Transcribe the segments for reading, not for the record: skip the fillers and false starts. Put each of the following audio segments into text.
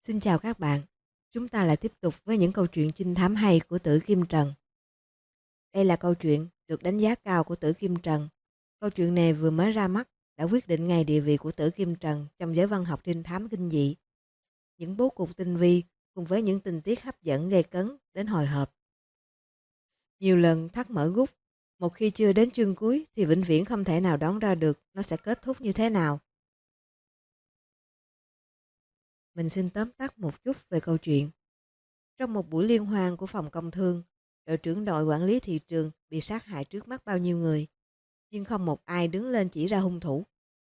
Xin chào các bạn, chúng ta lại tiếp tục với những câu chuyện trinh thám hay của Tử Kim Trần. Đây là câu chuyện được đánh giá cao của Tử Kim Trần. Câu chuyện này vừa mới ra mắt đã quyết định ngay địa vị của Tử Kim Trần trong giới văn học trinh thám kinh dị. Những bố cục tinh vi cùng với những tình tiết hấp dẫn gay cấn đến hồi hộp. Nhiều lần thắt mở gút, một khi chưa đến chương cuối thì vĩnh viễn không thể nào đoán ra được nó sẽ kết thúc như thế nào. Mình xin tóm tắt một chút về câu chuyện. Trong một buổi liên hoan của phòng công thương, đội trưởng đội quản lý thị trường bị sát hại trước mắt bao nhiêu người, nhưng không một ai đứng lên chỉ ra hung thủ.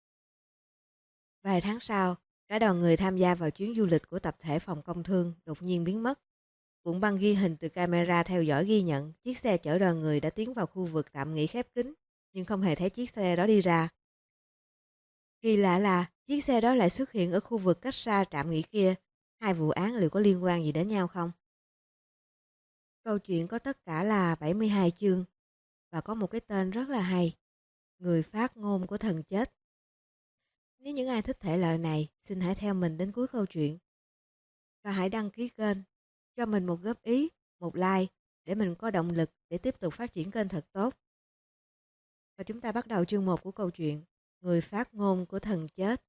Vài tháng sau, cả đoàn người tham gia vào chuyến du lịch của tập thể phòng công thương đột nhiên biến mất. Cuộn băng ghi hình từ camera theo dõi ghi nhận chiếc xe chở đoàn người đã tiến vào khu vực tạm nghỉ khép kín, nhưng không hề thấy chiếc xe đó đi ra. Kỳ lạ là chiếc xe đó lại xuất hiện ở khu vực cách xa trạm nghỉ kia. Hai vụ án liệu có liên quan gì đến nhau không? Câu chuyện có tất cả là 72 chương và có một cái tên rất là hay: Người phát ngôn của thần chết. Nếu những ai thích thể loại này, xin hãy theo mình đến cuối câu chuyện. Và hãy đăng ký kênh, cho mình một góp ý, một like để mình có động lực để tiếp tục phát triển kênh thật tốt. Và chúng ta bắt đầu chương 1 của câu chuyện Người phát ngôn của thần chết.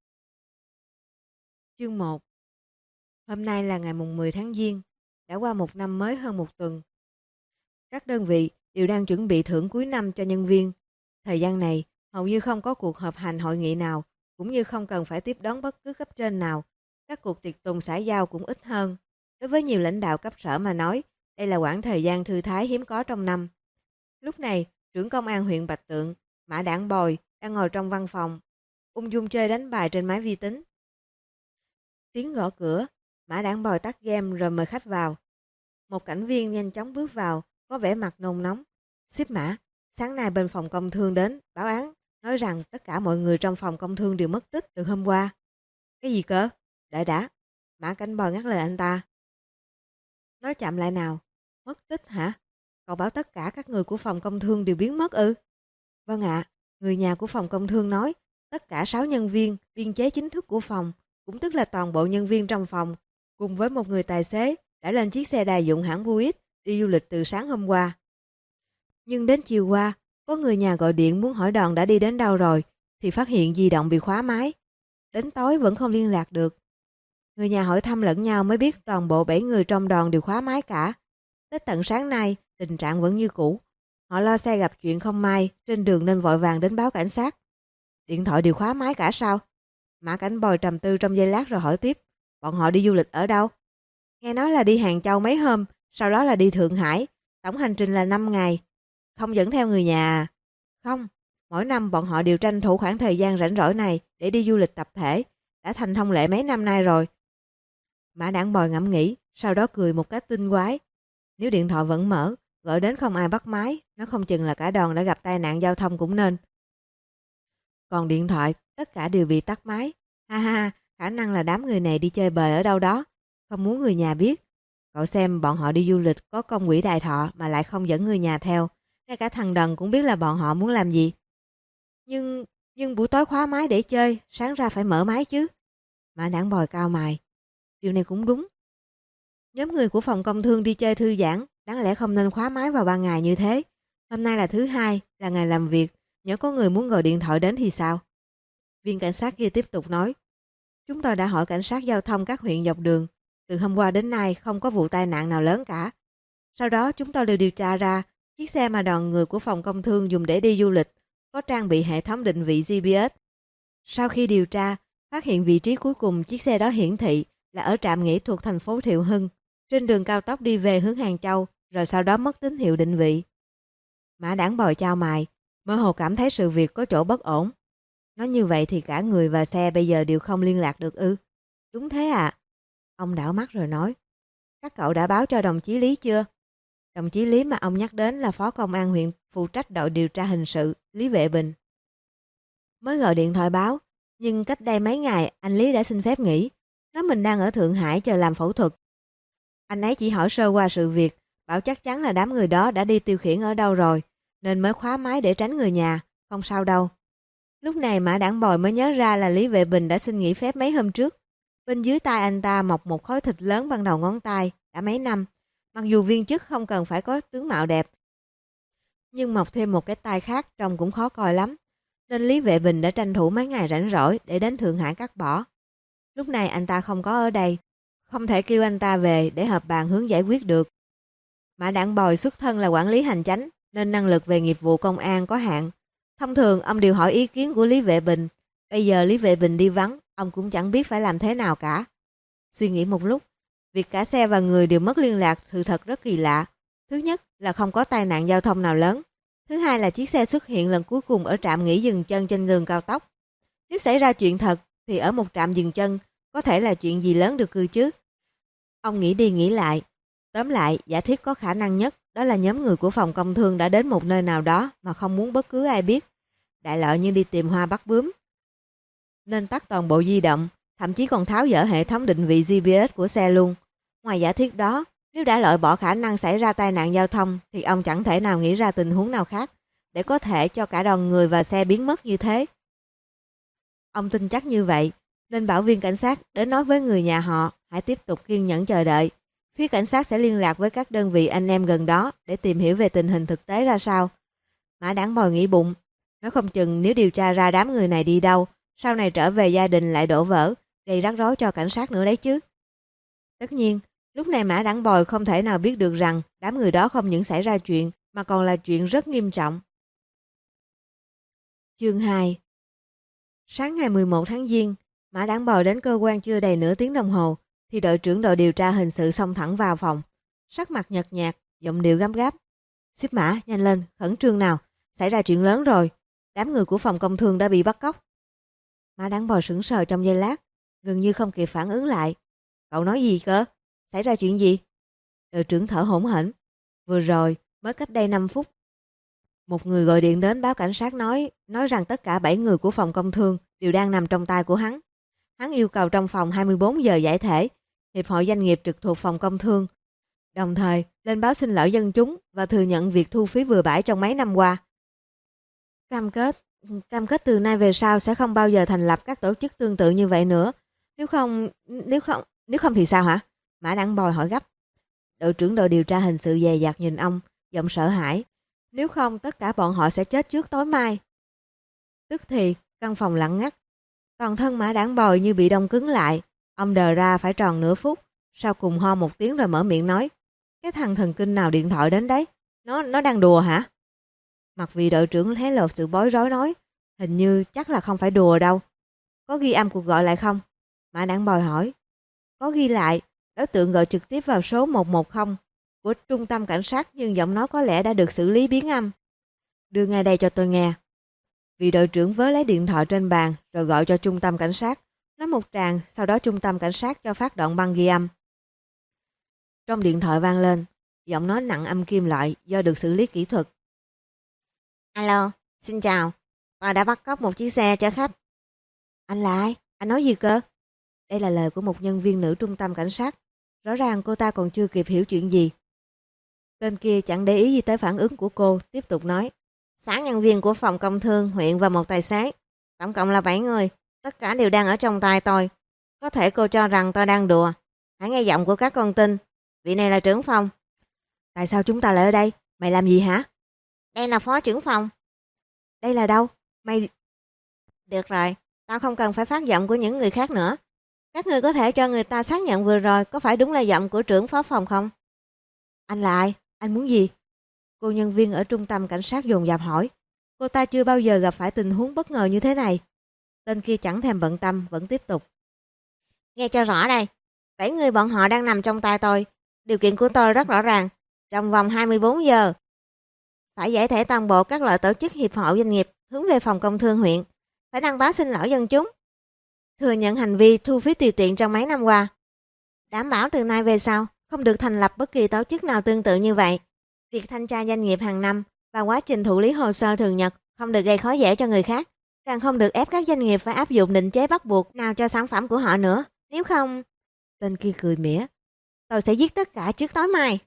Chương 1. Hôm nay là ngày mùng 10 tháng Giêng, đã qua một năm mới hơn một tuần. Các đơn vị đều đang chuẩn bị thưởng cuối năm cho nhân viên. Thời gian này, hầu như không có cuộc họp hành hội nghị nào, cũng như không cần phải tiếp đón bất cứ cấp trên nào. Các cuộc tiệc tùng xã giao cũng ít hơn. Đối với nhiều lãnh đạo cấp sở mà nói, đây là quãng thời gian thư thái hiếm có trong năm. Lúc này, trưởng công an huyện Bạch Tượng, Mã Đảng Bồi, đang ngồi trong văn phòng, ung dung chơi đánh bài trên máy vi tính. Tiếng gõ cửa, Mã Đảng Bồi tắt game rồi mời khách vào. Một cảnh viên nhanh chóng bước vào, có vẻ mặt nôn nóng. Xếp Mã, sáng nay bên phòng công thương đến báo án, nói rằng tất cả mọi người trong phòng công thương đều mất tích từ hôm qua. Cái gì cơ? Đợi đã. Mã Cảnh Bồi ngắt lời anh ta. Nói chậm lại nào. Mất tích hả? Cậu bảo tất cả các người của phòng công thương đều biến mất ư? Vâng ạ. Người nhà của phòng công thương nói tất cả 6 nhân viên biên chế chính thức của phòng, cũng tức là toàn bộ nhân viên trong phòng, cùng với một người tài xế đã lên chiếc xe đài dụng hãng Buick đi du lịch từ sáng hôm qua. Nhưng đến chiều qua, có người nhà gọi điện muốn hỏi đoàn đã đi đến đâu rồi, thì phát hiện di động bị khóa máy. Đến tối vẫn không liên lạc được. Người nhà hỏi thăm lẫn nhau mới biết toàn bộ 7 người trong đoàn đều khóa máy cả. Tới tận sáng nay, tình trạng vẫn như cũ. Họ lo xe gặp chuyện không may trên đường nên vội vàng đến báo cảnh sát. Điện thoại đều khóa máy cả sao? Mã Cảnh Bồi trầm tư trong giây lát rồi hỏi tiếp. Bọn họ đi du lịch ở đâu? Nghe nói là đi Hàng Châu mấy hôm, sau đó là đi Thượng Hải. Tổng hành trình là 5 ngày. Không dẫn theo người nhà à? Không, mỗi năm bọn họ đều tranh thủ khoảng thời gian rảnh rỗi này để đi du lịch tập thể. Đã thành thông lệ mấy năm nay rồi. Mã Đảng Bồi ngẫm nghĩ, sau đó cười một cách tinh quái. Nếu điện thoại vẫn mở, gọi đến không ai bắt máy, nó không chừng là cả đoàn đã gặp tai nạn giao thông cũng nên. Còn điện thoại, tất cả đều bị tắt máy. Ha ha, khả năng là đám người này đi chơi bời ở đâu đó, không muốn người nhà biết. Cậu xem bọn họ đi du lịch có công quỹ đại thọ mà lại không dẫn người nhà theo. Ngay cả thằng Đần cũng biết là bọn họ muốn làm gì. Nhưng buổi tối khóa máy để chơi, sáng ra phải mở máy chứ. Mã Đảng Bồi cau mày. Điều này cũng đúng. Nhóm người của phòng công thương đi chơi thư giãn, đáng lẽ không nên khóa máy vào ban ngày như thế. Hôm nay là thứ hai, là ngày làm việc. Nhỡ có người muốn gọi điện thoại đến thì sao? Viên cảnh sát kia tiếp tục nói. Chúng tôi đã hỏi cảnh sát giao thông các huyện dọc đường. Từ hôm qua đến nay không có vụ tai nạn nào lớn cả. Sau đó chúng tôi đều điều tra ra chiếc xe mà đoàn người của phòng công thương dùng để đi du lịch có trang bị hệ thống định vị GPS. Sau khi điều tra, phát hiện vị trí cuối cùng chiếc xe đó hiển thị là ở trạm nghỉ thuộc thành phố Thiệu Hưng, trên đường cao tốc đi về hướng Hàng Châu, rồi sau đó mất tín hiệu định vị. Mã Đảng Bồi chau mày, mơ hồ cảm thấy sự việc có chỗ bất ổn. Nói như vậy thì cả người và xe bây giờ đều không liên lạc được ư? Đúng thế ạ. Ông đảo mắt rồi nói. Các cậu đã báo cho đồng chí Lý chưa? Đồng chí Lý mà ông nhắc đến là phó công an huyện phụ trách đội điều tra hình sự, Lý Vệ Bình. Mới gọi điện thoại báo, nhưng cách đây mấy ngày anh Lý đã xin phép nghỉ. Nói mình đang ở Thượng Hải chờ làm phẫu thuật. Anh ấy chỉ hỏi sơ qua sự việc, bảo chắc chắn là đám người đó đã đi tiêu khiển ở đâu rồi, nên mới khóa máy để tránh người nhà, không sao đâu. Lúc này Mã Đảng Bồi mới nhớ ra là Lý Vệ Bình đã xin nghỉ phép mấy hôm trước. Bên dưới tay anh ta mọc một khối thịt lớn bằng đầu ngón tay đã mấy năm. Mặc dù viên chức không cần phải có tướng mạo đẹp, nhưng mọc thêm một cái tay khác trông cũng khó coi lắm. Nên Lý Vệ Bình đã tranh thủ mấy ngày rảnh rỗi để đến Thượng Hải cắt bỏ. Lúc này anh ta không có ở đây, không thể kêu anh ta về để họp bàn hướng giải quyết được. Mã Đản Bồi xuất thân là quản lý hành chánh nên năng lực về nghiệp vụ công an có hạn. Thông thường ông đều hỏi ý kiến của Lý Vệ Bình. Bây giờ Lý Vệ Bình đi vắng, ông cũng chẳng biết phải làm thế nào cả. Suy nghĩ một lúc, việc cả xe và người đều mất liên lạc sự thật rất kỳ lạ. Thứ nhất là không có tai nạn giao thông nào lớn. Thứ hai là chiếc xe xuất hiện lần cuối cùng ở trạm nghỉ dừng chân trên đường cao tốc. Nếu xảy ra chuyện thật thì ở một trạm dừng chân có thể là chuyện gì lớn được cơ chứ. Ông nghĩ đi nghĩ lại. Tóm lại, giả thiết có khả năng nhất đó là nhóm người của phòng công thương đã đến một nơi nào đó mà không muốn bất cứ ai biết. Đại loại như đi tìm hoa bắt bướm. Nên tắt toàn bộ di động, thậm chí còn tháo dỡ hệ thống định vị GPS của xe luôn. Ngoài giả thiết đó, nếu đã loại bỏ khả năng xảy ra tai nạn giao thông thì ông chẳng thể nào nghĩ ra tình huống nào khác để có thể cho cả đoàn người và xe biến mất như thế. Ông tin chắc như vậy, nên bảo viên cảnh sát đến nói với người nhà họ hãy tiếp tục kiên nhẫn chờ đợi. Phía cảnh sát sẽ liên lạc với các đơn vị anh em gần đó để tìm hiểu về tình hình thực tế ra sao. Mã Đản Bồi nghĩ bụng, nó không chừng nếu điều tra ra đám người này đi đâu, sau này trở về gia đình lại đổ vỡ, gây rắc rối cho cảnh sát nữa đấy chứ. Tất nhiên, lúc này Mã Đản Bồi không thể nào biết được rằng đám người đó không những xảy ra chuyện mà còn là chuyện rất nghiêm trọng. Chương 2. Sáng ngày 11 tháng Giêng, Mã Đản Bồi đến cơ quan chưa đầy nửa tiếng đồng hồ thì đội trưởng đội điều tra hình sự xông thẳng vào phòng, sắc mặt nhợt nhạt, giọng điệu gấp gáp. "Xếp Mã, nhanh lên, khẩn trương nào, xảy ra chuyện lớn rồi, đám người của phòng công thương đã bị bắt cóc." Mã Đản Bồi sững sờ trong giây lát, gần như không kịp phản ứng lại. "Cậu nói gì cơ? Xảy ra chuyện gì?" Đội trưởng thở hổn hển. "Vừa rồi, mới cách đây 5 phút, một người gọi điện đến báo cảnh sát nói rằng tất cả 7 người của phòng công thương đều đang nằm trong tay của hắn. Hắn yêu cầu trong phòng 24 giờ giải thể, Hiệp hội Doanh nghiệp trực thuộc phòng công thương, đồng thời lên báo xin lỗi dân chúng và thừa nhận việc thu phí bừa bãi trong mấy năm qua. Cam kết từ nay về sau sẽ không bao giờ thành lập các tổ chức tương tự như vậy nữa. Nếu không thì sao hả?" Mã Đản Bồi hỏi gấp. Đội trưởng đội điều tra hình sự dè dặt nhìn ông, giọng sợ hãi. "Nếu không tất cả bọn họ sẽ chết trước tối mai." Tức thì căn phòng lặng ngắt. Toàn thân Mã Đản Bồi như bị đông cứng lại. Ông đờ ra phải tròn nửa phút, sau cùng ho một tiếng rồi mở miệng nói: "Cái thằng thần kinh nào điện thoại đến đấy? Nó đang đùa hả?" Mặc vì đội trưởng hé lộ sự bối rối nói: "Hình như chắc là không phải đùa đâu." "Có ghi âm cuộc gọi lại không?" Mã Đản Bồi hỏi. "Có ghi lại." Đối tượng gọi trực tiếp vào số 110 của trung tâm cảnh sát, nhưng giọng nói có lẽ đã được xử lý biến âm. "Đưa ngay đây cho tôi nghe." Vị đội trưởng vớ lấy điện thoại trên bàn rồi gọi cho trung tâm cảnh sát, nói một tràng, sau đó trung tâm cảnh sát cho phát đoạn băng ghi âm. Trong điện thoại vang lên, giọng nói nặng âm kim loại do được xử lý kỹ thuật. "Alo, xin chào, tôi đã bắt cóc một chiếc xe chở khách." "Anh là ai? Anh nói gì cơ?" Đây là lời của một nhân viên nữ trung tâm cảnh sát. Rõ ràng cô ta còn chưa kịp hiểu chuyện gì. Tên kia chẳng để ý gì tới phản ứng của cô, tiếp tục nói: "6 nhân viên của phòng công thương huyện và một tài xế, tổng cộng là 7 người, tất cả đều đang ở trong tay tôi. Có thể cô cho rằng tôi đang đùa. Hãy nghe giọng của các con tin. Vị này là trưởng phòng." "Tại sao chúng ta lại ở đây? Mày làm gì hả?" "Đây là phó trưởng phòng." "Đây là đâu? Mày..." "Được rồi, tao không cần phải phát giọng của những người khác nữa. Các người có thể cho người ta xác nhận vừa rồi có phải đúng là giọng của trưởng phó phòng không?" "Anh là ai? Anh muốn gì?" Cô nhân viên ở trung tâm cảnh sát dồn dập hỏi. Cô ta chưa bao giờ gặp phải tình huống bất ngờ như thế này. Tên kia chẳng thèm bận tâm, vẫn tiếp tục. "Nghe cho rõ đây, 7 người bọn họ đang nằm trong tay tôi. Điều kiện của tôi rất rõ ràng. Trong vòng 24 giờ, phải giải thể toàn bộ các loại tổ chức hiệp hội doanh nghiệp hướng về phòng công thương huyện. Phải đăng báo xin lỗi dân chúng. Thừa nhận hành vi thu phí tùy tiện trong mấy năm qua. Đảm bảo từ nay về sau, không được thành lập bất kỳ tổ chức nào tương tự như vậy. Việc thanh tra doanh nghiệp hàng năm và quá trình thụ lý hồ sơ thường nhật không được gây khó dễ cho người khác. Càng không được ép các doanh nghiệp phải áp dụng định chế bắt buộc nào cho sản phẩm của họ nữa. Nếu không..." Tên kia cười mỉa. "Tôi sẽ giết tất cả trước tối mai."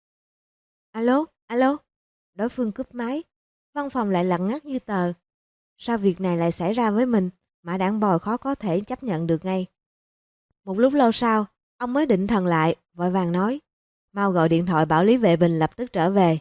"Alo, alo." Đối phương cúp máy. Văn phòng lại lặng ngắt như tờ. Sao việc này lại xảy ra với mình? Mã Đản Bồi khó có thể chấp nhận được ngay. Một lúc lâu sau, ông mới định thần lại, vội vàng nói, mau gọi điện thoại bảo Lý Vệ Bình lập tức trở về.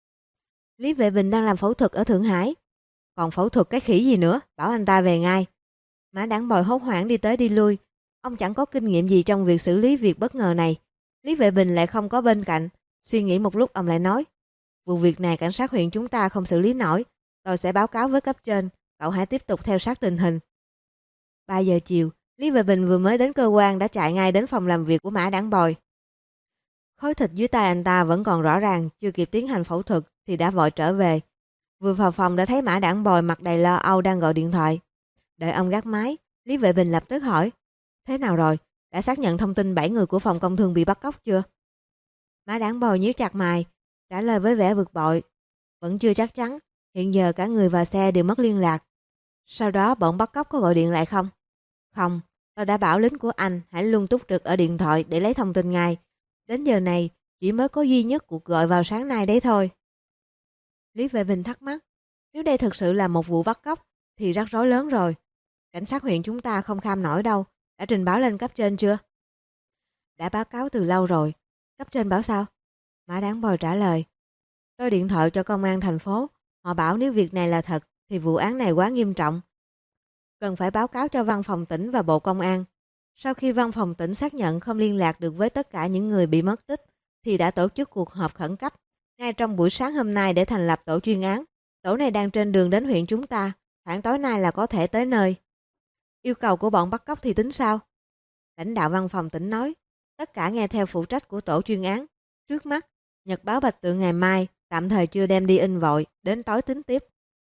Lý Vệ Bình đang làm phẫu thuật ở Thượng Hải. Còn phẫu thuật cái khỉ gì nữa, bảo anh ta về ngay. Mã Đản Bồi hốt hoảng đi tới đi lui. Ông chẳng có kinh nghiệm gì trong việc xử lý việc bất ngờ này. Lý Vệ Bình lại không có bên cạnh. Suy nghĩ một lúc ông lại nói, vụ việc này cảnh sát huyện chúng ta không xử lý nổi. Tôi sẽ báo cáo với cấp trên, cậu hãy tiếp tục theo sát tình hình. 3 giờ chiều, Lý Vệ Bình vừa mới đến cơ quan đã chạy ngay đến phòng làm việc của Mã Đản Bồi. Khối thịt dưới tay anh ta vẫn còn rõ ràng, chưa kịp tiến hành phẫu thuật thì đã vội trở về. Vừa vào phòng đã thấy Mã Đản Bồi mặt đầy lo âu đang gọi điện thoại. Đợi ông gác máy, Lý Vệ Bình lập tức hỏi, thế nào rồi? Đã xác nhận thông tin 7 người của phòng công thương bị bắt cóc chưa? Mã Đản Bồi nhíu chặt mày, trả lời với vẻ bực bội, vẫn chưa chắc chắn, hiện giờ cả người và xe đều mất liên lạc. Sau đó bọn bắt cóc có gọi điện lại không? Không, tôi đã bảo lính của anh hãy luôn túc trực ở điện thoại để lấy thông tin ngay. Đến giờ này chỉ mới có duy nhất cuộc gọi vào sáng nay đấy thôi. Lý Vệ Bình thắc mắc, nếu đây thực sự là một vụ bắt cóc thì rắc rối lớn rồi. Cảnh sát huyện chúng ta không kham nổi đâu, đã trình báo lên cấp trên chưa? Đã báo cáo từ lâu rồi. Cấp trên bảo sao? Mã Đản Bồi trả lời, tôi điện thoại cho công an thành phố, họ bảo nếu việc này là thật thì vụ án này quá nghiêm trọng. Cần phải báo cáo cho văn phòng tỉnh và bộ công an. Sau khi văn phòng tỉnh xác nhận không liên lạc được với tất cả những người bị mất tích thì đã tổ chức cuộc họp khẩn cấp ngay trong buổi sáng hôm nay để thành lập tổ chuyên án. Tổ này đang trên đường đến huyện chúng ta, khoảng tối nay là có thể tới nơi. Yêu cầu của bọn bắt cóc thì tính sao? Lãnh đạo văn phòng tỉnh nói, tất cả nghe theo phụ trách của tổ chuyên án. Trước mắt, nhật báo Bạch Tượng ngày mai tạm thời chưa đem đi in vội, đến tối tính tiếp.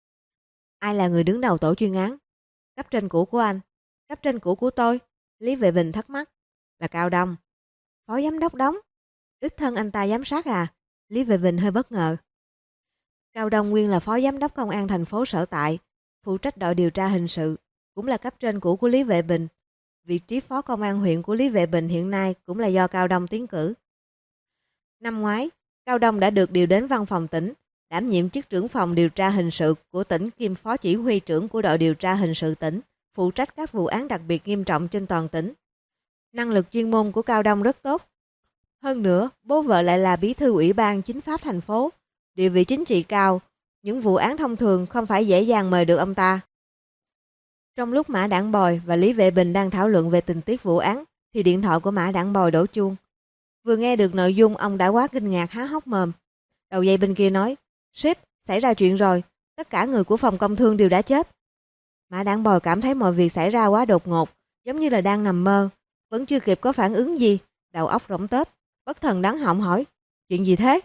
Ai là người đứng đầu tổ chuyên án? Cấp trên cũ của anh, cấp trên cũ của tôi. Lý Vệ Bình thắc mắc, là Cao Đông. Phó giám đốc Đống, đích thân anh ta giám sát à? Lý Vệ Bình hơi bất ngờ. Cao Đông nguyên là phó giám đốc công an thành phố sở tại, phụ trách đội điều tra hình sự, cũng là cấp trên cũ của Lý Vệ Bình. Vị trí phó công an huyện của Lý Vệ Bình hiện nay cũng là do Cao Đông tiến cử. Năm ngoái, Cao Đông đã được điều đến văn phòng tỉnh, đảm nhiệm chức trưởng phòng điều tra hình sự của tỉnh kiêm phó chỉ huy trưởng của đội điều tra hình sự tỉnh, phụ trách các vụ án đặc biệt nghiêm trọng trên toàn tỉnh. Năng lực chuyên môn của Cao Đông rất tốt. Hơn nữa, bố vợ lại là bí thư ủy ban chính pháp thành phố, địa vị chính trị cao, những vụ án thông thường không phải dễ dàng mời được ông ta. Trong lúc Mã Đản Bồi và Lý Vệ Bình đang thảo luận về tình tiết vụ án, thì điện thoại của Mã Đản Bồi đổ chuông. Vừa nghe được nội dung, ông đã quá kinh ngạc há hốc mồm. Đầu dây bên kia nói, sếp, xảy ra chuyện rồi, tất cả người của phòng công thương đều đã chết. Mã Đản Bồi cảm thấy mọi việc xảy ra quá đột ngột, giống như là đang nằm mơ, vẫn chưa kịp có phản ứng gì, đầu óc rỗng tết, bất thần đắn họng hỏi, chuyện gì thế?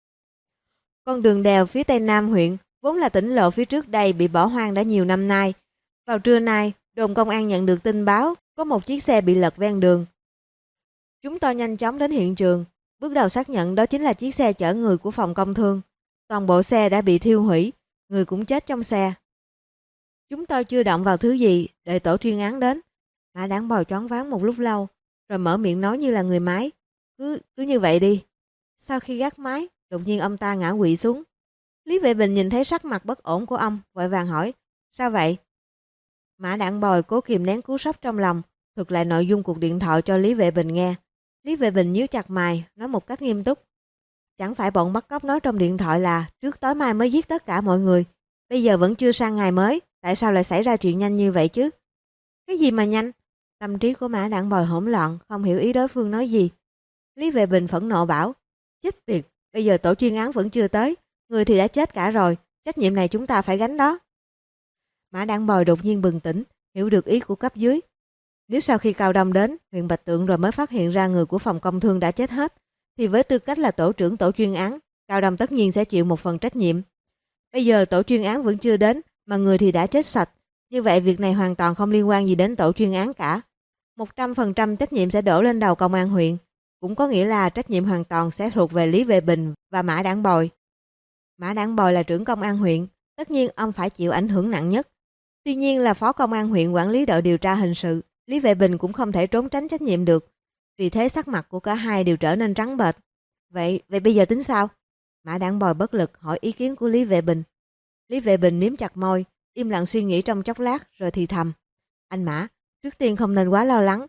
Con đường đèo phía tây nam huyện, vốn là tỉnh lộ phía trước đây bị bỏ hoang đã nhiều năm nay. Vào trưa nay, đồn công an nhận được tin báo có một chiếc xe bị lật ven đường. Chúng tôi nhanh chóng đến hiện trường, bước đầu xác nhận đó chính là chiếc xe chở người của phòng công thương. Toàn bộ xe đã bị thiêu hủy, người cũng chết trong xe. Chúng tôi chưa động vào thứ gì, đợi tổ chuyên án đến. Mã Đản Bồi choáng váng một lúc lâu, rồi mở miệng nói như là người máy. Cứ như vậy đi. Sau khi gác máy, đột nhiên ông ta ngã quỵ xuống. Lý Vệ Bình nhìn thấy sắc mặt bất ổn của ông, vội vàng hỏi, sao vậy? Mã Đản Bồi cố kìm nén cú sốc trong lòng, thuật lại nội dung cuộc điện thoại cho Lý Vệ Bình nghe. Lý Vệ Bình nhíu chặt mày, nói một cách nghiêm túc. Chẳng phải bọn bắt cóc nói trong điện thoại là trước tối mai mới giết tất cả mọi người. Bây giờ vẫn chưa sang ngày mới, tại sao lại xảy ra chuyện nhanh như vậy chứ? Cái gì mà nhanh? Tâm trí của Mã Đản Bồi hỗn loạn, không hiểu ý đối phương nói gì. Lý Vệ Bình phẫn nộ bảo, chết tiệt, bây giờ tổ chuyên án vẫn chưa tới, người thì đã chết cả rồi, trách nhiệm này chúng ta phải gánh đó. Mã Đản Bồi đột nhiên bừng tỉnh, hiểu được ý của cấp dưới. Nếu sau khi Cao Đông đến huyện Bạch Tượng rồi mới phát hiện ra người của phòng công thương đã chết hết, thì với tư cách là tổ trưởng tổ chuyên án, Cao Đông tất nhiên sẽ chịu một phần trách nhiệm. Bây giờ tổ chuyên án vẫn chưa đến, mà người thì đã chết sạch. Như vậy việc này hoàn toàn không liên quan gì đến tổ chuyên án cả. 100% trách nhiệm sẽ đổ lên đầu công an huyện. Cũng có nghĩa là trách nhiệm hoàn toàn sẽ thuộc về Lý Vệ Bình và Mã Đản Bồi. Mã Đản Bồi là trưởng công an huyện, tất nhiên ông phải chịu ảnh hưởng nặng nhất. Tuy nhiên là phó công an huyện quản lý đội điều tra hình sự, Lý Vệ Bình cũng không thể trốn tránh trách nhiệm được. Vì thế sắc mặt của cả hai đều trở nên trắng bệch. Vậy bây giờ tính sao? Mã Đản Bồi bất lực hỏi ý kiến của Lý Vệ Bình. Lý Vệ Bình mím chặt môi, im lặng suy nghĩ trong chốc lát rồi thì thầm. Anh Mã, trước tiên không nên quá lo lắng.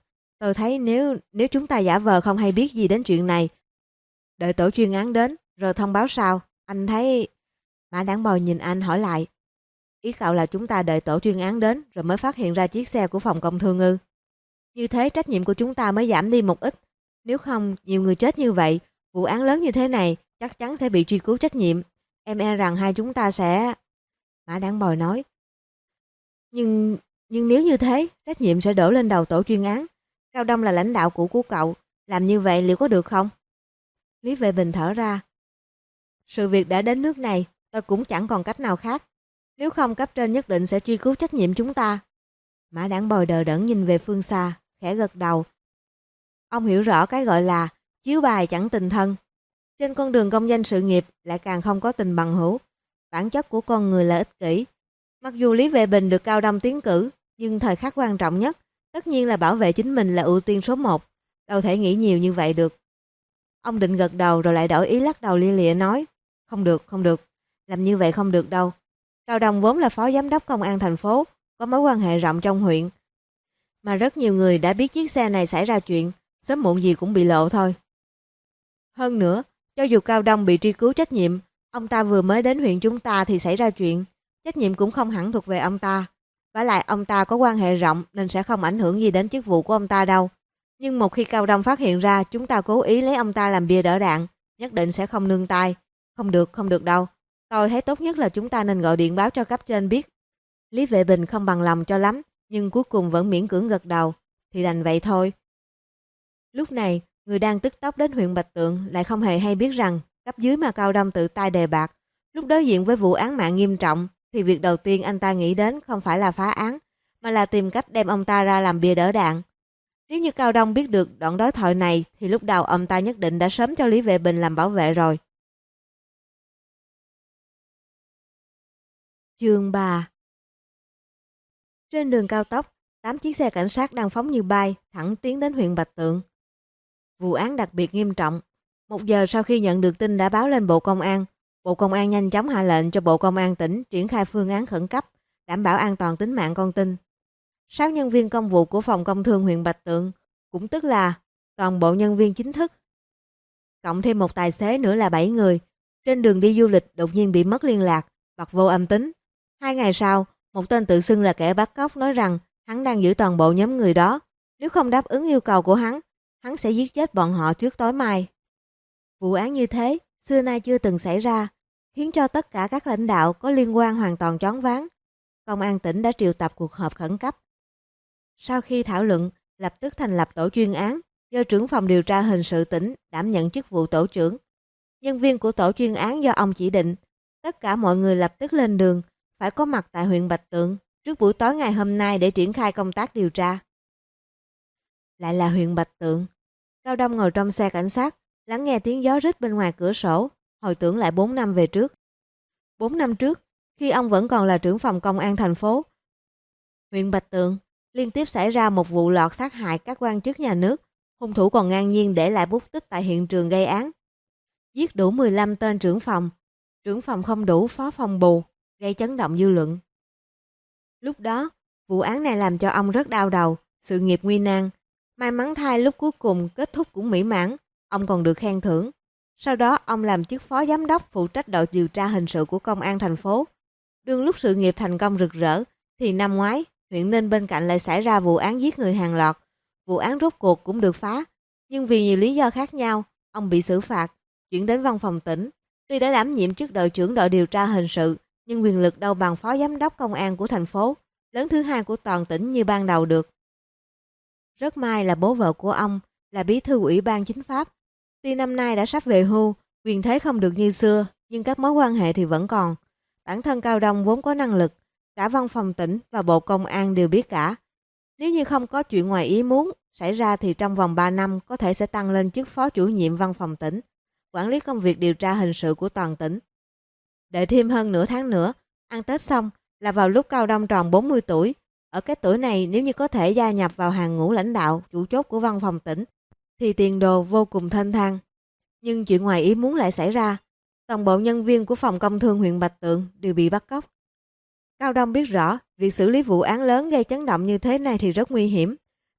Tôi thấy nếu chúng ta giả vờ không hay biết gì đến chuyện này, đợi tổ chuyên án đến rồi thông báo sao? Anh thấy... Mã Đảng Bồi nhìn anh hỏi lại. Ý cậu là chúng ta đợi tổ chuyên án đến rồi mới phát hiện ra chiếc xe của phòng công thương ư? Như thế trách nhiệm của chúng ta mới giảm đi một ít. Nếu không, nhiều người chết như vậy, vụ án lớn như thế này chắc chắn sẽ bị truy cứu trách nhiệm. Em e rằng hai chúng ta sẽ... Mã Đảng Bồi nói. Nhưng nếu như thế, trách nhiệm sẽ đổ lên đầu tổ chuyên án. Cao Đông là lãnh đạo cũ của cậu, làm như vậy liệu có được không? Lý Vệ Bình thở ra. Sự việc đã đến nước này, tôi cũng chẳng còn cách nào khác. Nếu không cấp trên nhất định sẽ truy cứu trách nhiệm chúng ta. Mã Đảng Bồi đờ đẫn nhìn về phương xa, khẽ gật đầu. Ông hiểu rõ cái gọi là chiếu bài chẳng tình thân. Trên con đường công danh sự nghiệp lại càng không có tình bằng hữu. Bản chất của con người là ích kỷ. Mặc dù Lý Vệ Bình được Cao Đông tiến cử, nhưng thời khắc quan trọng nhất, tất nhiên là bảo vệ chính mình là ưu tiên số 1. Đâu thể nghĩ nhiều như vậy được. Ông định gật đầu rồi lại đổi ý lắc đầu lia lịa nói. Không được, không được. Làm như vậy không được đâu. Cao Đông vốn là phó giám đốc công an thành phố, có mối quan hệ rộng trong huyện. Mà rất nhiều người đã biết chiếc xe này xảy ra chuyện, sớm muộn gì cũng bị lộ thôi. Hơn nữa, cho dù Cao Đông bị truy cứu trách nhiệm, ông ta vừa mới đến huyện chúng ta thì xảy ra chuyện, trách nhiệm cũng không hẳn thuộc về ông ta. Vả lại ông ta có quan hệ rộng nên sẽ không ảnh hưởng gì đến chức vụ của ông ta đâu. Nhưng một khi Cao Đông phát hiện ra chúng ta cố ý lấy ông ta làm bia đỡ đạn, nhất định sẽ không nương tay. Không được đâu. Tôi thấy tốt nhất là chúng ta nên gọi điện báo cho cấp trên biết. Lý Vệ Bình không bằng lòng cho lắm, nhưng cuối cùng vẫn miễn cưỡng gật đầu. Thì đành vậy thôi. Lúc này, người đang tức tốc đến huyện Bạch Tượng lại không hề hay biết rằng cấp dưới mà Cao Đông tự tay đề bạt. Lúc đối diện với vụ án mạng nghiêm trọng, thì việc đầu tiên anh ta nghĩ đến không phải là phá án, mà là tìm cách đem ông ta ra làm bia đỡ đạn. Nếu như Cao Đông biết được đoạn đối thoại này, thì lúc đầu ông ta nhất định đã sớm cho Lý Vệ Bình làm bảo vệ rồi. Chương 3. Trên đường cao tốc, 8 chiếc xe cảnh sát đang phóng như bay, thẳng tiến đến huyện Bạch Tượng. Vụ án đặc biệt nghiêm trọng. 1 giờ sau khi nhận được tin đã báo lên Bộ Công an nhanh chóng hạ lệnh cho Bộ Công an tỉnh triển khai phương án khẩn cấp, đảm bảo an toàn tính mạng con tin. 6 nhân viên công vụ của phòng công thương huyện Bạch Tượng, cũng tức là toàn bộ nhân viên chính thức. Cộng thêm một tài xế nữa là 7 người. Trên đường đi du lịch đột nhiên bị mất liên lạc, bật vô âm tính. 2 ngày sau, một tên tự xưng là kẻ bắt cóc nói rằng hắn đang giữ toàn bộ nhóm người đó. Nếu không đáp ứng yêu cầu của hắn sẽ giết chết bọn họ trước tối mai. Vụ án như thế, xưa nay chưa từng xảy ra, khiến cho tất cả các lãnh đạo có liên quan hoàn toàn choáng váng. Công an tỉnh đã triệu tập cuộc họp khẩn cấp. Sau khi thảo luận, lập tức thành lập tổ chuyên án, do trưởng phòng điều tra hình sự tỉnh đảm nhận chức vụ tổ trưởng. Nhân viên của tổ chuyên án do ông chỉ định, tất cả mọi người lập tức lên đường, phải có mặt tại huyện Bạch Tượng trước buổi tối ngày hôm nay để triển khai công tác điều tra. Lại là huyện Bạch Tượng. Cao Đông ngồi trong xe cảnh sát, lắng nghe tiếng gió rít bên ngoài cửa sổ, hồi tưởng lại 4 năm về trước. 4 năm trước, khi ông vẫn còn là trưởng phòng công an thành phố, huyện Bạch Tượng liên tiếp xảy ra một vụ lọt sát hại các quan chức nhà nước, hung thủ còn ngang nhiên để lại bút tích tại hiện trường gây án. Giết đủ 15 tên trưởng phòng không đủ phó phòng bù, gây chấn động dư luận. Lúc đó, vụ án này làm cho ông rất đau đầu, sự nghiệp nguy nan. May mắn thay lúc cuối cùng kết thúc cũng mỹ mãn, ông còn được khen thưởng. Sau đó ông làm chức phó giám đốc phụ trách đội điều tra hình sự của công an thành phố. Đương lúc sự nghiệp thành công rực rỡ, thì năm ngoái, huyện Ninh bên cạnh lại xảy ra vụ án giết người hàng loạt. Vụ án rốt cuộc cũng được phá, nhưng vì nhiều lý do khác nhau, ông bị xử phạt, chuyển đến văn phòng tỉnh. Tuy đã đảm nhiệm chức đội trưởng đội điều tra hình sự, nhưng quyền lực đâu bằng phó giám đốc công an của thành phố, lớn thứ hai của toàn tỉnh như ban đầu được. Rất may là bố vợ của ông là bí thư ủy ban chính pháp. Tuy năm nay đã sắp về hưu, quyền thế không được như xưa, nhưng các mối quan hệ thì vẫn còn. Bản thân Cao Đông vốn có năng lực, cả văn phòng tỉnh và Bộ Công an đều biết cả. Nếu như không có chuyện ngoài ý muốn xảy ra thì trong vòng 3 năm có thể sẽ tăng lên chức phó chủ nhiệm văn phòng tỉnh, quản lý công việc điều tra hình sự của toàn tỉnh. Đợi thêm hơn nửa tháng nữa, ăn Tết xong là vào lúc Cao Đông tròn 40 tuổi. Ở cái tuổi này nếu như có thể gia nhập vào hàng ngũ lãnh đạo, chủ chốt của văn phòng tỉnh, thì tiền đồ vô cùng thênh thang. Nhưng chuyện ngoài ý muốn lại xảy ra. Toàn bộ nhân viên của phòng công thương huyện Bạch Tượng đều bị bắt cóc. Cao Đông biết rõ, việc xử lý vụ án lớn gây chấn động như thế này thì rất nguy hiểm.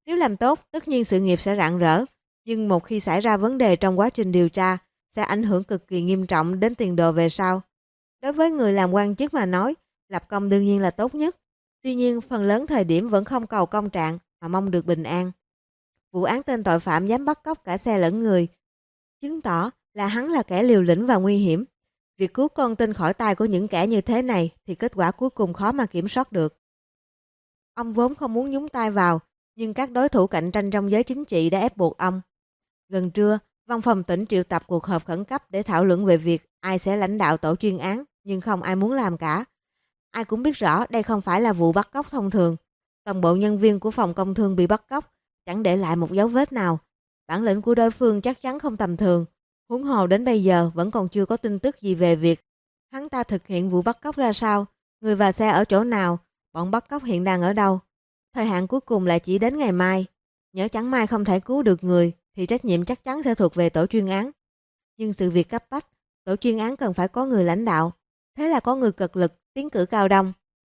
Nếu làm tốt, tất nhiên sự nghiệp sẽ rạng rỡ. Nhưng một khi xảy ra vấn đề trong quá trình điều tra, sẽ ảnh hưởng cực kỳ nghiêm trọng đến tiền đồ về sau. Đối với người làm quan chức mà nói, lập công đương nhiên là tốt nhất. Tuy nhiên, phần lớn thời điểm vẫn không cầu công trạng mà mong được bình an. Vụ án tên tội phạm dám bắt cóc cả xe lẫn người, chứng tỏ là hắn là kẻ liều lĩnh và nguy hiểm. Việc cứu con tin khỏi tay của những kẻ như thế này thì kết quả cuối cùng khó mà kiểm soát được. Ông vốn không muốn nhúng tay vào, nhưng các đối thủ cạnh tranh trong giới chính trị đã ép buộc ông. Gần trưa, văn phòng tỉnh triệu tập cuộc họp khẩn cấp để thảo luận về việc ai sẽ lãnh đạo tổ chuyên án, nhưng không ai muốn làm cả. Ai cũng biết rõ đây không phải là vụ bắt cóc thông thường. Toàn bộ nhân viên của phòng công thương bị bắt cóc, chẳng để lại một dấu vết nào. Bản lĩnh của đối phương chắc chắn không tầm thường. Huống hồ đến bây giờ vẫn còn chưa có tin tức gì về việc hắn ta thực hiện vụ bắt cóc ra sao, người và xe ở chỗ nào, bọn bắt cóc hiện đang ở đâu. Thời hạn cuối cùng là chỉ đến ngày mai. Nhỡ chẳng may không thể cứu được người thì trách nhiệm chắc chắn sẽ thuộc về tổ chuyên án. Nhưng sự việc cấp bách, tổ chuyên án cần phải có người lãnh đạo. Thế là có người cực lực tiến cử Cao Đông.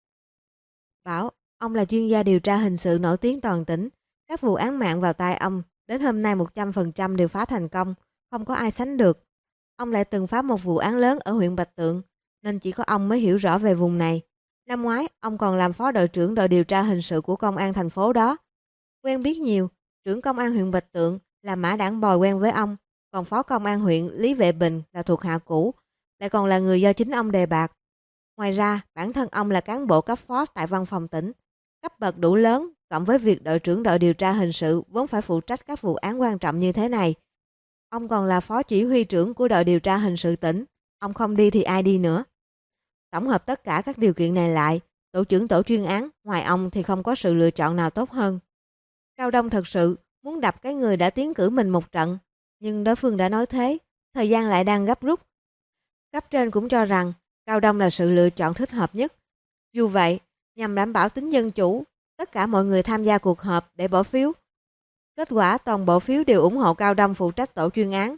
Bảo, ông là chuyên gia điều tra hình sự nổi tiếng toàn tỉnh. Các vụ án mạng vào tay ông đến hôm nay 100% đều phá thành công, không có ai sánh được. Ông lại từng phá một vụ án lớn ở huyện Bạch Tượng, nên chỉ có ông mới hiểu rõ về vùng này. Năm ngoái, ông còn làm phó đội trưởng đội điều tra hình sự của công an thành phố đó. Quen biết nhiều, trưởng công an huyện Bạch Tượng là Mã Đảng Bòi quen với ông, còn phó công an huyện Lý Vệ Bình là thuộc hạ cũ, lại còn là người do chính ông đề bạt. Ngoài ra, bản thân ông là cán bộ cấp phó tại văn phòng tỉnh, cấp bậc đủ lớn, cộng với việc đội trưởng đội điều tra hình sự vốn phải phụ trách các vụ án quan trọng như thế này. Ông còn là phó chỉ huy trưởng của đội điều tra hình sự tỉnh, ông không đi thì ai đi nữa. Tổng hợp tất cả các điều kiện này lại, tổ trưởng tổ chuyên án, ngoài ông thì không có sự lựa chọn nào tốt hơn. Cao Đông thật sự muốn đập cái người đã tiến cử mình một trận, nhưng đối phương đã nói thế, thời gian lại đang gấp rút. Cấp trên cũng cho rằng Cao Đông là sự lựa chọn thích hợp nhất. Dù vậy, nhằm đảm bảo tính dân chủ, tất cả mọi người tham gia cuộc họp để bỏ phiếu. Kết quả toàn bộ phiếu đều ủng hộ Cao Đông phụ trách tổ chuyên án.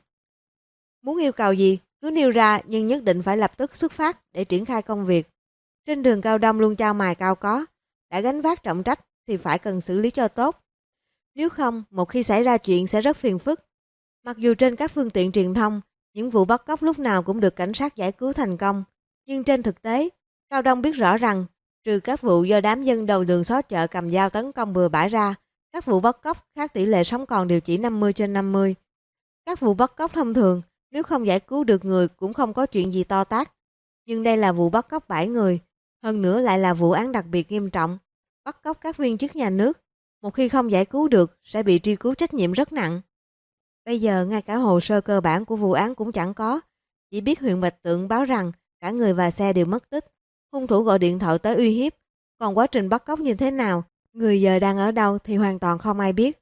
Muốn yêu cầu gì, cứ nêu ra nhưng nhất định phải lập tức xuất phát để triển khai công việc. Trên đường Cao Đông luôn trao mài cao có, đã gánh vác trọng trách thì phải cần xử lý cho tốt. Nếu không, một khi xảy ra chuyện sẽ rất phiền phức. Mặc dù trên các phương tiện truyền thông, những vụ bắt cóc lúc nào cũng được cảnh sát giải cứu thành công, nhưng trên thực tế, Cao Đông biết rõ rằng, trừ các vụ do đám dân đầu đường xó chợ cầm dao tấn công bừa bãi ra, các vụ bắt cóc khác tỷ lệ sống còn đều chỉ 50/50. Các vụ bắt cóc thông thường, nếu không giải cứu được người cũng không có chuyện gì to tát. Nhưng đây là vụ bắt cóc 7 người, hơn nữa lại là vụ án đặc biệt nghiêm trọng, bắt cóc các viên chức nhà nước. Một khi không giải cứu được sẽ bị truy cứu trách nhiệm rất nặng. Bây giờ ngay cả hồ sơ cơ bản của vụ án cũng chẳng có, chỉ biết huyện Bạch Tượng báo rằng cả người và xe đều mất tích. Hung thủ gọi điện thoại tới uy hiếp, còn quá trình bắt cóc như thế nào, người giờ đang ở đâu thì hoàn toàn không ai biết.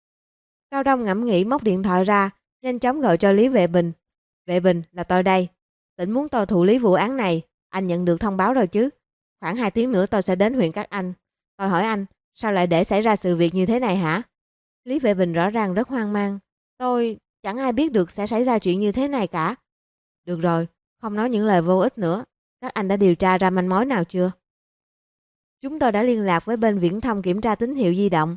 Cao Đông ngẫm nghĩ móc điện thoại ra, nhanh chóng gọi cho Lý Vệ Bình. Vệ Bình, là tôi đây. Tỉnh muốn tôi thụ lý vụ án này, anh nhận được thông báo rồi chứ? Khoảng 2 tiếng nữa tôi sẽ đến huyện các anh. Tôi hỏi anh, sao lại để xảy ra sự việc như thế này hả? Lý Vệ Bình rõ ràng rất hoang mang. Tôi chẳng ai biết được sẽ xảy ra chuyện như thế này cả. Được rồi, không nói những lời vô ích nữa. Các anh đã điều tra ra manh mối nào chưa? Chúng tôi đã liên lạc với bên viễn thông kiểm tra tín hiệu di động.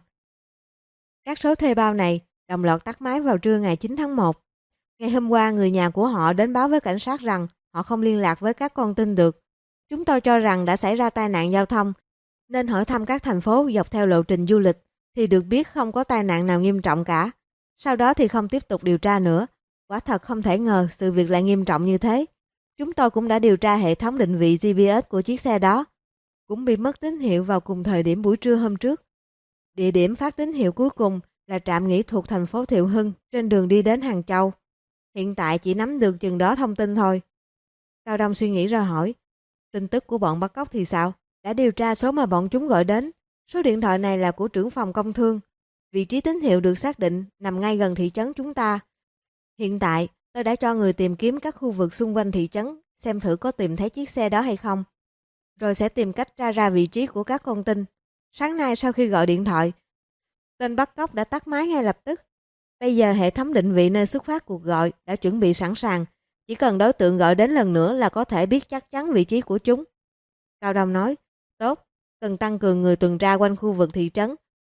Các số thuê bao này đồng loạt tắt máy vào trưa ngày 9 tháng 1. Ngày hôm qua, người nhà của họ đến báo với cảnh sát rằng họ không liên lạc với các con tin được. Chúng tôi cho rằng đã xảy ra tai nạn giao thông, nên hỏi thăm các thành phố dọc theo lộ trình du lịch, thì được biết không có tai nạn nào nghiêm trọng cả. Sau đó thì không tiếp tục điều tra nữa. Quả thật không thể ngờ sự việc lại nghiêm trọng như thế. Chúng tôi cũng đã điều tra hệ thống định vị GPS của chiếc xe đó, cũng bị mất tín hiệu vào cùng thời điểm buổi trưa hôm trước. Địa điểm phát tín hiệu cuối cùng là trạm nghỉ thuộc thành phố Thiệu Hưng trên đường đi đến Hàng Châu. Hiện tại chỉ nắm được chừng đó thông tin thôi. Cao Đông suy nghĩ rồi hỏi, tin tức của bọn bắt cóc thì sao? Đã điều tra số mà bọn chúng gọi đến. Số điện thoại này là của trưởng phòng công thương. Vị trí tín hiệu được xác định nằm ngay gần thị trấn chúng ta. Hiện tại, tôi đã cho người tìm kiếm các khu vực xung quanh thị trấn, xem thử có tìm thấy chiếc xe đó hay không. Rồi sẽ tìm cách tra ra vị trí của các con tin. Sáng nay sau khi gọi điện thoại, tên bắt cóc đã tắt máy ngay lập tức. Bây giờ hệ thống định vị nơi xuất phát cuộc gọi đã chuẩn bị sẵn sàng. Chỉ cần đối tượng gọi đến lần nữa là có thể biết chắc chắn vị trí của chúng. Cao Đông nói, tốt, cần tăng cường người tuần tra quanh khu vực thị trấn.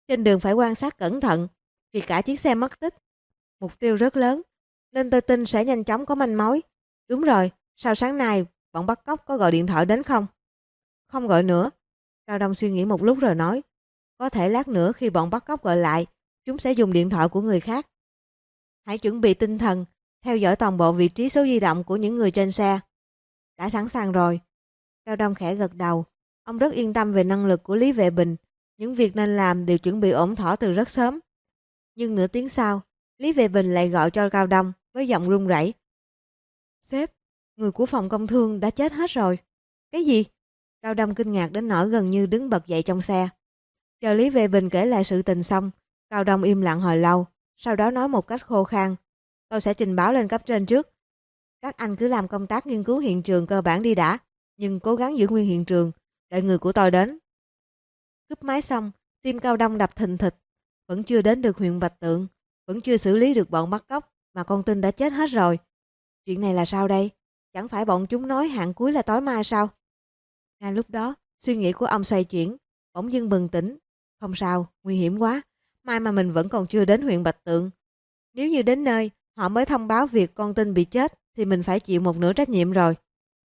Trên đường phải quan sát cẩn thận vì cả chiếc xe mất tích. Mục tiêu rất lớn, nên tôi tin sẽ nhanh chóng có manh mối. Đúng rồi, sao sáng nay bọn bắt cóc có gọi điện thoại đến không? Không gọi nữa. Cao Đông suy nghĩ một lúc rồi nói. Có thể lát nữa khi bọn bắt cóc gọi lại, chúng sẽ dùng điện thoại của người khác. Hãy chuẩn bị tinh thần, theo dõi toàn bộ vị trí số di động của những người trên xe. Đã sẵn sàng rồi. Cao Đông khẽ gật đầu. Ông rất yên tâm về năng lực của Lý Vệ Bình. Những việc nên làm đều chuẩn bị ổn thỏa từ rất sớm. Nhưng nửa tiếng sau, Lý Vệ Bình lại gọi cho Cao Đông với giọng run rẩy. Sếp, người của phòng công thương đã chết hết rồi. Cái gì? Cao Đông kinh ngạc đến nỗi gần như đứng bật dậy trong xe. Chờ Lý Vệ Bình kể lại sự tình xong, Cao Đông im lặng hồi lâu, sau đó nói một cách khô khan. Tôi sẽ trình báo lên cấp trên trước. Các anh cứ làm công tác nghiên cứu hiện trường cơ bản đi đã, nhưng cố gắng giữ nguyên hiện trường, đợi người của tôi đến. Cúp máy xong, tim Cao Đông đập thình thịch. Vẫn chưa đến được huyện Bạch Tượng, vẫn chưa xử lý được bọn bắt cóc, mà con tin đã chết hết rồi. Chuyện này là sao đây? Chẳng phải bọn chúng nói hạn cuối là tối mai sao? Ngay lúc đó, suy nghĩ của ông xoay chuyển, bỗng dưng bừng tỉnh. Không sao, nguy hiểm quá. Mai mà mình vẫn còn chưa đến huyện Bạch Tượng. Nếu như đến nơi, họ mới thông báo việc con tin bị chết, thì mình phải chịu một nửa trách nhiệm rồi.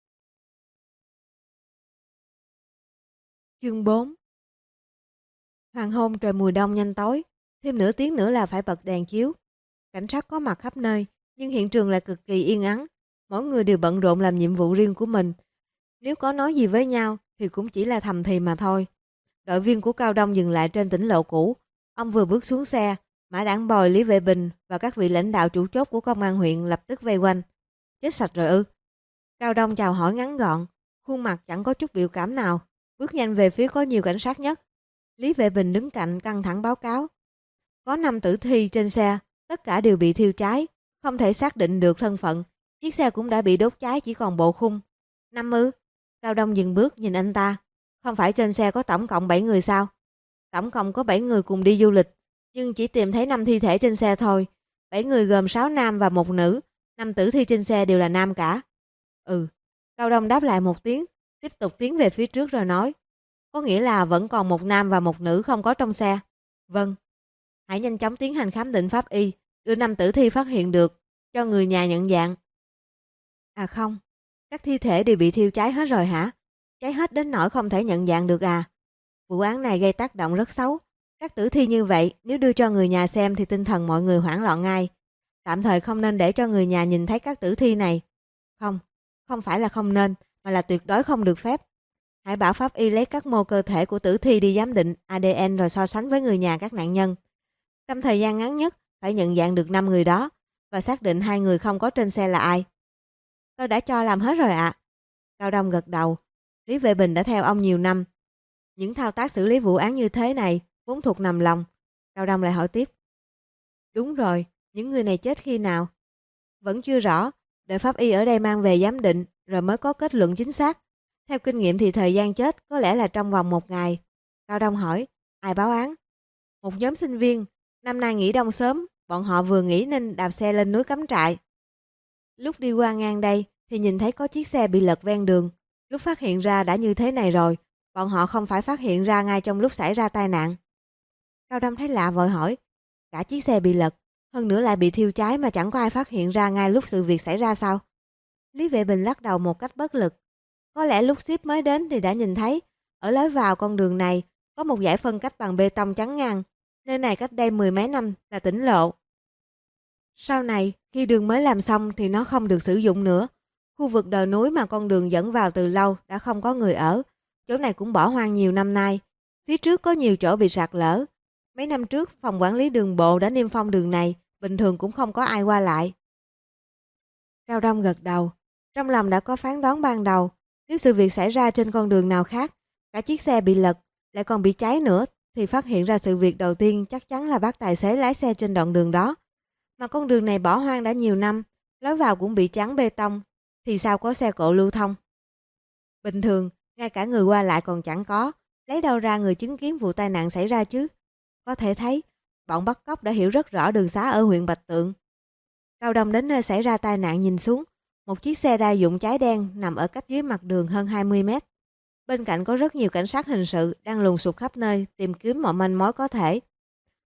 Chương 4. Hoàng hôn trời mùa đông nhanh tối, thêm nửa tiếng nữa là phải bật đèn chiếu. Cảnh sát có mặt khắp nơi, nhưng hiện trường lại cực kỳ yên ắng. Mỗi người đều bận rộn làm nhiệm vụ riêng của mình. Nếu có nói gì với nhau thì cũng chỉ là thầm thì mà thôi. Đội viên của Cao Đông dừng lại trên tỉnh lộ cũ. Ông vừa bước xuống xe, Mã Đảng Bồi, Lý Vệ Bình và các vị lãnh đạo chủ chốt của công an huyện lập tức vây quanh. Chết sạch rồi ư? Cao Đông chào hỏi ngắn gọn, khuôn mặt chẳng có chút biểu cảm nào, bước nhanh về phía có nhiều cảnh sát nhất. Lý Vệ Bình đứng cạnh căng thẳng báo cáo. Có 5 tử thi trên xe, tất cả đều bị thiêu cháy, không thể xác định được thân phận. Chiếc xe cũng đã bị đốt cháy chỉ còn bộ khung. 5 ư? Cao Đông dừng bước nhìn anh ta. Không phải trên xe có tổng cộng 7 người sao? Tổng cộng có 7 người cùng đi du lịch, nhưng chỉ tìm thấy 5 thi thể trên xe thôi. 7 người gồm 6 nam và 1 nữ, 5 tử thi trên xe đều là nam cả. Ừ. Cao Đông đáp lại một tiếng, tiếp tục tiến về phía trước rồi nói. Có nghĩa là vẫn còn 1 nam và 1 nữ không có trong xe. Vâng. Hãy nhanh chóng tiến hành khám định pháp y, đưa 5 tử thi phát hiện được, cho người nhà nhận dạng. À không, các thi thể đều bị thiêu cháy hết rồi hả? Cháy hết đến nỗi không thể nhận dạng được à? Vụ án này gây tác động rất xấu. Các tử thi như vậy, nếu đưa cho người nhà xem thì tinh thần mọi người hoảng loạn ngay. Tạm thời không nên để cho người nhà nhìn thấy các tử thi này. Không, không phải là không nên, mà là tuyệt đối không được phép. Hãy bảo pháp y lấy các mô cơ thể của tử thi đi giám định ADN rồi so sánh với người nhà các nạn nhân. Trong thời gian ngắn nhất, phải nhận dạng được 5 người đó và xác định 2 người không có trên xe là ai. Tôi đã cho làm hết rồi ạ. Cao Đông gật đầu. Lý Vệ Bình đã theo ông nhiều năm. Những thao tác xử lý vụ án như thế này vốn thuộc nằm lòng. Cao Đông lại hỏi tiếp. Đúng rồi, những người này chết khi nào? Vẫn chưa rõ, đợi pháp y ở đây mang về giám định rồi mới có kết luận chính xác. Theo kinh nghiệm thì thời gian chết có lẽ là trong vòng 1 ngày. Cao Đông hỏi, ai báo án? Một nhóm sinh viên, năm nay nghỉ đông sớm, bọn họ vừa nghỉ nên đạp xe lên núi cắm trại. Lúc đi qua ngang đây thì nhìn thấy có chiếc xe bị lật ven đường. Lúc phát hiện ra đã như thế này rồi, bọn họ không phải phát hiện ra ngay trong lúc xảy ra tai nạn. Cao Đông thấy lạ vội hỏi, cả chiếc xe bị lật, hơn nữa lại bị thiêu cháy mà chẳng có ai phát hiện ra ngay lúc sự việc xảy ra sao? Lý Vệ Bình lắc đầu một cách bất lực. Có lẽ lúc ship mới đến thì đã nhìn thấy, ở lối vào con đường này có một dải phân cách bằng bê tông chắn ngang. Nơi này cách đây 10 mấy năm là tỉnh lộ. Sau này, khi đường mới làm xong thì nó không được sử dụng nữa. Khu vực đồi núi mà con đường dẫn vào từ lâu đã không có người ở. Chỗ này cũng bỏ hoang nhiều năm nay. Phía trước có nhiều chỗ bị sạt lở. Mấy năm trước, phòng quản lý đường bộ đã niêm phong đường này, bình thường cũng không có ai qua lại. Cao Đông gật đầu. Trong lòng đã có phán đoán ban đầu. Nếu sự việc xảy ra trên con đường nào khác, cả chiếc xe bị lật, lại còn bị cháy nữa, thì phát hiện ra sự việc đầu tiên chắc chắn là bác tài xế lái xe trên đoạn đường đó. Mà con đường này bỏ hoang đã nhiều năm, lối vào cũng bị chắn bê tông, thì sao có xe cộ lưu thông? Bình thường, ngay cả người qua lại còn chẳng có, lấy đâu ra người chứng kiến vụ tai nạn xảy ra chứ? Có thể thấy, bọn bắt cóc đã hiểu rất rõ đường xá ở huyện Bạch Tượng. Cao Đông đến nơi xảy ra tai nạn nhìn xuống, một chiếc xe đa dụng cháy đen nằm ở cách dưới mặt đường hơn 20 mét. Bên cạnh có rất nhiều cảnh sát hình sự đang lùng sục khắp nơi tìm kiếm mọi manh mối có thể.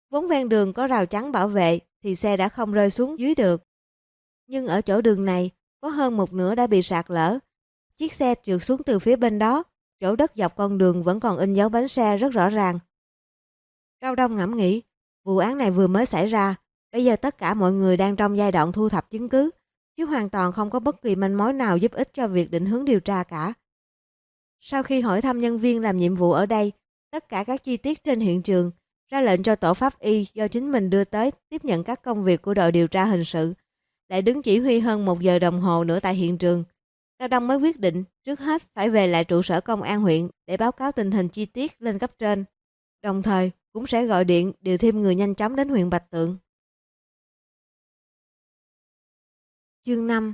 Vốn ven đường có rào chắn bảo vệ thì xe đã không rơi xuống dưới được. Nhưng ở chỗ đường này, có hơn một nửa đã bị sạt lở. Chiếc xe trượt xuống từ phía bên đó, chỗ đất dọc con đường vẫn còn in dấu bánh xe rất rõ ràng. Cao Đông ngẫm nghĩ, vụ án này vừa mới xảy ra, bây giờ tất cả mọi người đang trong giai đoạn thu thập chứng cứ, chứ hoàn toàn không có bất kỳ manh mối nào giúp ích cho việc định hướng điều tra cả. Sau khi hỏi thăm nhân viên làm nhiệm vụ ở đây, tất cả các chi tiết trên hiện trường, ra lệnh cho tổ pháp y do chính mình đưa tới tiếp nhận các công việc của đội điều tra hình sự, lại đứng chỉ huy hơn 1 giờ đồng hồ nữa tại hiện trường. Cao Đông mới quyết định trước hết phải về lại trụ sở công an huyện để báo cáo tình hình chi tiết lên cấp trên. Đồng thời cũng sẽ gọi điện điều thêm người nhanh chóng đến huyện Bạch Tượng. Chương 5.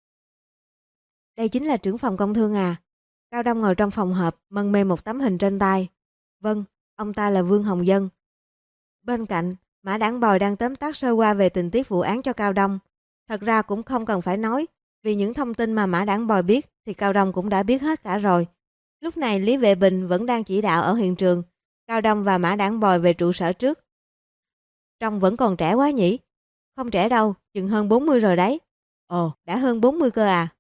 Đây chính là trưởng phòng công thương à? Cao Đông ngồi trong phòng họp, mân mê một tấm hình trên tay. Vâng, ông ta là Vương Hồng Dân. Bên cạnh, Mã Đảng Bòi đang tóm tắt sơ qua về tình tiết vụ án cho Cao Đông. Thật ra cũng không cần phải nói, vì những thông tin mà Mã Đảng Bòi biết thì Cao Đông cũng đã biết hết cả rồi. Lúc này Lý Vệ Bình vẫn đang chỉ đạo ở hiện trường. Cao Đông và Mã Đảng Bòi về trụ sở trước. Trông vẫn còn trẻ quá nhỉ? Không trẻ đâu, chừng hơn 40 rồi đấy. Ồ, đã hơn 40 cơ à?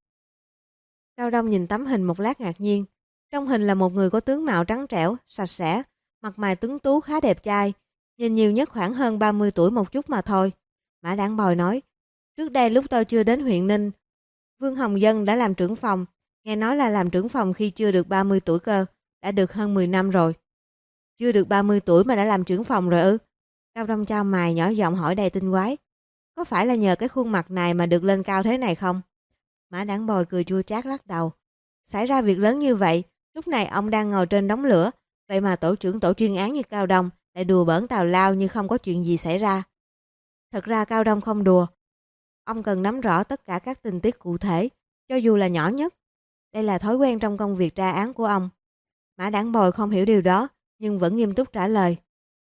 Cao Đông nhìn tấm hình một lát ngạc nhiên. Trong hình là một người có tướng mạo trắng trẻo, sạch sẽ, mặt mày tuấn tú khá đẹp trai, nhìn nhiều nhất khoảng hơn 30 tuổi một chút mà thôi. Mã Đảng Bòi nói, trước đây lúc tôi chưa đến huyện Ninh, Vương Hồng Dân đã làm trưởng phòng, nghe nói là làm trưởng phòng khi chưa được 30 tuổi cơ, đã được hơn 10 năm rồi. Chưa được 30 tuổi mà đã làm trưởng phòng rồi ư? Cao Đông chau mày nhỏ giọng hỏi đầy tinh quái. Có phải là nhờ cái khuôn mặt này mà được lên cao thế này không? Mã Đảng Bòi cười chua chát lắc đầu. Xảy ra việc lớn như vậy, lúc này ông đang ngồi trên đống lửa, vậy mà tổ trưởng tổ chuyên án như Cao Đông lại đùa bỡn tào lao như không có chuyện gì xảy ra. Thật ra Cao Đông không đùa. Ông cần nắm rõ tất cả các tình tiết cụ thể, cho dù là nhỏ nhất. Đây là thói quen trong công việc tra án của ông. Mã Đảng Bòi không hiểu điều đó, nhưng vẫn nghiêm túc trả lời.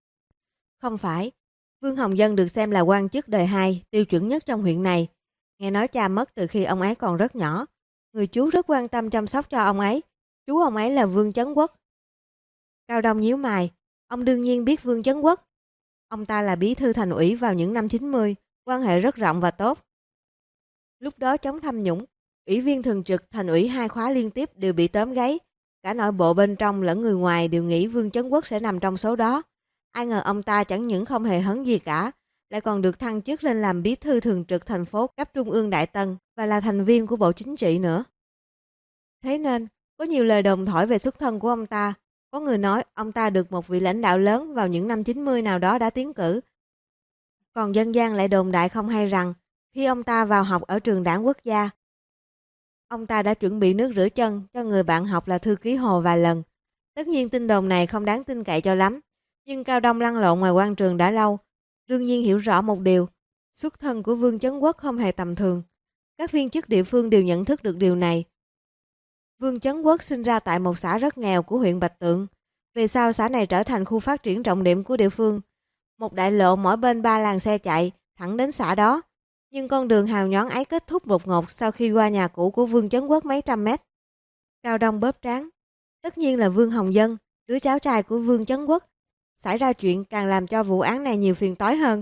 Không phải, Vương Hồng Dân được xem là quan chức đời 2, tiêu chuẩn nhất trong huyện này. Nghe nói cha mất từ khi ông ấy còn rất nhỏ. Người chú rất quan tâm chăm sóc cho ông ấy. Chú ông ấy là Vương Chấn Quốc. Cao Đông nhíu mày. Ông đương nhiên biết Vương Chấn Quốc. Ông ta là bí thư thành ủy vào những năm 90, quan hệ rất rộng và tốt. Lúc đó chống tham nhũng, ủy viên thường trực thành ủy 2 khóa liên tiếp đều bị tóm gáy. Cả nội bộ bên trong lẫn người ngoài đều nghĩ Vương Chấn Quốc sẽ nằm trong số đó. Ai ngờ ông ta chẳng những không hề hấn gì cả, lại còn được thăng chức lên làm bí thư thường trực thành phố cấp trung ương Đại Tân và là thành viên của Bộ Chính trị nữa. Thế nên, có nhiều lời đồn thổi về xuất thân của ông ta. Có người nói ông ta được một vị lãnh đạo lớn vào những năm 90 nào đó đã tiến cử. Còn dân gian lại đồn đại không hay rằng, khi ông ta vào học ở trường Đảng Quốc gia, ông ta đã chuẩn bị nước rửa chân cho người bạn học là thư ký Hồ vài lần. Tất nhiên tin đồn này không đáng tin cậy cho lắm, nhưng Cao Đông lăn lộn ngoài quan trường đã lâu, đương nhiên hiểu rõ một điều, xuất thân của Vương Chấn Quốc không hề tầm thường. Các viên chức địa phương đều nhận thức được điều này. Vương Chấn Quốc sinh ra tại một xã rất nghèo của huyện Bạch Tượng. Về sau xã này trở thành khu phát triển trọng điểm của địa phương. Một đại lộ mỗi bên 3 làn xe chạy thẳng đến xã đó. Nhưng con đường hào nhoáng ấy kết thúc đột ngột sau khi qua nhà cũ của Vương Chấn Quốc mấy trăm mét. Cao Đông bóp trán. Tất nhiên là Vương Hồng Dân, đứa cháu trai của Vương Chấn Quốc. Xảy ra chuyện càng làm cho vụ án này nhiều phiền toái hơn.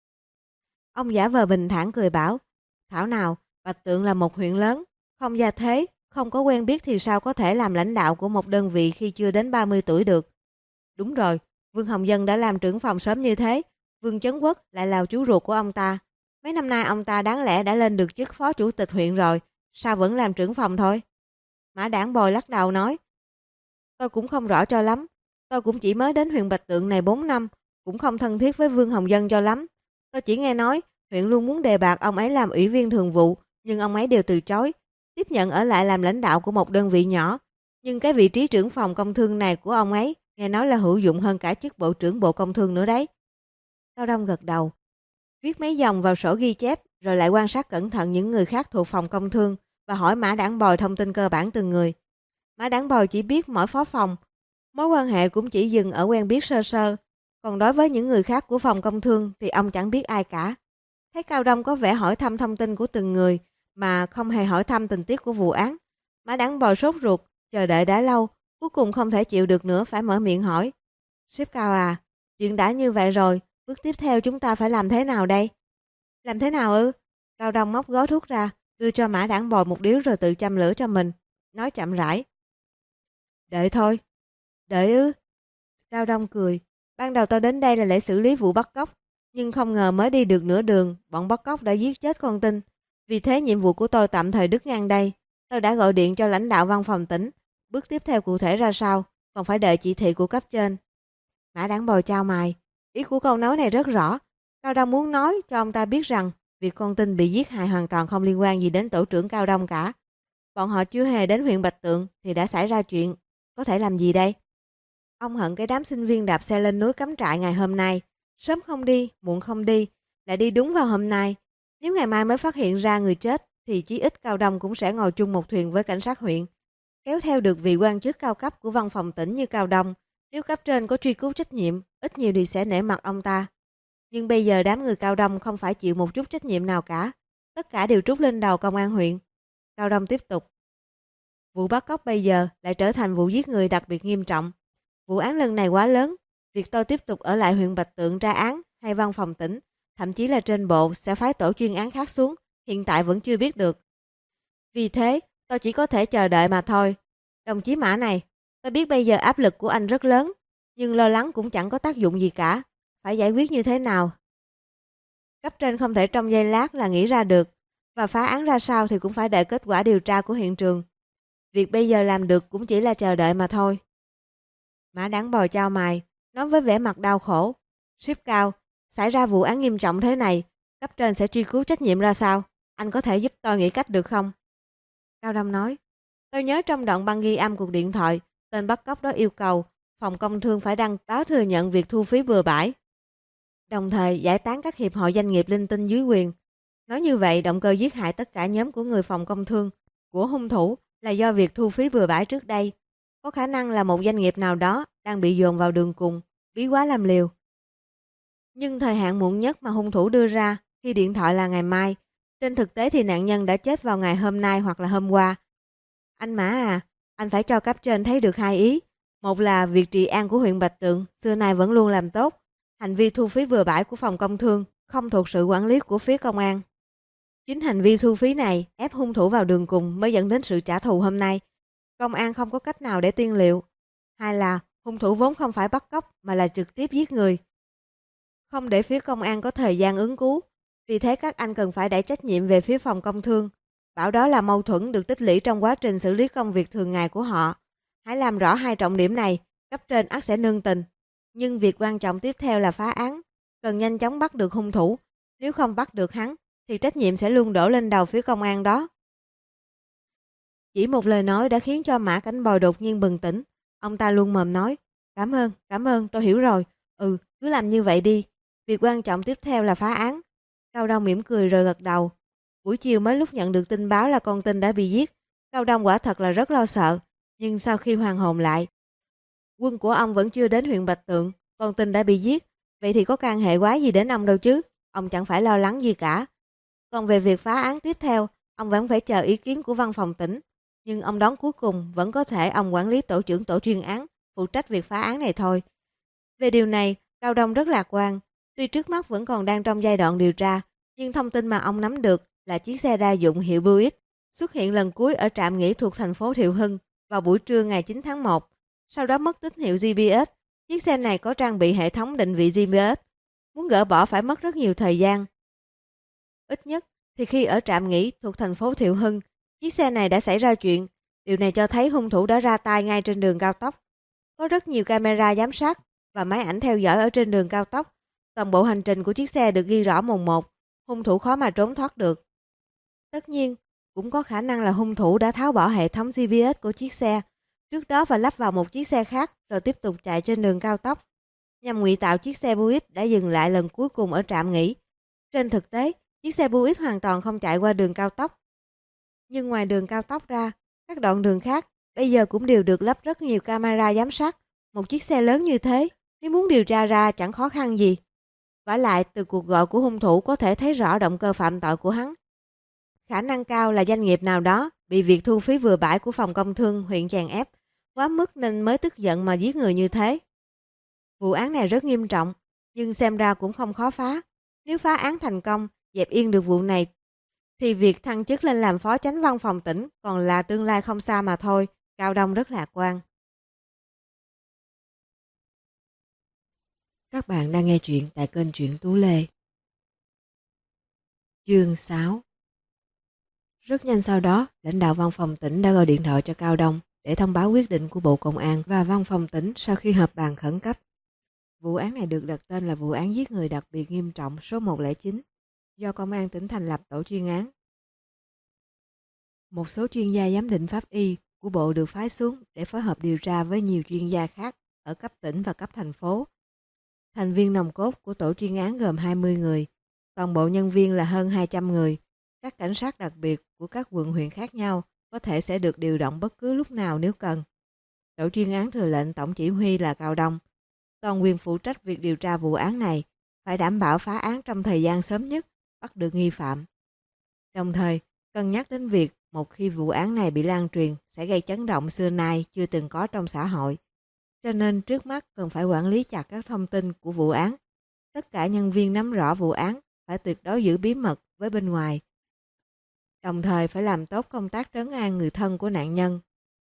Ông giả vờ bình thản cười bảo, thảo nào, Bạch Tượng là một huyện lớn, không gia thế, không có quen biết thì sao có thể làm lãnh đạo của một đơn vị khi chưa đến 30 tuổi được. Đúng rồi, Vương Hồng Dân đã làm trưởng phòng sớm như thế, Vương Chấn Quốc lại là chú ruột của ông ta. Mấy năm nay ông ta đáng lẽ đã lên được chức phó chủ tịch huyện rồi, sao vẫn làm trưởng phòng thôi? Mã Đảng Bòi lắc đầu nói, tôi cũng không rõ cho lắm, tôi cũng chỉ mới đến huyện Bạch Tượng này 4 năm, cũng không thân thiết với Vương Hồng Dân cho lắm. Tôi chỉ nghe nói huyện luôn muốn đề bạt ông ấy làm ủy viên thường vụ, nhưng ông ấy đều từ chối, tiếp nhận ở lại làm lãnh đạo của một đơn vị nhỏ. Nhưng cái vị trí trưởng phòng công thương này của ông ấy nghe nói là hữu dụng hơn cả chức bộ trưởng bộ công thương nữa đấy. Cao Đông gật đầu, viết mấy dòng vào sổ ghi chép, rồi lại quan sát cẩn thận những người khác thuộc phòng công thương và hỏi Mã Đảng Bòi thông tin cơ bản từng người. Mã Đảng Bòi chỉ biết mỗi phó phòng, mối quan hệ cũng chỉ dừng ở quen biết sơ sơ. Còn đối với những người khác của phòng công thương thì ông chẳng biết ai cả. Thấy Cao Đông có vẻ hỏi thăm thông tin của từng người mà không hề hỏi thăm tình tiết của vụ án. Mã Đảng Bòi sốt ruột, chờ đợi đã lâu, cuối cùng không thể chịu được nữa phải mở miệng hỏi. Sếp Cao à, chuyện đã như vậy rồi, Bước tiếp theo chúng ta phải làm thế nào đây? Làm thế nào ư? Cao Đông móc gói thuốc ra, đưa cho Mã Đản Bồi một điếu rồi tự châm lửa cho mình. Nói chậm rãi. Đợi thôi. Đợi ư? Cao Đông cười. Ban đầu tôi đến đây là để xử lý vụ bắt cóc. Nhưng không ngờ mới đi được nửa đường, bọn bắt cóc đã giết chết con tin. Vì thế nhiệm vụ của tôi tạm thời đứt ngang đây. Tôi đã gọi điện cho lãnh đạo văn phòng tỉnh. Bước tiếp theo cụ thể ra sao, còn phải đợi chỉ thị của cấp trên. Mã Đản Bồi chau mày. Ý của câu nói này rất rõ. Cao Đông muốn nói cho ông ta biết rằng việc con tin bị giết hại hoàn toàn không liên quan gì đến tổ trưởng Cao Đông cả. Bọn họ chưa hề đến huyện Bạch Tượng thì đã xảy ra chuyện. Có thể làm gì đây? Ông hận cái đám sinh viên đạp xe lên núi cắm trại ngày hôm nay. Sớm không đi, muộn không đi, lại đi đúng vào hôm nay. Nếu ngày mai mới phát hiện ra người chết thì chí ít Cao Đông cũng sẽ ngồi chung một thuyền với cảnh sát huyện. Kéo theo được vị quan chức cao cấp của văn phòng tỉnh như Cao Đông. Nếu cấp trên có truy cứu trách nhiệm, ít nhiều thì sẽ nể mặt ông ta. Nhưng bây giờ đám người Cao Đông không phải chịu một chút trách nhiệm nào cả. Tất cả đều trút lên đầu công an huyện. Cao Đông tiếp tục. Vụ bắt cóc bây giờ lại trở thành vụ giết người đặc biệt nghiêm trọng. Vụ án lần này quá lớn. Việc tôi tiếp tục ở lại huyện Bạch Tượng tra án hay văn phòng tỉnh, thậm chí là trên bộ sẽ phái tổ chuyên án khác xuống, hiện tại vẫn chưa biết được. Vì thế, tôi chỉ có thể chờ đợi mà thôi. Đồng chí Mã này, tôi biết bây giờ áp lực của anh rất lớn, nhưng lo lắng cũng chẳng có tác dụng gì cả. Phải giải quyết như thế nào? Cấp trên không thể trong giây lát là nghĩ ra được, và phá án ra sao thì cũng phải đợi kết quả điều tra của hiện trường. Việc bây giờ làm được cũng chỉ là chờ đợi mà thôi. Mã Đản Bồi chau mày, nói với vẻ mặt đau khổ. Sếp Cao, xảy ra vụ án nghiêm trọng thế này, cấp trên sẽ truy cứu trách nhiệm ra sao? Anh có thể giúp tôi nghĩ cách được không? Cao Đông nói, tôi nhớ trong đoạn băng ghi âm cuộc điện thoại, tên bắt cóc đó yêu cầu phòng công thương phải đăng báo thừa nhận việc thu phí bừa bãi, đồng thời giải tán các hiệp hội doanh nghiệp linh tinh dưới quyền. Nói như vậy, động cơ giết hại tất cả nhóm của người phòng công thương của hung thủ là do việc thu phí bừa bãi trước đây. Có khả năng là một doanh nghiệp nào đó đang bị dồn vào đường cùng, bí quá làm liều. Nhưng thời hạn muộn nhất mà hung thủ đưa ra khi điện thoại là ngày mai. Trên thực tế thì nạn nhân đã chết vào ngày hôm nay hoặc là hôm qua. Anh Mã à, anh phải cho cấp trên thấy được hai ý. Một là việc trị an của huyện Bạch Tượng xưa nay vẫn luôn làm tốt. Hành vi thu phí bừa bãi của phòng công thương không thuộc sự quản lý của phía công an. Chính hành vi thu phí này ép hung thủ vào đường cùng mới dẫn đến sự trả thù hôm nay. Công an không có cách nào để tiên liệu. Hai là hung thủ vốn không phải bắt cóc mà là trực tiếp giết người. Không để phía công an có thời gian ứng cứu. Vì thế các anh cần phải đẩy trách nhiệm về phía phòng công thương. Bảo đó là mâu thuẫn được tích lũy trong quá trình xử lý công việc thường ngày của họ. Hãy làm rõ hai trọng điểm này, cấp trên ắt sẽ nương tình. Nhưng việc quan trọng tiếp theo là phá án. Cần nhanh chóng bắt được hung thủ. Nếu không bắt được hắn, thì trách nhiệm sẽ luôn đổ lên đầu phía công an đó. Chỉ một lời nói đã khiến cho Mã Cảnh Bồi đột nhiên bừng tỉnh. Ông ta luôn mồm nói, cảm ơn, tôi hiểu rồi. Cứ làm như vậy đi. Việc quan trọng tiếp theo là phá án. Cao Đông mỉm cười rồi gật đầu. Buổi chiều mới lúc nhận được tin báo là con tin đã bị giết. Cao Đông quả thật là rất lo sợ. Nhưng sau khi hoàn hồn lại, quân của ông vẫn chưa đến huyện Bạch Tượng. Con tin đã bị giết. Vậy thì có can hệ quá gì đến ông đâu chứ. Ông chẳng phải lo lắng gì cả. Còn về việc phá án tiếp theo, ông vẫn phải chờ ý kiến của văn phòng tỉnh. Nhưng ông đoán cuối cùng vẫn có thể ông quản lý tổ trưởng tổ chuyên án, phụ trách việc phá án này thôi. Về điều này, Cao Đông rất lạc quan. Tuy trước mắt vẫn còn đang trong giai đoạn điều tra, nhưng thông tin mà ông nắm được là chiếc xe đa dụng hiệu Buick xuất hiện lần cuối ở trạm nghỉ thuộc thành phố Thiệu Hưng vào buổi trưa ngày 9 tháng 1. Sau đó mất tín hiệu GPS. Chiếc xe này có trang bị hệ thống định vị GPS. Muốn gỡ bỏ phải mất rất nhiều thời gian. Ít nhất thì khi ở trạm nghỉ thuộc thành phố Thiệu Hưng, chiếc xe này đã xảy ra chuyện. Điều này cho thấy hung thủ đã ra tay ngay trên đường cao tốc. Có rất nhiều camera giám sát và máy ảnh theo dõi ở trên đường cao tốc. Toàn bộ hành trình của chiếc xe được ghi rõ mồn một. Hung thủ khó mà trốn thoát được. Tất nhiên, cũng có khả năng là hung thủ đã tháo bỏ hệ thống GPS của chiếc xe trước đó và lắp vào một chiếc xe khác rồi tiếp tục chạy trên đường cao tốc nhằm ngụy tạo chiếc xe Buick đã dừng lại lần cuối cùng ở trạm nghỉ. Trên thực tế, chiếc xe Buick hoàn toàn không chạy qua đường cao tốc. Nhưng ngoài đường cao tốc ra, các đoạn đường khác bây giờ cũng đều được lắp rất nhiều camera giám sát. Một chiếc xe lớn như thế, nếu muốn điều tra ra chẳng khó khăn gì. Vả lại, từ cuộc gọi của hung thủ có thể thấy rõ động cơ phạm tội của hắn. Khả năng cao là doanh nghiệp nào đó bị việc thu phí bừa bãi của phòng công thương huyện chèn ép quá mức nên mới tức giận mà giết người như thế. Vụ án này rất nghiêm trọng, nhưng xem ra cũng không khó phá. Nếu phá án thành công, dẹp yên được vụ này, thì việc thăng chức lên làm phó chánh văn phòng tỉnh còn là tương lai không xa mà thôi. Cao Đông rất lạc quan. Các bạn đang nghe chuyện tại kênh Truyện Tú Lê. Chương 6. Rất nhanh sau đó, lãnh đạo văn phòng tỉnh đã gọi điện thoại cho Cao Đông để thông báo quyết định của Bộ Công an và văn phòng tỉnh sau khi họp bàn khẩn cấp. Vụ án này được đặt tên là vụ án giết người đặc biệt nghiêm trọng số 109 do Công an tỉnh thành lập tổ chuyên án. Một số chuyên gia giám định pháp y của Bộ được phái xuống để phối hợp điều tra với nhiều chuyên gia khác ở cấp tỉnh và cấp thành phố. Thành viên nòng cốt của tổ chuyên án gồm 20 người, toàn bộ nhân viên là hơn 200 người. Các cảnh sát đặc biệt của các quận huyện khác nhau có thể sẽ được điều động bất cứ lúc nào nếu cần. Tổ chuyên án thừa lệnh tổng chỉ huy là Cao Đông, toàn quyền phụ trách việc điều tra vụ án này, phải đảm bảo phá án trong thời gian sớm nhất, bắt được nghi phạm. Đồng thời, cân nhắc đến việc một khi vụ án này bị lan truyền sẽ gây chấn động xưa nay chưa từng có trong xã hội. Cho nên trước mắt cần phải quản lý chặt các thông tin của vụ án. Tất cả nhân viên nắm rõ vụ án phải tuyệt đối giữ bí mật với bên ngoài. Đồng thời phải làm tốt công tác trấn an người thân của nạn nhân.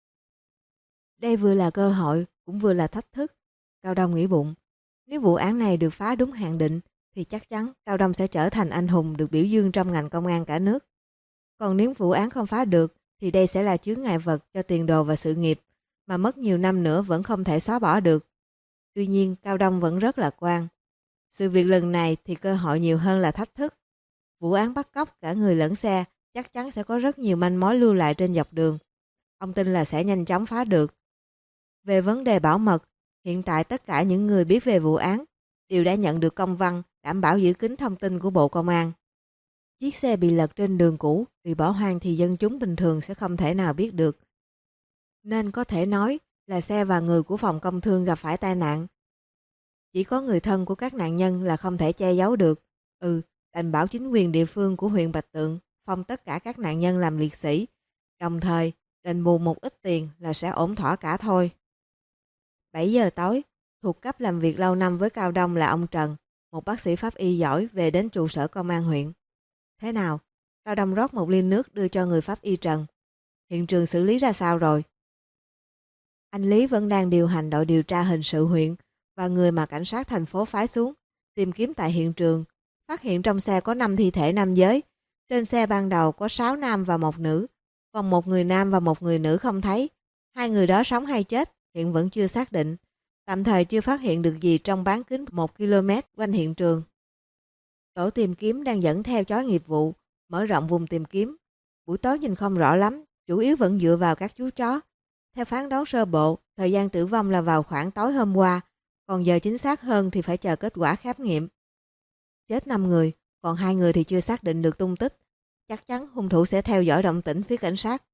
Đây vừa là cơ hội cũng vừa là thách thức. Cao Đông nghĩ bụng, nếu vụ án này được phá đúng hạn định thì chắc chắn Cao Đông sẽ trở thành anh hùng được biểu dương trong ngành công an cả nước. Còn nếu vụ án không phá được thì đây sẽ là chướng ngại vật cho tiền đồ và sự nghiệp mà mất nhiều năm nữa vẫn không thể xóa bỏ được. Tuy nhiên Cao Đông vẫn rất lạc quan. Sự việc lần này thì cơ hội nhiều hơn là thách thức. Vụ án bắt cóc cả người lẫn xe chắc chắn sẽ có rất nhiều manh mối lưu lại trên dọc đường. Ông tin là sẽ nhanh chóng phá được. Về vấn đề bảo mật, hiện tại tất cả những người biết về vụ án đều đã nhận được công văn đảm bảo giữ kín thông tin của Bộ Công an. Chiếc xe bị lật trên đường cũ bị bỏ hoang thì dân chúng bình thường sẽ không thể nào biết được. Nên có thể nói là xe và người của phòng công thương gặp phải tai nạn. Chỉ có người thân của các nạn nhân là không thể che giấu được. Đành bảo chính quyền địa phương của huyện Bạch Tượng phong tất cả các nạn nhân làm liệt sĩ. Đồng thời, đền bù một ít tiền là sẽ ổn thỏa cả thôi. 7 giờ tối, thuộc cấp làm việc lâu năm với Cao Đông là ông Trần, một bác sĩ pháp y giỏi về đến trụ sở công an huyện. Thế nào? Cao Đông rót một ly nước đưa cho người pháp y Trần. Hiện trường xử lý ra sao rồi? Anh Lý vẫn đang điều hành đội điều tra hình sự huyện và người mà cảnh sát thành phố phái xuống tìm kiếm tại hiện trường. Phát hiện trong xe có 5 thi thể nam giới. Trên xe ban đầu có 6 nam và 1 nữ, còn 1 người nam và 1 người nữ không thấy. 2 người đó sống hay chết hiện vẫn chưa xác định. Tạm thời chưa phát hiện được gì trong bán kính 1 km quanh hiện trường. Tổ tìm kiếm đang dẫn theo chó nghiệp vụ, mở rộng vùng tìm kiếm. Buổi tối nhìn không rõ lắm, chủ yếu vẫn dựa vào các chú chó. Theo phán đoán sơ bộ, thời gian tử vong là vào khoảng tối hôm qua, còn giờ chính xác hơn thì phải chờ kết quả khám nghiệm. Chết 5 người, còn 2 người thì chưa xác định được tung tích. Chắc chắn hung thủ sẽ theo dõi động tĩnh phía cảnh sát.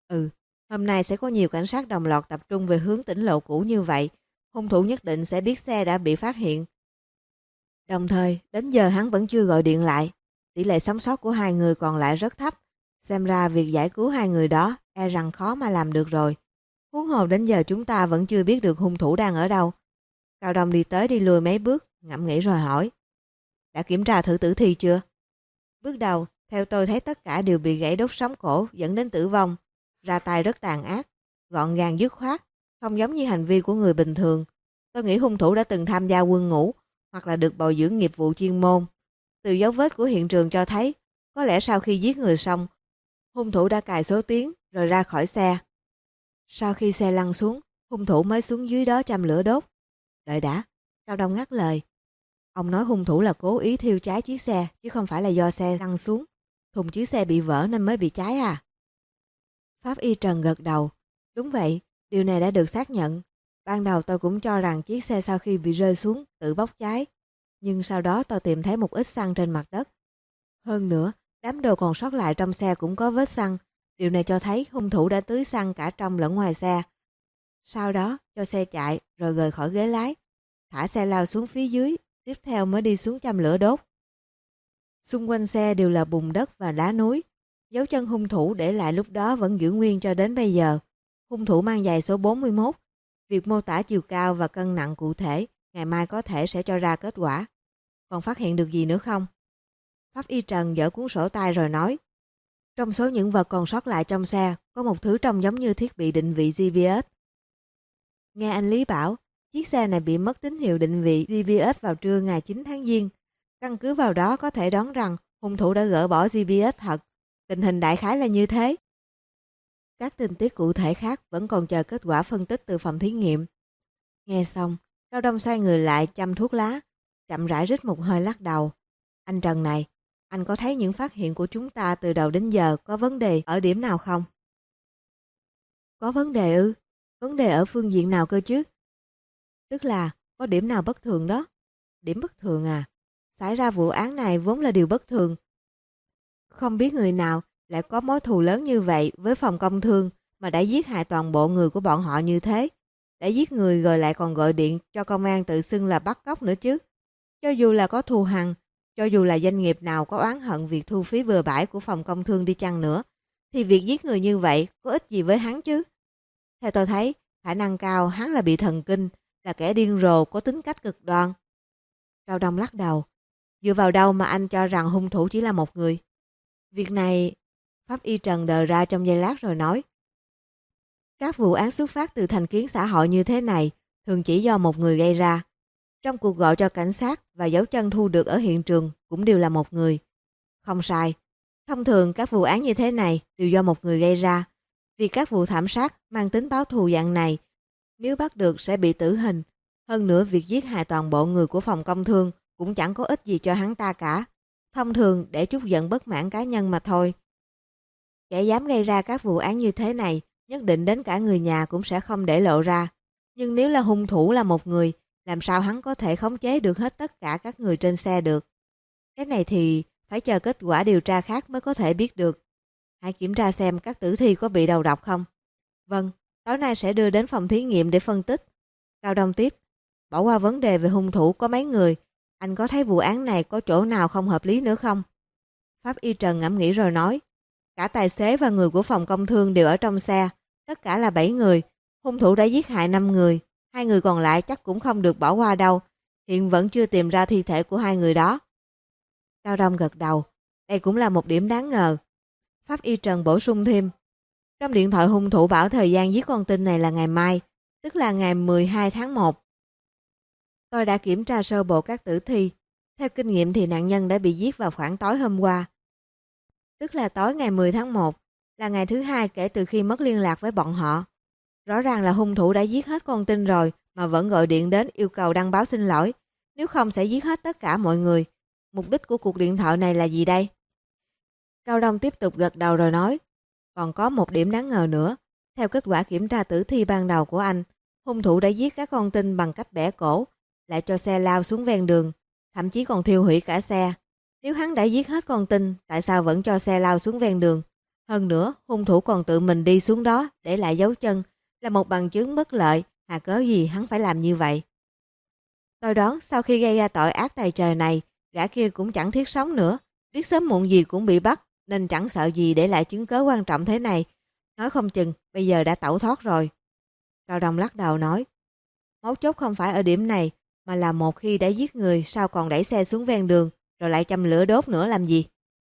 Hôm nay sẽ có nhiều cảnh sát đồng loạt tập trung về hướng tỉnh lộ cũ như vậy. Hung thủ nhất định sẽ biết xe đã bị phát hiện. Đồng thời, đến giờ hắn vẫn chưa gọi điện lại. Tỷ lệ sống sót của 2 người còn lại rất thấp. Xem ra việc giải cứu 2 người đó e rằng khó mà làm được rồi. Huống hồ đến giờ chúng ta vẫn chưa biết được hung thủ đang ở đâu. Cao Đông đi tới đi lui mấy bước, ngẫm nghĩ rồi hỏi. Đã kiểm tra thử tử thi chưa? Bước đầu, theo tôi thấy tất cả đều bị gãy đốt sống cổ dẫn đến tử vong. Ra tay rất tàn ác, gọn gàng dứt khoát, không giống như hành vi của người bình thường. Tôi nghĩ hung thủ đã từng tham gia quân ngũ hoặc là được bồi dưỡng nghiệp vụ chuyên môn. Từ dấu vết của hiện trường cho thấy, có lẽ sau khi giết người xong, hung thủ đã cài số tiếng rồi ra khỏi xe. Sau khi xe lăn xuống, hung thủ mới xuống dưới đó châm lửa đốt. Đợi đã, Cao Đông ngắt lời. Ông nói hung thủ là cố ý thiêu cháy chiếc xe chứ không phải là do xe lăn xuống. Thùng chiếc xe bị vỡ nên mới bị cháy à? Pháp y Trần gật đầu. Đúng vậy, điều này đã được xác nhận. Ban đầu tôi cũng cho rằng chiếc xe sau khi bị rơi xuống tự bốc cháy. Nhưng sau đó tôi tìm thấy một ít xăng trên mặt đất. Hơn nữa, đám đồ còn sót lại trong xe cũng có vết xăng. Điều này cho thấy hung thủ đã tưới xăng cả trong lẫn ngoài xe. Sau đó cho xe chạy rồi rời khỏi ghế lái. Thả xe lao xuống phía dưới, tiếp theo mới đi xuống châm lửa đốt. Xung quanh xe đều là bùn đất và đá núi. Dấu chân hung thủ để lại lúc đó vẫn giữ nguyên cho đến bây giờ. Hung thủ mang giày số 41. Việc mô tả chiều cao và cân nặng cụ thể ngày mai có thể sẽ cho ra kết quả. Còn phát hiện được gì nữa không? Pháp y Trần dở cuốn sổ tay rồi nói. Trong số những vật còn sót lại trong xe, có một thứ trông giống như thiết bị định vị GPS. Nghe anh Lý bảo, chiếc xe này bị mất tín hiệu định vị GPS vào trưa ngày 9 tháng Giêng. Căn cứ vào đó có thể đoán rằng hung thủ đã gỡ bỏ GPS thật. Tình hình đại khái là như thế. Các tình tiết cụ thể khác vẫn còn chờ kết quả phân tích từ phòng thí nghiệm. Nghe xong, Cao Đông xoay người lại châm thuốc lá, chậm rãi rít một hơi lắc đầu. Anh Trần này, anh có thấy những phát hiện của chúng ta từ đầu đến giờ có vấn đề ở điểm nào không? Có vấn đề ư? Vấn đề ở phương diện nào cơ chứ? Tức là có điểm nào bất thường đó? Điểm bất thường à? Xảy ra vụ án này vốn là điều bất thường. Không biết người nào lại có mối thù lớn như vậy với phòng công thương mà đã giết hại toàn bộ người của bọn họ như thế. Đã giết người rồi lại còn gọi điện cho công an tự xưng là bắt cóc nữa chứ. Cho dù là có thù hằn, cho dù là doanh nghiệp nào có oán hận việc thu phí bừa bãi của phòng công thương đi chăng nữa, thì việc giết người như vậy có ích gì với hắn chứ? Theo tôi thấy, khả năng cao hắn là bị thần kinh, là kẻ điên rồ có tính cách cực đoan. Cao Đông lắc đầu. Dựa vào đâu mà anh cho rằng hung thủ chỉ là một người? Việc này, Pháp y Trần đờ ra trong giây lát rồi nói. Các vụ án xuất phát từ thành kiến xã hội như thế này thường chỉ do một người gây ra. Trong cuộc gọi cho cảnh sát và dấu chân thu được ở hiện trường cũng đều là một người. Không sai. Thông thường các vụ án như thế này đều do một người gây ra. Vì các vụ thảm sát mang tính báo thù dạng này, nếu bắt được sẽ bị tử hình. Hơn nữa việc giết hại toàn bộ người của phòng công thương cũng chẳng có ích gì cho hắn ta cả. Thông thường để trút giận bất mãn cá nhân mà thôi. Kẻ dám gây ra các vụ án như thế này, nhất định đến cả người nhà cũng sẽ không để lộ ra. Nhưng nếu là hung thủ là một người, làm sao hắn có thể khống chế được hết tất cả các người trên xe được? Cái này thì phải chờ kết quả điều tra khác mới có thể biết được. Hãy kiểm tra xem các tử thi có bị đầu độc không. Vâng, tối nay sẽ đưa đến phòng thí nghiệm để phân tích. Cao Đông tiếp. Bỏ qua vấn đề về hung thủ có mấy người, anh có thấy vụ án này có chỗ nào không hợp lý nữa không? Pháp y Trần ngẫm nghĩ rồi nói. Cả tài xế và người của phòng công thương đều ở trong xe. Tất cả là 7 người. Hung thủ đã giết hại 5 người. 2 người còn lại chắc cũng không được bỏ qua đâu. Hiện vẫn chưa tìm ra thi thể của 2 người đó. Cao Đông gật đầu. Đây cũng là một điểm đáng ngờ. Pháp y Trần bổ sung thêm. Trong điện thoại hung thủ bảo thời gian giết con tin này là ngày mai, tức là ngày 12 tháng 1. Tôi đã kiểm tra sơ bộ các tử thi. Theo kinh nghiệm thì nạn nhân đã bị giết vào khoảng tối hôm qua. Tức là tối ngày 10 tháng 1, là ngày thứ 2 kể từ khi mất liên lạc với bọn họ. Rõ ràng là hung thủ đã giết hết con tin rồi mà vẫn gọi điện đến yêu cầu đăng báo xin lỗi. Nếu không sẽ giết hết tất cả mọi người. Mục đích của cuộc điện thoại này là gì đây? Cao Đông tiếp tục gật đầu rồi nói. Còn có một điểm đáng ngờ nữa. Theo kết quả kiểm tra tử thi ban đầu của anh, hung thủ đã giết các con tin bằng cách bẻ cổ, lại cho xe lao xuống ven đường, thậm chí còn thiêu hủy cả xe. Nếu hắn đã giết hết con tin, tại sao vẫn cho xe lao xuống ven đường? Hơn nữa, hung thủ còn tự mình đi xuống đó để lại dấu chân, là một bằng chứng bất lợi, hà cớ gì hắn phải làm như vậy? Tôi đoán sau khi gây ra tội ác tày trời này, gã kia cũng chẳng thiết sống nữa, biết sớm muộn gì cũng bị bắt, nên chẳng sợ gì để lại chứng cớ quan trọng thế này. Nói không chừng bây giờ đã tẩu thoát rồi. Cao Đông lắc đầu nói, mấu chốt không phải ở điểm này, mà là một khi đã giết người sao còn đẩy xe xuống ven đường, rồi lại châm lửa đốt nữa làm gì?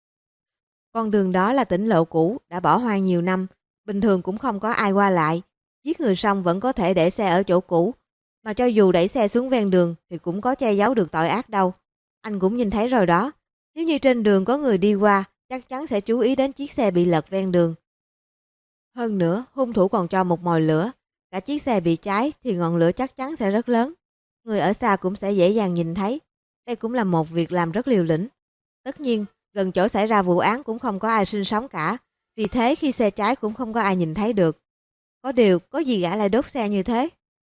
Con đường đó là tỉnh lộ cũ, đã bỏ hoang nhiều năm, bình thường cũng không có ai qua lại. Giết người xong vẫn có thể để xe ở chỗ cũ, mà cho dù đẩy xe xuống ven đường thì cũng có che giấu được tội ác đâu. Anh cũng nhìn thấy rồi đó, nếu như trên đường có người đi qua, chắc chắn sẽ chú ý đến chiếc xe bị lật ven đường. Hơn nữa, hung thủ còn cho một mồi lửa, cả chiếc xe bị cháy thì ngọn lửa chắc chắn sẽ rất lớn. Người ở xa cũng sẽ dễ dàng nhìn thấy. Đây cũng là một việc làm rất liều lĩnh. Tất nhiên, gần chỗ xảy ra vụ án cũng không có ai sinh sống cả, vì thế khi xe cháy cũng không có ai nhìn thấy được. Có điều, có gì gã lại đốt xe như thế?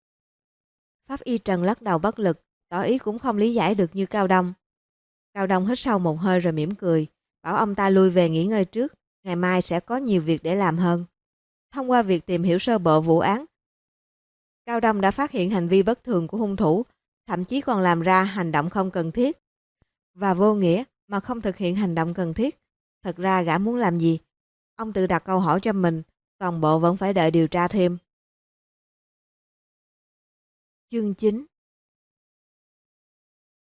Pháp y Trần lắc đầu bất lực, tỏ ý cũng không lý giải được như Cao Đông. Cao Đông hít sâu một hơi rồi mỉm cười, bảo ông ta lui về nghỉ ngơi trước, ngày mai sẽ có nhiều việc để làm hơn. Thông qua việc tìm hiểu sơ bộ vụ án, Cao Đông đã phát hiện hành vi bất thường của hung thủ, thậm chí còn làm ra hành động không cần thiết và vô nghĩa mà không thực hiện hành động cần thiết. Thật ra gã muốn làm gì? Ông tự đặt câu hỏi cho mình, toàn bộ vẫn phải đợi điều tra thêm. Chương 9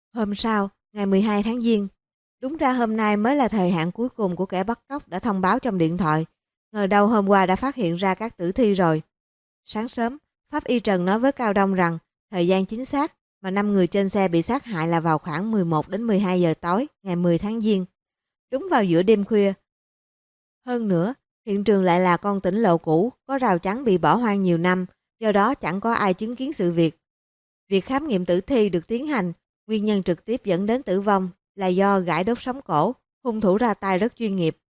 Hôm sau, ngày 12 tháng Giêng, đúng ra hôm nay mới là thời hạn cuối cùng của kẻ bắt cóc đã thông báo trong điện thoại. Ngờ đâu hôm qua đã phát hiện ra các tử thi rồi. Sáng sớm, Pháp Y Trần nói với Cao Đông rằng thời gian chính xác mà 5 người trên xe bị sát hại là vào khoảng 11 đến 12 giờ tối ngày 10 tháng Giêng, đúng vào giữa đêm khuya. Hơn nữa, hiện trường lại là con tỉnh lộ cũ, có rào chắn bị bỏ hoang nhiều năm, do đó chẳng có ai chứng kiến sự việc. Việc khám nghiệm tử thi được tiến hành, nguyên nhân trực tiếp dẫn đến tử vong là do gãi đốt sống cổ, hung thủ ra tay rất chuyên nghiệp.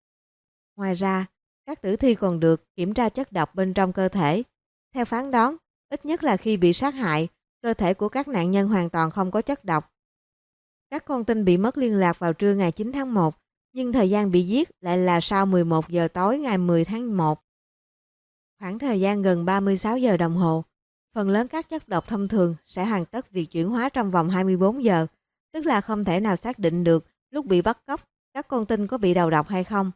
Ngoài ra, các tử thi còn được kiểm tra chất độc bên trong cơ thể. Theo phán đoán, ít nhất là khi bị sát hại, cơ thể của các nạn nhân hoàn toàn không có chất độc. Các con tin bị mất liên lạc vào trưa ngày 9 tháng 1, nhưng thời gian bị giết lại là sau 11 giờ tối ngày 10 tháng 1. Khoảng thời gian gần 36 giờ đồng hồ, phần lớn các chất độc thông thường sẽ hoàn tất việc chuyển hóa trong vòng 24 giờ, tức là không thể nào xác định được lúc bị bắt cóc các con tin có bị đầu độc hay không.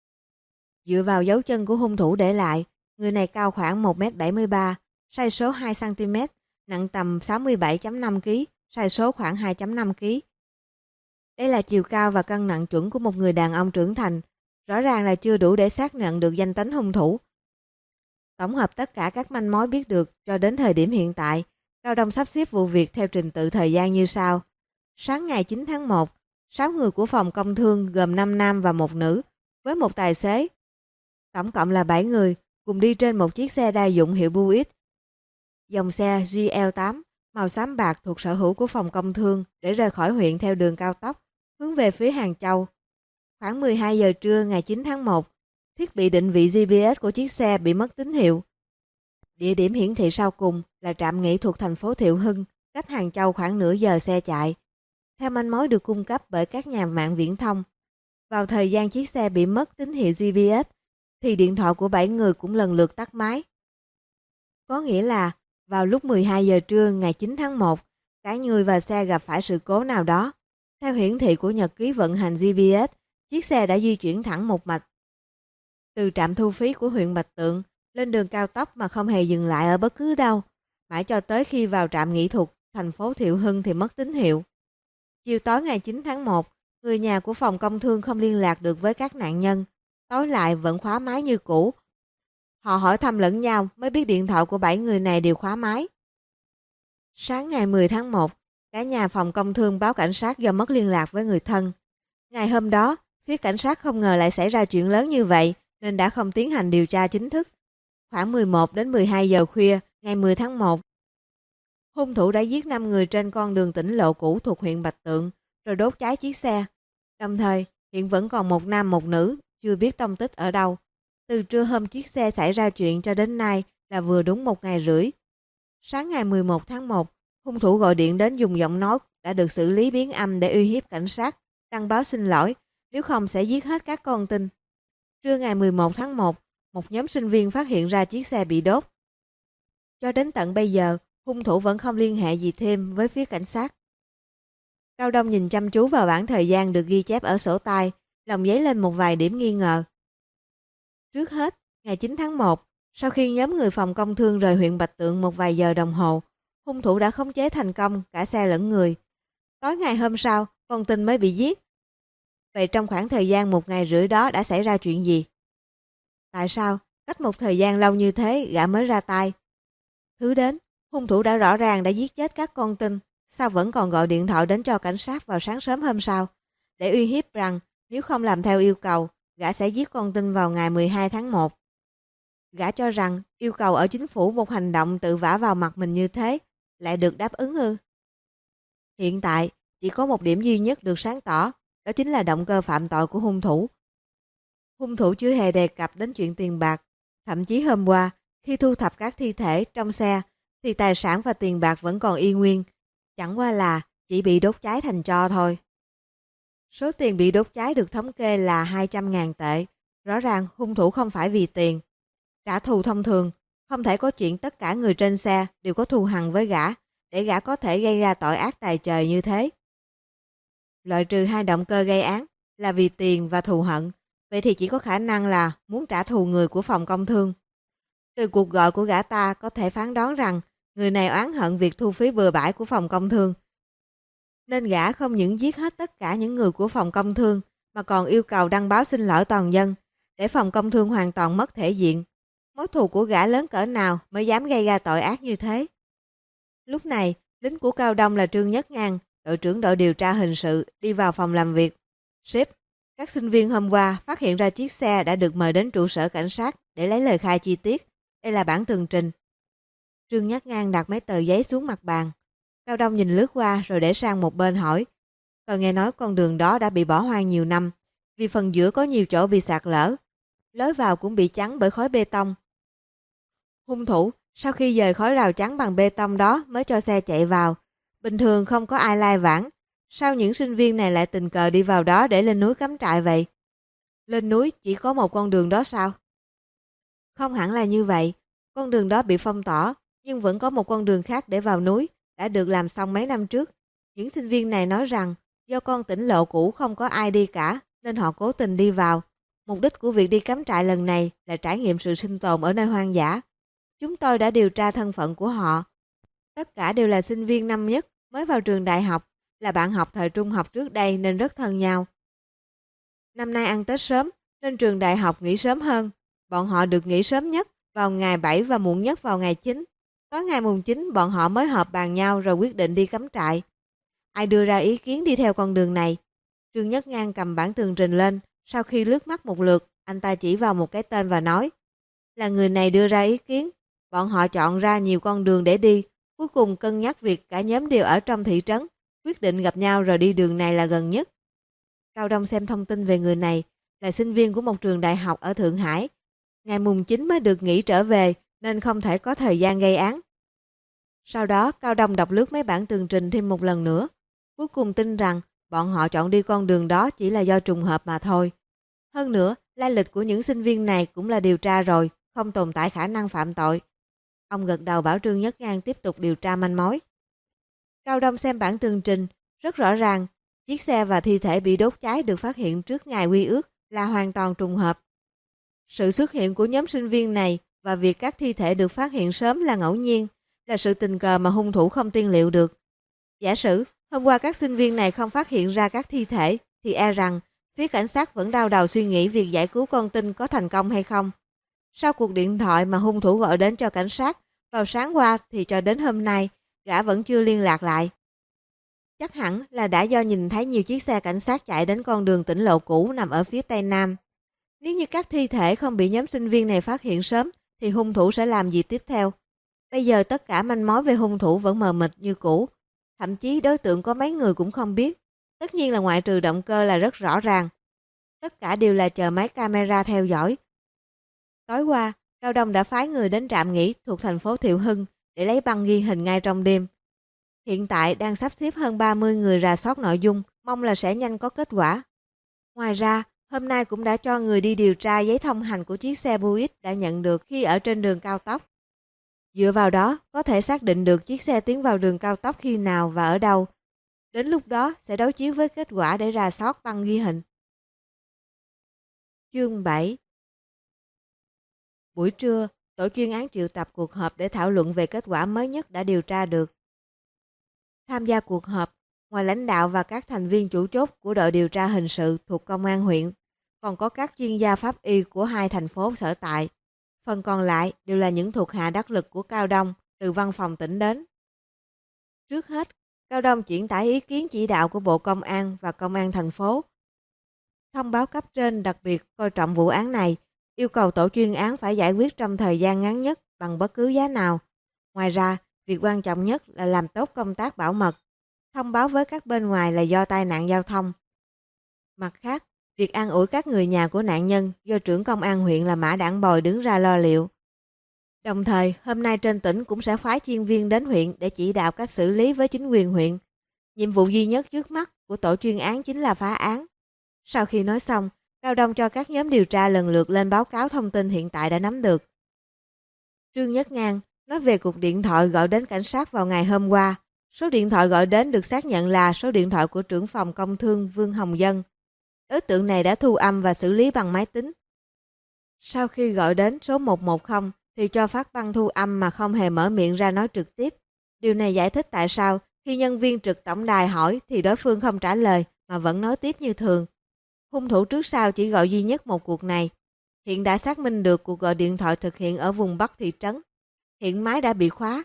Dựa vào dấu chân của hung thủ để lại, người này cao khoảng 1m73, sai số 2cm, nặng tầm 67,5 kg, sai số khoảng 2,5 kg. Đây là chiều cao và cân nặng chuẩn của một người đàn ông trưởng thành, rõ ràng là chưa đủ để xác nhận được danh tính hung thủ. Tổng hợp tất cả các manh mối biết được cho đến thời điểm hiện tại, Cao Đông sắp xếp vụ việc theo trình tự thời gian như sau. Sáng ngày 9 tháng 1, 6 người của phòng công thương gồm 5 nam và 1 nữ, với một tài xế. Tổng cộng là 7 người, cùng đi trên một chiếc xe đa dụng hiệu Buick. Dòng xe GL8, màu xám bạc thuộc sở hữu của phòng công thương để rời khỏi huyện theo đường cao tốc, hướng về phía Hàng Châu. Khoảng 12 giờ trưa ngày 9 tháng 1, thiết bị định vị GPS của chiếc xe bị mất tín hiệu. Địa điểm hiển thị sau cùng là trạm nghỉ thuộc thành phố Thiệu Hưng, cách Hàng Châu khoảng nửa giờ xe chạy. Theo manh mối được cung cấp bởi các nhà mạng viễn thông, vào thời gian chiếc xe bị mất tín hiệu GPS, thì điện thoại của 7 người cũng lần lượt tắt máy. Có nghĩa là vào lúc 12 giờ trưa ngày 9 tháng 1, cả người và xe gặp phải sự cố nào đó. Theo hiển thị của nhật ký vận hành GPS, chiếc xe đã di chuyển thẳng một mạch từ trạm thu phí của huyện Bạch Tượng lên đường cao tốc mà không hề dừng lại ở bất cứ đâu, mãi cho tới khi vào trạm nghỉ thuộc thành phố Thiệu Hưng thì mất tín hiệu. Chiều tối ngày 9 tháng 1, người nhà của phòng công thương không liên lạc được với các nạn nhân, tối lại vẫn khóa máy như cũ. Họ hỏi thăm lẫn nhau mới biết điện thoại của 7 người này đều khóa máy. Sáng ngày 10 tháng 1, cả nhà phòng công thương báo cảnh sát do mất liên lạc với người thân. Ngày hôm đó, phía cảnh sát không ngờ lại xảy ra chuyện lớn như vậy nên đã không tiến hành điều tra chính thức. Khoảng 11 đến 12 giờ khuya ngày 10 tháng 1, hung thủ đã giết 5 người trên con đường tỉnh lộ cũ thuộc huyện Bạch Tượng rồi đốt cháy chiếc xe. Đồng thời, hiện vẫn còn một nam một nữ chưa biết tông tích ở đâu. Từ trưa hôm chiếc xe xảy ra chuyện cho đến nay là vừa đúng 1 ngày rưỡi. Sáng ngày 11 tháng 1, hung thủ gọi điện đến dùng giọng nói đã được xử lý biến âm để uy hiếp cảnh sát, đăng báo xin lỗi, nếu không sẽ giết hết các con tin. Trưa ngày 11 tháng 1, một nhóm sinh viên phát hiện ra chiếc xe bị đốt. Cho đến tận bây giờ, hung thủ vẫn không liên hệ gì thêm với phía cảnh sát. Cao Đông nhìn chăm chú vào bảng thời gian được ghi chép ở sổ tay, lòng dấy lên một vài điểm nghi ngờ. Trước hết, ngày 9 tháng 1, sau khi nhóm người phòng công thương rời huyện Bạch Tượng một vài giờ đồng hồ, hung thủ đã khống chế thành công cả xe lẫn người. Tối ngày hôm sau, con tin mới bị giết. Vậy trong khoảng thời gian 1 ngày rưỡi đó đã xảy ra chuyện gì? Tại sao, cách một thời gian lâu như thế gã mới ra tay? Thứ đến, hung thủ đã rõ ràng đã giết chết các con tin, sao vẫn còn gọi điện thoại đến cho cảnh sát vào sáng sớm hôm sau, để uy hiếp rằng nếu không làm theo yêu cầu, gã sẽ giết con tin vào ngày 12 tháng 1. Gã cho rằng yêu cầu ở chính phủ một hành động tự vả vào mặt mình như thế lại được đáp ứng ư? Hiện tại, chỉ có một điểm duy nhất được sáng tỏ, đó chính là động cơ phạm tội của hung thủ. Hung thủ chưa hề đề cập đến chuyện tiền bạc, thậm chí hôm qua, khi thu thập các thi thể trong xe, thì tài sản và tiền bạc vẫn còn y nguyên, chẳng qua là chỉ bị đốt cháy thành tro thôi. Số tiền bị đốt cháy được thống kê là 200.000 tệ, rõ ràng hung thủ không phải vì tiền. Trả thù thông thường, không thể có chuyện tất cả người trên xe đều có thù hằn với gã, để gã có thể gây ra tội ác tày trời như thế. Loại trừ hai động cơ gây án là vì tiền và thù hận, vậy thì chỉ có khả năng là muốn trả thù người của phòng công thương. Từ cuộc gọi của gã ta có thể phán đoán rằng người này oán hận việc thu phí bừa bãi của phòng công thương. nên gã không những giết hết tất cả những người của phòng công thương mà còn yêu cầu đăng báo xin lỗi toàn dân để phòng công thương hoàn toàn mất thể diện. Mối thù của gã lớn cỡ nào mới dám gây ra tội ác như thế. Lúc này, lính của Cao Đông là Trương Nhất Ngang, đội trưởng đội điều tra hình sự, đi vào phòng làm việc. Sếp, các sinh viên hôm qua phát hiện ra chiếc xe đã được mời đến trụ sở cảnh sát để lấy lời khai chi tiết. Đây là bản tường trình. Trương Nhất Ngang đặt mấy tờ giấy xuống mặt bàn. Cao Đông nhìn lướt qua rồi để sang một bên hỏi. Tôi nghe nói con đường đó đã bị bỏ hoang nhiều năm, vì phần giữa có nhiều chỗ bị sạt lở. Lối vào cũng bị chắn bởi khối bê tông. Hung thủ sau khi dời khối rào chắn bằng bê tông đó mới cho xe chạy vào. Bình thường không có ai lai vãng. Sao những sinh viên này lại tình cờ đi vào đó để lên núi cắm trại vậy? Lên núi chỉ có một con đường đó sao? Không hẳn là như vậy. Con đường đó bị phong tỏa, nhưng vẫn có một con đường khác để vào núi, đã được làm xong mấy năm trước. Những sinh viên này nói rằng do con tỉnh lộ cũ không có ai đi cả, nên họ cố tình đi vào. Mục đích của việc đi cắm trại lần này là trải nghiệm sự sinh tồn ở nơi hoang dã. Chúng tôi đã điều tra thân phận của họ. Tất cả đều là sinh viên năm nhất, mới vào trường đại học, là bạn học thời trung học trước đây nên rất thân nhau. Năm nay ăn Tết sớm, nên trường đại học nghỉ sớm hơn. Bọn họ được nghỉ sớm nhất vào ngày 7 và muộn nhất vào ngày 9. Tối ngày mùng 9 bọn họ mới họp bàn nhau rồi quyết định đi cắm trại. Ai đưa ra ý kiến đi theo con đường này? Trương Nhất Ngang cầm bản tường trình lên, sau khi lướt mắt một lượt, anh ta chỉ vào một cái tên và nói: là người này đưa ra ý kiến. Bọn họ chọn ra nhiều con đường để đi, cuối cùng cân nhắc việc cả nhóm đều ở trong thị trấn, quyết định gặp nhau rồi đi đường này là gần nhất. Cao Đông xem thông tin về người này, là sinh viên của một trường đại học ở Thượng Hải. Ngày mùng 9 mới được nghỉ trở về nên không thể có thời gian gây án. Sau đó Cao Đông đọc lướt mấy bản tường trình thêm một lần nữa, cuối cùng tin rằng bọn họ chọn đi con đường đó chỉ là do trùng hợp mà thôi. Hơn nữa, lai lịch của những sinh viên này cũng là điều tra rồi, không tồn tại khả năng phạm tội. Ông gật đầu bảo Trương Nhất Ngang tiếp tục điều tra manh mối. Cao Đông xem bản tường trình, rất rõ ràng, chiếc xe và thi thể bị đốt cháy được phát hiện trước ngày quy ước là hoàn toàn trùng hợp. Sự xuất hiện của nhóm sinh viên này và việc các thi thể được phát hiện sớm là ngẫu nhiên, là sự tình cờ mà hung thủ không tiên liệu được. Giả sử hôm qua các sinh viên này không phát hiện ra các thi thể, thì e rằng phía cảnh sát vẫn đau đầu suy nghĩ việc giải cứu con tin có thành công hay không. Sau cuộc điện thoại mà hung thủ gọi đến cho cảnh sát vào sáng qua thì cho đến hôm nay, gã vẫn chưa liên lạc lại. Chắc hẳn là đã do nhìn thấy nhiều chiếc xe cảnh sát chạy đến con đường tỉnh lộ cũ nằm ở phía tây nam. Nếu như các thi thể không bị nhóm sinh viên này phát hiện sớm, thì hung thủ sẽ làm gì tiếp theo? Bây giờ tất cả manh mối về hung thủ vẫn mờ mịt như cũ. Thậm chí đối tượng có mấy người cũng không biết. Tất nhiên là ngoại trừ động cơ là rất rõ ràng. Tất cả đều là chờ máy camera theo dõi. Tối qua, Cao Đông đã phái người đến trạm nghỉ thuộc thành phố Thiệu Hưng để lấy băng ghi hình ngay trong đêm. Hiện tại đang sắp xếp hơn 30 người rà soát nội dung, mong là sẽ nhanh có kết quả. Ngoài ra, hôm nay cũng đã cho người đi điều tra giấy thông hành của chiếc xe Buick đã nhận được khi ở trên đường cao tốc. Dựa vào đó, có thể xác định được chiếc xe tiến vào đường cao tốc khi nào và ở đâu. Đến lúc đó sẽ đối chiếu với kết quả để rà soát băng ghi hình. Chương 7. Buổi trưa, tổ chuyên án triệu tập cuộc họp để thảo luận về kết quả mới nhất đã điều tra được. Tham gia cuộc họp, ngoài lãnh đạo và các thành viên chủ chốt của đội điều tra hình sự thuộc công an huyện, còn có các chuyên gia pháp y của 2 thành phố sở tại. Phần còn lại đều là những thuộc hạ đắc lực của Cao Đông từ văn phòng tỉnh đến. Trước hết, Cao Đông chuyển tải ý kiến chỉ đạo của Bộ Công an và Công an thành phố. Thông báo cấp trên đặc biệt coi trọng vụ án này, yêu cầu tổ chuyên án phải giải quyết trong thời gian ngắn nhất bằng bất cứ giá nào. Ngoài ra, việc quan trọng nhất là làm tốt công tác bảo mật, thông báo với các bên ngoài là do tai nạn giao thông. Mặt khác, việc an ủi các người nhà của nạn nhân do trưởng công an huyện là Mã Đảng Bồi đứng ra lo liệu. Đồng thời, hôm nay trên tỉnh cũng sẽ phái chuyên viên đến huyện để chỉ đạo cách xử lý với chính quyền huyện. Nhiệm vụ duy nhất trước mắt của tổ chuyên án chính là phá án. Sau khi nói xong, Cao Đông cho các nhóm điều tra lần lượt lên báo cáo thông tin hiện tại đã nắm được. Trương Nhất Ngang nói về cuộc điện thoại gọi đến cảnh sát vào ngày hôm qua. Số điện thoại gọi đến được xác nhận là số điện thoại của trưởng phòng công thương Vương Hồng Dân. Đối tượng này đã thu âm và xử lý bằng máy tính. Sau khi gọi đến số 110 thì cho phát băng thu âm mà không hề mở miệng ra nói trực tiếp. Điều này giải thích tại sao Khi nhân viên trực tổng đài hỏi thì đối phương không trả lời mà vẫn nói tiếp như thường. Hung thủ trước sau chỉ gọi duy nhất một cuộc này. Hiện đã xác minh được cuộc gọi điện thoại thực hiện ở vùng Bắc thị trấn. Hiện máy đã bị khóa.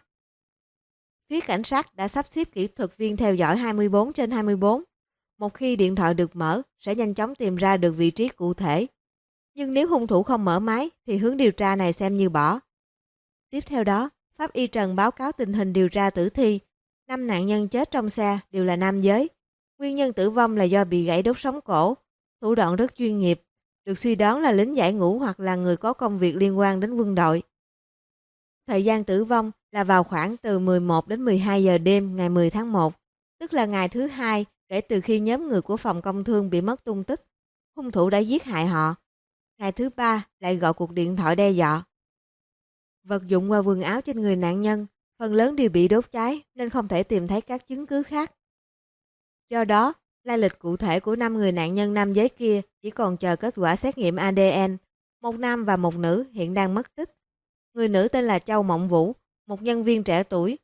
Phía cảnh sát đã sắp xếp kỹ thuật viên theo dõi 24/24. Một khi điện thoại được mở, sẽ nhanh chóng tìm ra được vị trí cụ thể. Nhưng nếu hung thủ không mở máy, thì hướng điều tra này xem như bỏ. Tiếp theo đó, pháp y Trần báo cáo tình hình điều tra tử thi. 5 nạn nhân chết trong xe đều là nam giới. Nguyên nhân tử vong là do bị gãy đốt sống cổ. Thủ đoạn rất chuyên nghiệp, được suy đoán là lính giải ngũ hoặc là người có công việc liên quan đến quân đội. Thời gian tử vong là vào khoảng từ 11 đến 12 giờ đêm ngày 10 tháng 1, tức là ngày thứ hai kể từ khi nhóm người của phòng công thương bị mất tung tích. Hung thủ đã giết hại họ. Ngày thứ ba lại gọi cuộc điện thoại đe dọa. Vật dụng và quần áo trên người nạn nhân phần lớn đều bị đốt cháy nên không thể tìm thấy các chứng cứ khác. Do đó, lai lịch cụ thể của 5 người nạn nhân nam giới kia chỉ còn chờ kết quả xét nghiệm ADN. Một nam và một nữ hiện đang mất tích. Người nữ tên là Châu Mộng Vũ, một nhân viên trẻ tuổi.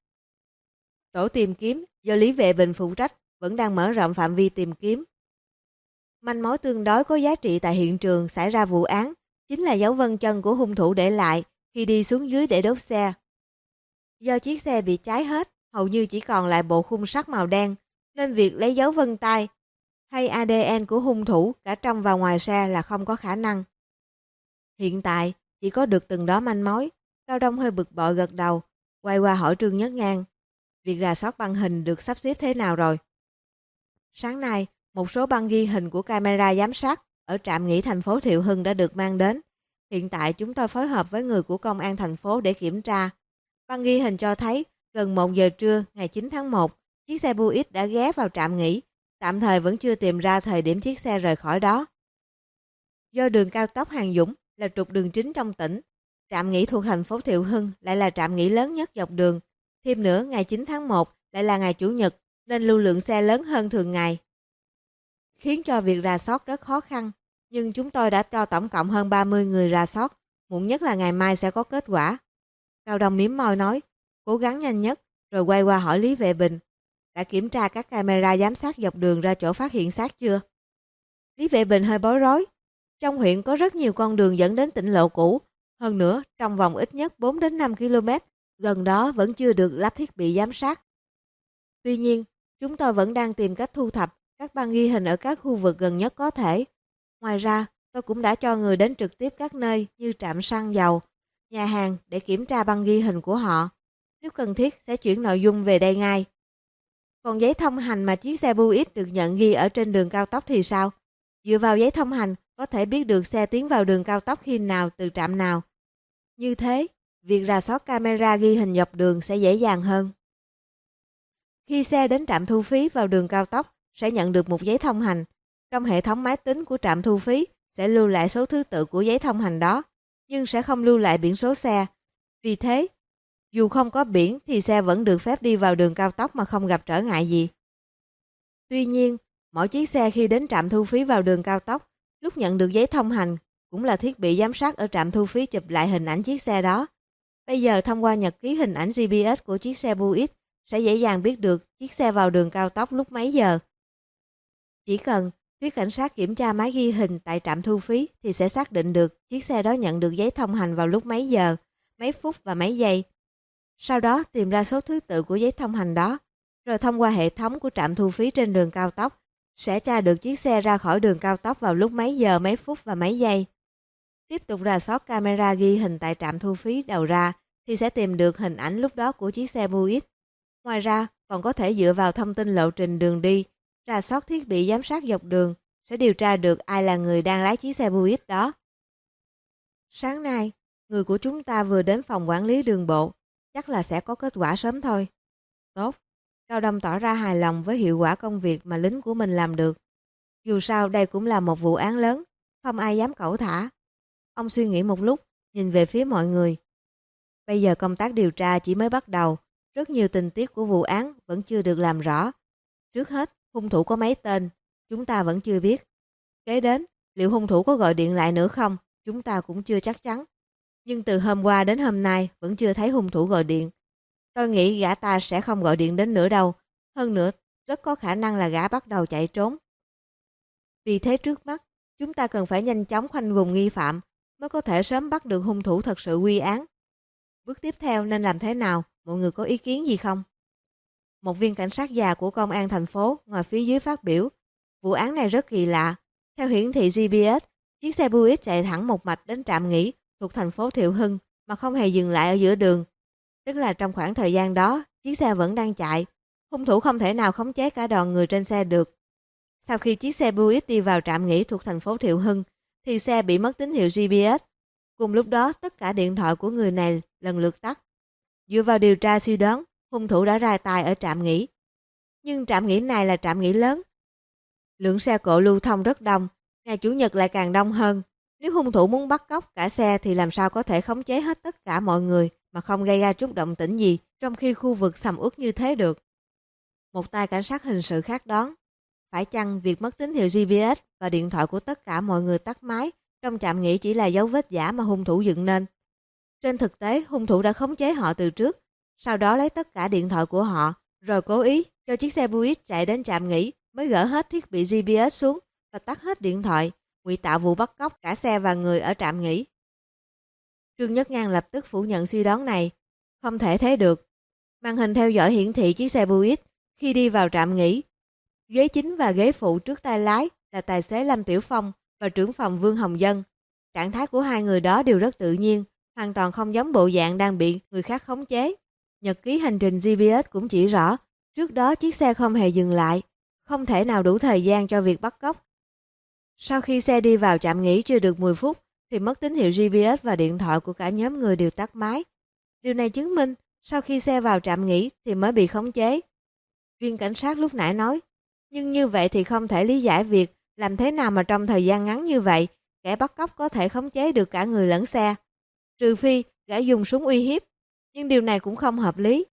Tổ tìm kiếm do Lý Vệ Bình phụ trách vẫn đang mở rộng phạm vi tìm kiếm. Manh mối tương đối có giá trị tại hiện trường xảy ra vụ án chính là dấu vân chân của hung thủ để lại khi đi xuống dưới để đốt xe. Do chiếc xe bị cháy hết, hầu như chỉ còn lại bộ khung sắt màu đen, nên việc lấy dấu vân tay hay ADN của hung thủ cả trong và ngoài xe là không có khả năng. Hiện tại, chỉ có được từng đó manh mối. Cao Đông hơi bực bội gật đầu, quay qua hỏi Trương Nhất Ngang. Việc rà soát băng hình được sắp xếp thế nào rồi? Sáng nay, một số băng ghi hình của camera giám sát ở trạm nghỉ thành phố Thiệu Hưng đã được mang đến. Hiện tại chúng tôi phối hợp với người của công an thành phố để kiểm tra. Băng ghi hình cho thấy gần 1 giờ trưa ngày 9 tháng 1, chiếc xe Buick đã ghé vào trạm nghỉ, tạm thời vẫn chưa tìm ra thời điểm chiếc xe rời khỏi đó. Do đường cao tốc Hàng Dũng là trục đường chính trong tỉnh, trạm nghỉ thuộc thành phố Thiệu Hưng lại là trạm nghỉ lớn nhất dọc đường. Thêm nữa, ngày 9 tháng 1 lại là ngày Chủ nhật nên lưu lượng xe lớn hơn thường ngày, khiến cho việc rà soát rất khó khăn. Nhưng chúng tôi đã cho tổng cộng hơn 30 người rà soát, muộn nhất là ngày mai sẽ có kết quả. Cao Đông mím môi nói, cố gắng nhanh nhất, rồi quay qua hỏi Lý Vệ Bình. Đã kiểm tra các camera giám sát dọc đường ra chỗ phát hiện xác chưa? Lý Vệ Bình hơi bối rối. Trong huyện có rất nhiều con đường dẫn đến tỉnh lộ cũ. Hơn nữa, trong vòng ít nhất 4 đến 5 km, gần đó vẫn chưa được lắp thiết bị giám sát. Tuy nhiên, chúng tôi vẫn đang tìm cách thu thập các băng ghi hình ở các khu vực gần nhất có thể. Ngoài ra, tôi cũng đã cho người đến trực tiếp các nơi như trạm xăng dầu, nhà hàng để kiểm tra băng ghi hình của họ. Nếu cần thiết sẽ chuyển nội dung về đây ngay. Còn giấy thông hành mà chiếc xe Buick được nhận ghi ở trên đường cao tốc thì sao? Dựa vào giấy thông hành có thể biết được xe tiến vào đường cao tốc khi nào từ trạm nào. Như thế, việc rà soát camera ghi hình dọc đường sẽ dễ dàng hơn. Khi xe đến trạm thu phí vào đường cao tốc sẽ nhận được một giấy thông hành. Trong hệ thống máy tính của trạm thu phí sẽ lưu lại số thứ tự của giấy thông hành đó, nhưng sẽ không lưu lại biển số xe. Vì thế, dù không có biển thì xe vẫn được phép đi vào đường cao tốc mà không gặp trở ngại gì. Tuy nhiên, mỗi chiếc xe khi đến trạm thu phí vào đường cao tốc, lúc nhận được giấy thông hành cũng là thiết bị giám sát ở trạm thu phí chụp lại hình ảnh chiếc xe đó. Bây giờ thông qua nhật ký hình ảnh GPS của chiếc xe Buick sẽ dễ dàng biết được chiếc xe vào đường cao tốc lúc mấy giờ. Chỉ cần phía cảnh sát kiểm tra máy ghi hình tại trạm thu phí thì sẽ xác định được chiếc xe đó nhận được giấy thông hành vào lúc mấy giờ, mấy phút và mấy giây. Sau đó tìm ra số thứ tự của giấy thông hành đó, rồi thông qua hệ thống của trạm thu phí trên đường cao tốc sẽ tra được chiếc xe ra khỏi đường cao tốc vào lúc mấy giờ, mấy phút và mấy giây. Tiếp tục rà soát camera ghi hình tại trạm thu phí đầu ra thì sẽ tìm được hình ảnh lúc đó của chiếc xe Buick. Ngoài ra, còn có thể dựa vào thông tin lộ trình đường đi, rà soát thiết bị giám sát dọc đường sẽ điều tra được ai là người đang lái chiếc xe Buick đó. Sáng nay, người của chúng ta vừa đến phòng quản lý đường bộ, chắc là sẽ có kết quả sớm thôi. Tốt. Cao Đông tỏ ra hài lòng với hiệu quả công việc mà lính của mình làm được. Dù sao đây cũng là một vụ án lớn, không ai dám cẩu thả. Ông suy nghĩ một lúc, nhìn về phía mọi người. Bây giờ công tác điều tra chỉ mới bắt đầu, rất nhiều tình tiết của vụ án vẫn chưa được làm rõ. Trước hết, hung thủ có mấy tên, chúng ta vẫn chưa biết. Kế đến, liệu hung thủ có gọi điện lại nữa không, chúng ta cũng chưa chắc chắn. Nhưng từ hôm qua đến hôm nay vẫn chưa thấy hung thủ gọi điện. Tôi nghĩ gã ta sẽ không gọi điện đến nữa đâu. Hơn nữa, rất có khả năng là gã bắt đầu chạy trốn. Vì thế trước mắt, chúng ta cần phải nhanh chóng khoanh vùng nghi phạm mới có thể sớm bắt được hung thủ thật sự quy án. Bước tiếp theo nên làm thế nào? Mọi người có ý kiến gì không? Một viên cảnh sát già của công an thành phố ngồi phía dưới phát biểu. Vụ án này rất kỳ lạ. Theo hiển thị GPS, chiếc xe Buick chạy thẳng một mạch đến trạm nghỉ thuộc thành phố Thiệu Hưng mà không hề dừng lại ở giữa đường. Tức là trong khoảng thời gian đó, chiếc xe vẫn đang chạy. Hung thủ không thể nào khống chế cả đoàn người trên xe được. Sau khi chiếc xe Buick đi vào trạm nghỉ thuộc thành phố Thiệu Hưng, thì xe bị mất tín hiệu GPS. Cùng lúc đó, tất cả điện thoại của người này lần lượt tắt. Dựa vào điều tra suy đoán, hung thủ đã ra tay ở trạm nghỉ. Nhưng trạm nghỉ này là trạm nghỉ lớn. Lượng xe cộ lưu thông rất đông, ngày Chủ nhật lại càng đông hơn. Nếu hung thủ muốn bắt cóc cả xe thì làm sao có thể khống chế hết tất cả mọi người mà không gây ra chút động tĩnh gì trong khi khu vực sầm uất như thế được. Một tay cảnh sát hình sự khác đoán, phải chăng việc mất tín hiệu GPS và điện thoại của tất cả mọi người tắt máy trong trạm nghỉ chỉ là dấu vết giả mà hung thủ dựng nên. Trên thực tế, hung thủ đã khống chế họ từ trước, sau đó lấy tất cả điện thoại của họ, rồi cố ý cho chiếc xe Buick chạy đến trạm nghỉ mới gỡ hết thiết bị GPS xuống và tắt hết điện thoại, ngụy tạo vụ bắt cóc cả xe và người ở trạm nghỉ. Trương Nhất Ngang lập tức phủ nhận suy đoán này. Không thể thế được. Màn hình theo dõi hiển thị chiếc xe Buick khi đi vào trạm nghỉ. Ghế chính và ghế phụ trước tay lái là tài xế Lâm Tiểu Phong và trưởng phòng Vương Hồng Dân. Trạng thái của hai người đó đều rất tự nhiên, hoàn toàn không giống bộ dạng đang bị người khác khống chế. Nhật ký hành trình GPS cũng chỉ rõ, trước đó chiếc xe không hề dừng lại, không thể nào đủ thời gian cho việc bắt cóc. Sau khi xe đi vào trạm nghỉ chưa được 10 phút, thì mất tín hiệu GPS và điện thoại của cả nhóm người đều tắt máy. Điều này chứng minh, sau khi xe vào trạm nghỉ thì mới bị khống chế. Viên cảnh sát lúc nãy nói, nhưng như vậy thì không thể lý giải việc làm thế nào mà trong thời gian ngắn như vậy, kẻ bắt cóc có thể khống chế được cả người lẫn xe. Trừ phi, gã dùng súng uy hiếp, nhưng điều này cũng không hợp lý.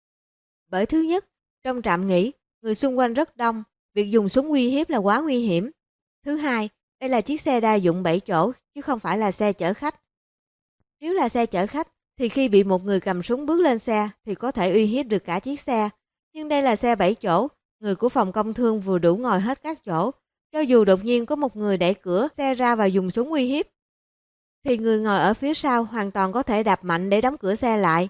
Bởi thứ nhất, trong trạm nghỉ, người xung quanh rất đông, việc dùng súng uy hiếp là quá nguy hiểm. Thứ hai, đây là chiếc xe đa dụng 7 chỗ, chứ không phải là xe chở khách. Nếu là xe chở khách, thì khi bị một người cầm súng bước lên xe, thì có thể uy hiếp được cả chiếc xe. Nhưng đây là xe 7 chỗ, người của phòng công thương vừa đủ ngồi hết các chỗ. Cho dù đột nhiên có một người đẩy cửa xe ra và dùng súng uy hiếp, thì người ngồi ở phía sau hoàn toàn có thể đạp mạnh để đóng cửa xe lại.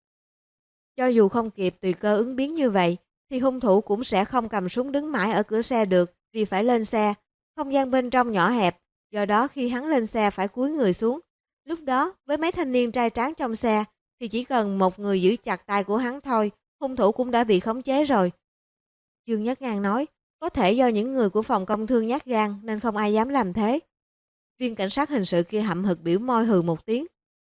Cho dù không kịp tùy cơ ứng biến như vậy, thì hung thủ cũng sẽ không cầm súng đứng mãi ở cửa xe được vì phải lên xe. Không gian bên trong nhỏ hẹp, do đó khi hắn lên xe phải cúi người xuống. Lúc đó, với mấy thanh niên trai tráng trong xe, thì chỉ cần một người giữ chặt tay của hắn thôi, hung thủ cũng đã bị khống chế rồi. Dương Nhất Ngang nói, có thể do những người của phòng công thương nhát gan nên không ai dám làm thế. Viên cảnh sát hình sự kia hậm hực biểu môi hừ một tiếng.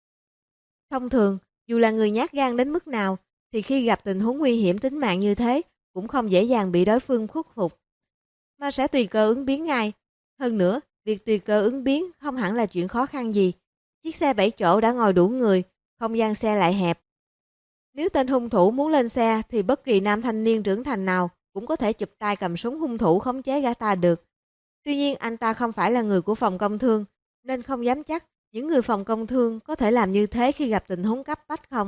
Thông thường, dù là người nhát gan đến mức nào, thì khi gặp tình huống nguy hiểm tính mạng như thế, cũng không dễ dàng bị đối phương khuất phục, mà sẽ tùy cơ ứng biến ngay. Hơn nữa, việc tùy cơ ứng biến không hẳn là chuyện khó khăn gì. Chiếc xe 7 chỗ đã ngồi đủ người, không gian xe lại hẹp. Nếu tên hung thủ muốn lên xe thì bất kỳ nam thanh niên trưởng thành nào cũng có thể chụp tay cầm súng hung thủ khống chế gã ta được. Tuy nhiên anh ta không phải là người của phòng công thương, nên không dám chắc những người phòng công thương có thể làm như thế khi gặp tình huống cấp bách không.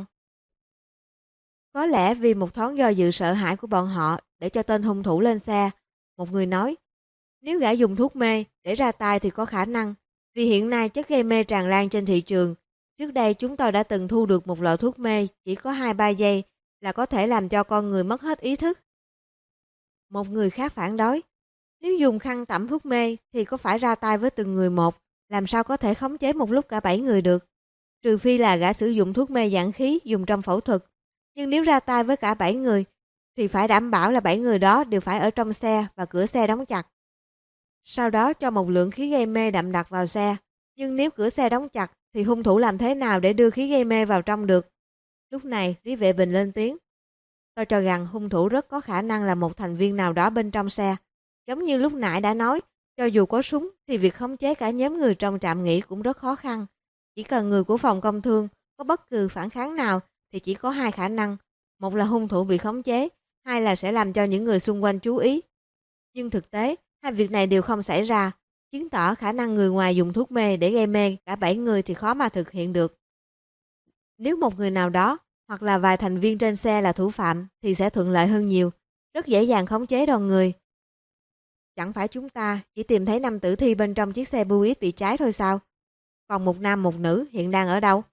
Có lẽ vì một thoáng do dự sợ hãi của bọn họ để cho tên hung thủ lên xe. Một người nói, nếu gã dùng thuốc mê để ra tay thì có khả năng, vì hiện nay chất gây mê tràn lan trên thị trường. Trước đây chúng tôi đã từng thu được một loại thuốc mê chỉ có 2-3 giây là có thể làm cho con người mất hết ý thức. Một người khác phản đối, nếu dùng khăn tẩm thuốc mê thì có phải ra tay với từng người một, làm sao có thể khống chế một lúc cả 7 người được. Trừ phi là gã sử dụng thuốc mê giãn khí dùng trong phẫu thuật. Nhưng nếu ra tay với cả 7 người thì phải đảm bảo là 7 người đó đều phải ở trong xe và cửa xe đóng chặt. Sau đó cho một lượng khí gây mê đậm đặc vào xe. Nhưng nếu cửa xe đóng chặt thì hung thủ làm thế nào để đưa khí gây mê vào trong được? Lúc này Lý Vệ Bình lên tiếng. Tôi cho rằng hung thủ rất có khả năng là một thành viên nào đó bên trong xe. Giống như lúc nãy đã nói, cho dù có súng thì việc khống chế cả nhóm người trong trạm nghỉ cũng rất khó khăn. Chỉ cần người của phòng công thương có bất cứ phản kháng nào thì chỉ có hai khả năng. Một là hung thủ bị khống chế, hai là sẽ làm cho những người xung quanh chú ý. Nhưng thực tế, hai việc này đều không xảy ra, chứng tỏ khả năng người ngoài dùng thuốc mê để gây mê cả 7 người thì khó mà thực hiện được. Nếu một người nào đó hoặc là vài thành viên trên xe là thủ phạm thì sẽ thuận lợi hơn nhiều. rất dễ dàng khống chế đoàn người. Chẳng phải chúng ta chỉ tìm thấy 5 tử thi bên trong chiếc xe Buick bị cháy thôi sao? Còn một nam một nữ hiện đang ở đâu?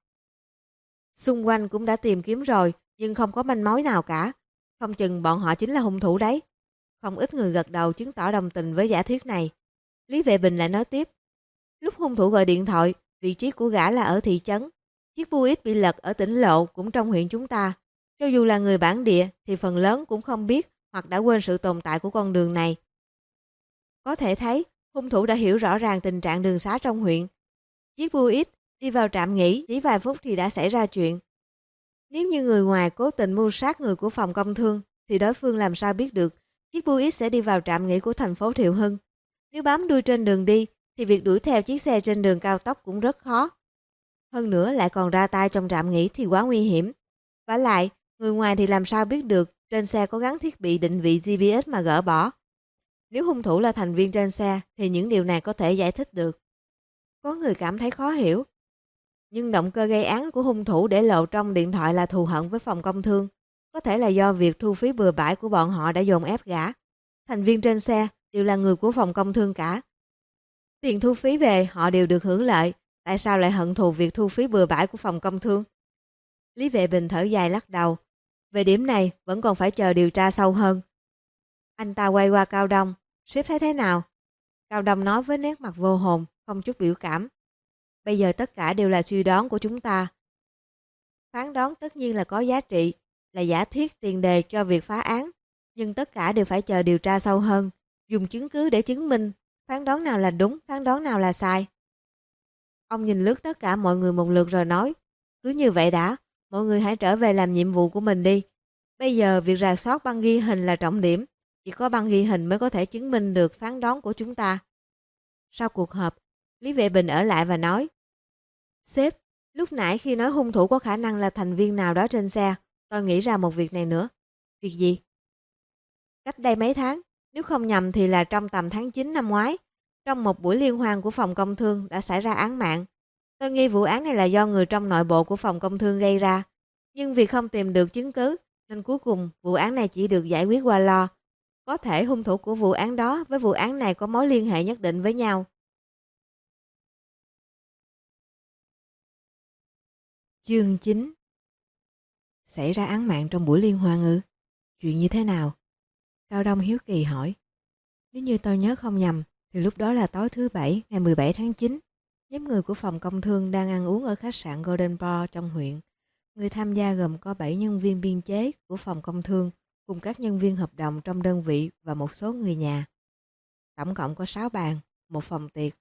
Xung quanh cũng đã tìm kiếm rồi, nhưng không có manh mối nào cả. Không chừng bọn họ chính là hung thủ đấy. Không ít người gật đầu chứng tỏ đồng tình với giả thuyết này. Lý Vệ Bình lại nói tiếp. Lúc hung thủ gọi điện thoại, vị trí của gã là ở thị trấn. Chiếc Buick bị lật ở tỉnh lộ cũng trong huyện chúng ta. Cho dù là người bản địa thì phần lớn cũng không biết hoặc đã quên sự tồn tại của con đường này. Có thể thấy, hung thủ đã hiểu rõ ràng tình trạng đường xá trong huyện. Chiếc Buick đi vào trạm nghỉ chỉ vài phút thì đã xảy ra chuyện. Nếu như người ngoài cố tình mưu sát người của phòng công thương thì đối phương làm sao biết được chiếc Buick sẽ đi vào trạm nghỉ của thành phố Thiệu Hưng. Nếu bám đuôi trên đường đi thì việc đuổi theo chiếc xe trên đường cao tốc cũng rất khó. Hơn nữa lại còn ra tay trong trạm nghỉ thì quá nguy hiểm. Vả lại, người ngoài thì làm sao biết được trên xe có gắn thiết bị định vị GPS mà gỡ bỏ. Nếu hung thủ là thành viên trên xe thì những điều này có thể giải thích được. Có người cảm thấy khó hiểu. Nhưng động cơ gây án của hung thủ để lộ trong điện thoại là thù hận với phòng công thương. Có thể là do việc thu phí bừa bãi của bọn họ đã dồn ép gã. Thành viên trên xe đều là người của phòng công thương cả. Tiền thu phí về họ đều được hưởng lợi. Tại sao lại hận thù việc thu phí bừa bãi của phòng công thương? Lý Vệ Bình thở dài lắc đầu. Về điểm này vẫn còn phải chờ điều tra sâu hơn. Anh ta quay qua Cao Đông. Sếp thấy thế nào? Cao Đông nói với nét mặt vô hồn, không chút biểu cảm. Bây giờ tất cả đều là suy đoán của chúng ta. Phán đoán tất nhiên là có giá trị, là giả thuyết tiền đề cho việc phá án. Nhưng tất cả đều phải chờ điều tra sâu hơn, dùng chứng cứ để chứng minh phán đoán nào là đúng, phán đoán nào là sai. Ông nhìn lướt tất cả mọi người một lượt rồi nói, cứ như vậy đã, mọi người hãy trở về làm nhiệm vụ của mình đi. Bây giờ việc rà soát băng ghi hình là trọng điểm, chỉ có băng ghi hình mới có thể chứng minh được phán đoán của chúng ta. Sau cuộc họp, Lý Vệ Bình ở lại và nói, sếp, lúc nãy khi nói hung thủ có khả năng là thành viên nào đó trên xe, tôi nghĩ ra một việc này nữa. Việc gì? Cách đây mấy tháng, nếu không nhầm thì là trong tầm tháng 9 năm ngoái, trong một buổi liên hoan của phòng công thương đã xảy ra án mạng. Tôi nghi vụ án này là do người trong nội bộ của phòng công thương gây ra. Nhưng vì không tìm được chứng cứ, nên cuối cùng vụ án này chỉ được giải quyết qua lo. Có thể hung thủ của vụ án đó với vụ án này có mối liên hệ nhất định với nhau. Chương 9. Xảy ra án mạng trong buổi liên hoan ư? Chuyện như thế nào? Cao Đông hiếu kỳ hỏi. Nếu như tôi nhớ không nhầm, thì lúc đó là tối thứ Bảy ngày 17 tháng 9. Nhóm người của phòng công thương đang ăn uống ở khách sạn Golden Bar trong huyện. Người tham gia gồm có 7 nhân viên biên chế của phòng công thương cùng các nhân viên hợp đồng trong đơn vị và một số người nhà. Tổng cộng có 6 bàn, một phòng tiệc.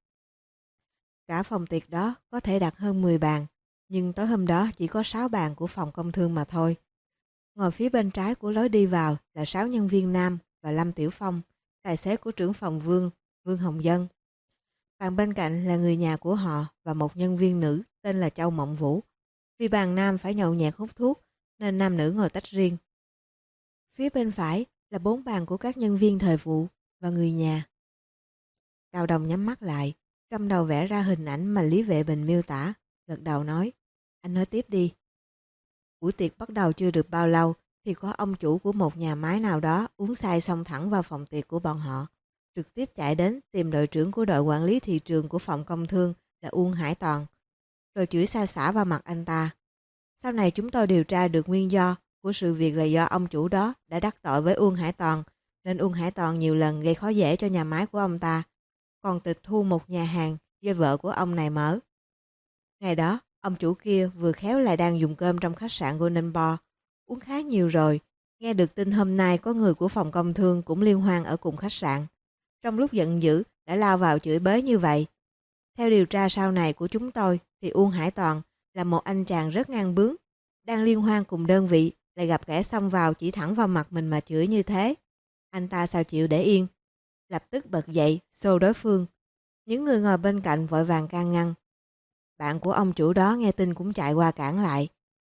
Cả phòng tiệc đó có thể đặt hơn 10 bàn, nhưng tối hôm đó chỉ có 6 bàn của phòng công thương mà thôi. Ngồi phía bên trái của lối đi vào là 6 nhân viên nam và Lâm Tiểu Phong, tài xế của trưởng phòng Vương Hồng Dân. Bàn bên cạnh là người nhà của họ và một nhân viên nữ tên là Châu Mộng Vũ. Vì bàn nam phải nhậu nhẹt hút thuốc nên nam nữ ngồi tách riêng. Phía bên phải là 4 bàn của các nhân viên thời vụ và người nhà. Cao Đông nhắm mắt lại, trong đầu vẽ ra hình ảnh mà Lý Vệ Bình miêu tả, gật đầu nói, anh nói tiếp đi. Buổi tiệc bắt đầu chưa được bao lâu thì có ông chủ của một nhà máy nào đó uống say xông thẳng vào phòng tiệc của bọn họ, trực tiếp chạy đến tìm đội trưởng của đội quản lý thị trường của phòng công thương là Uông Hải Toàn, rồi chửi sa sả vào mặt anh ta. Sau này chúng tôi điều tra được nguyên do của sự việc là do ông chủ đó đã đắc tội với Uông Hải Toàn, nên Uông Hải Toàn nhiều lần gây khó dễ cho nhà máy của ông ta, còn tịch thu một nhà hàng do vợ của ông này mở. Ngày đó, ông chủ kia vừa khéo lại đang dùng cơm trong khách sạn Golden Bar, uống khá nhiều rồi, nghe được tin hôm nay có người của phòng công thương cũng liên hoan ở cùng khách sạn. Trong lúc giận dữ đã lao vào chửi bới như vậy. Theo điều tra sau này của chúng tôi thì Uông Hải Toàn là một anh chàng rất ngang bướng, đang liên hoan cùng đơn vị lại gặp kẻ xông vào chỉ thẳng vào mặt mình mà chửi như thế. Anh ta sao chịu để yên, lập tức bật dậy xô đối phương. Những người ngồi bên cạnh vội vàng can ngăn. Bạn của ông chủ đó nghe tin cũng chạy qua cản lại.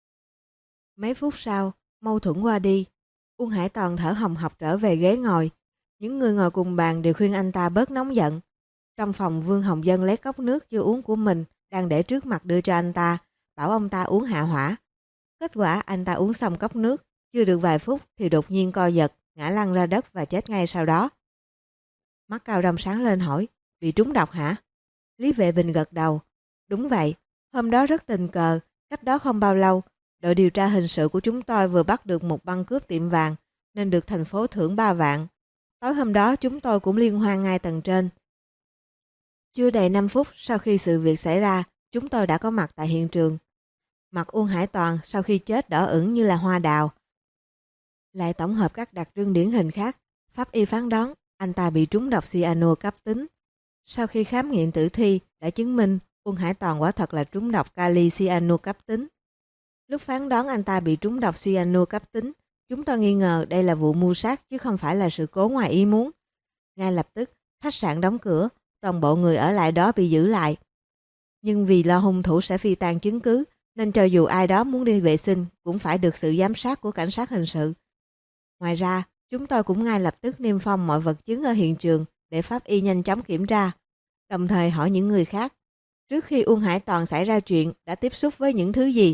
Mấy phút sau, mâu thuẫn qua đi, Uông Hải Toàn thở hồng hộc trở về ghế ngồi. Những người ngồi cùng bàn đều khuyên anh ta bớt nóng giận. Trong phòng, Vương Hồng Dân lấy cốc nước chưa uống của mình đang để trước mặt đưa cho anh ta, bảo ông ta uống hạ hỏa. Kết quả anh ta uống xong cốc nước, chưa được vài phút thì đột nhiên co giật, ngã lăn ra đất và chết ngay sau đó. Mắt Cao Đông sáng lên hỏi, bị trúng độc hả? Lý Vệ Bình gật đầu. Đúng vậy, hôm đó rất tình cờ, cách đó không bao lâu, đội điều tra hình sự của chúng tôi vừa bắt được một băng cướp tiệm vàng nên được thành phố thưởng 3 vạn. Tối hôm đó chúng tôi cũng liên hoan ngay tầng trên. Chưa đầy 5 phút sau khi sự việc xảy ra, chúng tôi đã có mặt tại hiện trường. Mặt Uông Hải Toàn sau khi chết đỏ ửng như là hoa đào. Lại tổng hợp các đặc trưng điển hình khác, pháp y phán đoán anh ta bị trúng độc cyanua cấp tính. Sau khi khám nghiệm tử thi đã chứng minh Uông Hải Toàn quả thật là trúng độc kali cyanua cấp tính. Lúc phán đoán anh ta bị trúng độc cyanua cấp tính, chúng tôi nghi ngờ đây là vụ mưu sát chứ không phải là sự cố ngoài ý muốn. Ngay lập tức, khách sạn đóng cửa, toàn bộ người ở lại đó bị giữ lại. Nhưng vì lo hung thủ sẽ phi tang chứng cứ, nên cho dù ai đó muốn đi vệ sinh cũng phải được sự giám sát của cảnh sát hình sự. Ngoài ra, chúng tôi cũng ngay lập tức niêm phong mọi vật chứng ở hiện trường để pháp y nhanh chóng kiểm tra, đồng thời hỏi những người khác, trước khi Uông Hải Toàn xảy ra chuyện đã tiếp xúc với những thứ gì.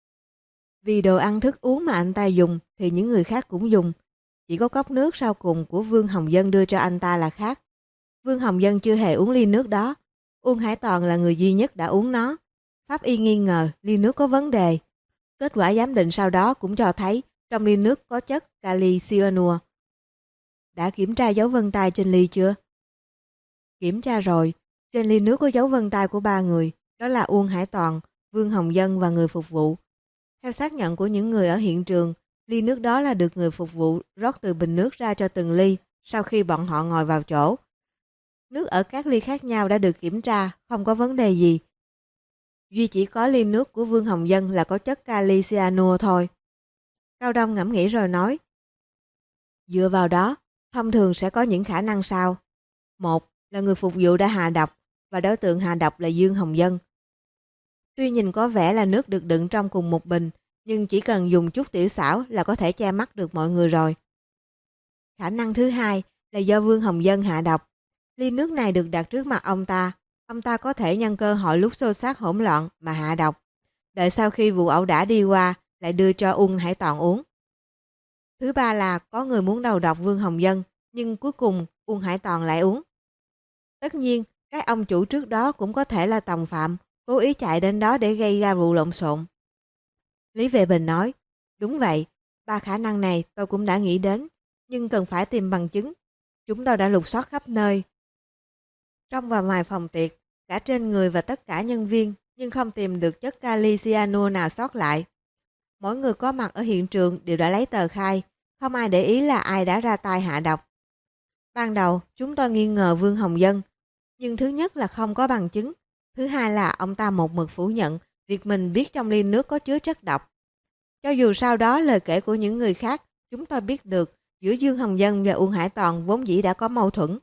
Vì đồ ăn thức uống mà anh ta dùng thì những người khác cũng dùng. Chỉ có cốc nước sau cùng của Vương Hồng Dân đưa cho anh ta là khác. Vương Hồng Dân chưa hề uống ly nước đó. Uông Hải Toàn là người duy nhất đã uống nó. Pháp y nghi ngờ ly nước có vấn đề. Kết quả giám định sau đó cũng cho thấy trong ly nước có chất kali cyanua. Đã kiểm tra dấu vân tay trên ly chưa? Kiểm tra rồi. Trên ly nước có dấu vân tay của 3 người. Đó là Uông Hải Toàn, Vương Hồng Dân và người phục vụ. Theo xác nhận của những người ở hiện trường, ly nước đó là được người phục vụ rót từ bình nước ra cho từng ly sau khi bọn họ ngồi vào chỗ. Nước ở các ly khác nhau đã được kiểm tra, không có vấn đề gì. Duy chỉ có ly nước của Vương Hồng Dân là có chất kali cyanua thôi. Cao Đông ngẫm nghĩ rồi nói, dựa vào đó, thông thường sẽ có những khả năng sau. Một là người phục vụ đã hạ độc và đối tượng hạ độc là Dương Hồng Dân. Tuy nhìn có vẻ là nước được đựng trong cùng một bình, nhưng chỉ cần dùng chút tiểu xảo là có thể che mắt được mọi người rồi. Khả năng thứ hai là do Vương Hồng Dân hạ độc. Ly nước này được đặt trước mặt ông ta có thể nhân cơ hội lúc xô xát hỗn loạn mà hạ độc. Đợi sau khi vụ ẩu đả đi qua, lại đưa cho Uông Hải Toàn uống. Thứ ba là có người muốn đầu độc Vương Hồng Dân, nhưng cuối cùng Uông Hải Toàn lại uống. Tất nhiên, các ông chủ trước đó cũng có thể là tòng phạm, cố ý chạy đến đó để gây ra vụ lộn xộn. Lý Vệ Bình nói, đúng vậy, 3 khả năng này tôi cũng đã nghĩ đến, nhưng cần phải tìm bằng chứng. Chúng tôi đã lục soát khắp nơi. Trong và ngoài phòng tiệc, cả trên người và tất cả nhân viên, nhưng không tìm được chất kali cyanua nào sót lại. Mỗi người có mặt ở hiện trường đều đã lấy tờ khai, không ai để ý là ai đã ra tay hạ độc. Ban đầu, chúng tôi nghi ngờ Vương Hồng Dân, nhưng thứ nhất là không có bằng chứng, thứ hai là ông ta một mực phủ nhận việc mình biết trong ly nước có chứa chất độc. Cho dù sau đó lời kể của những người khác, chúng tôi biết được giữa Dương Hồng Dân và Uông Hải Toàn vốn dĩ đã có mâu thuẫn.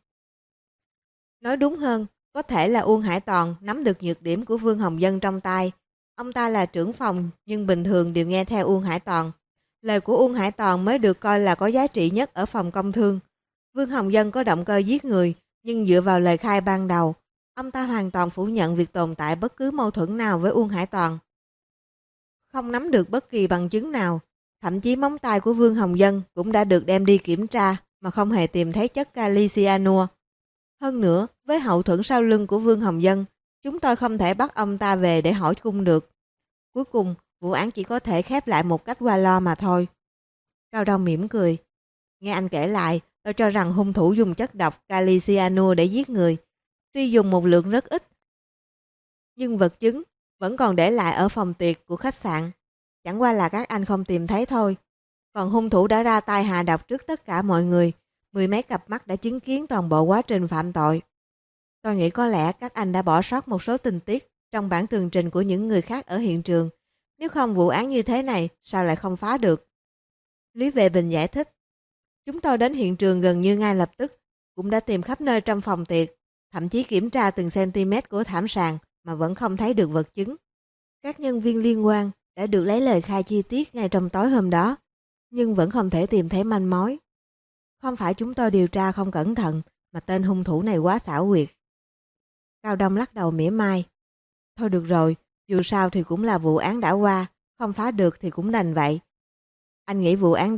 Nói đúng hơn, có thể là Uông Hải Toàn nắm được nhược điểm của Vương Hồng Dân trong tay. Ông ta là trưởng phòng nhưng bình thường đều nghe theo Uông Hải Toàn. Lời của Uông Hải Toàn mới được coi là có giá trị nhất ở phòng công thương. Vương Hồng Dân có động cơ giết người, nhưng dựa vào lời khai ban đầu, ông ta hoàn toàn phủ nhận việc tồn tại bất cứ mâu thuẫn nào với Uông Hải Toàn. Không nắm được bất kỳ bằng chứng nào, thậm chí móng tay của Vương Hồng Dân cũng đã được đem đi kiểm tra mà không hề tìm thấy chất kali cyanua. Hơn nữa, với hậu thuẫn sau lưng của Vương Hồng Dân, chúng tôi không thể bắt ông ta về để hỏi cung được. Cuối cùng, vụ án chỉ có thể khép lại một cách qua lo mà thôi. Cao Đông mỉm cười. Nghe anh kể lại, tôi cho rằng hung thủ dùng chất độc kali cyanua để giết người. Tuy dùng một lượng rất ít, nhưng vật chứng vẫn còn để lại ở phòng tiệc của khách sạn. Chẳng qua là các anh không tìm thấy thôi. Còn hung thủ đã ra tay hạ độc trước tất cả mọi người. 10 mấy cặp mắt đã chứng kiến toàn bộ quá trình phạm tội. Tôi nghĩ có lẽ các anh đã bỏ sót một số tình tiết trong bản tường trình của những người khác ở hiện trường. Nếu không vụ án như thế này, sao lại không phá được? Lý Vệ Bình giải thích. Chúng tôi đến hiện trường gần như ngay lập tức, cũng đã tìm khắp nơi trong phòng tiệc, thậm chí kiểm tra từng cm của thảm sàn mà vẫn không thấy được vật chứng. Các nhân viên liên quan đã được lấy lời khai chi tiết ngay trong tối hôm đó, nhưng vẫn không thể tìm thấy manh mối. Không phải chúng tôi điều tra không cẩn thận, mà tên hung thủ này quá xảo quyệt. Cao Đông lắc đầu mỉa mai. Thôi được rồi, dù sao thì cũng là vụ án đã qua, không phá được thì cũng đành vậy. Anh nghĩ vụ án đó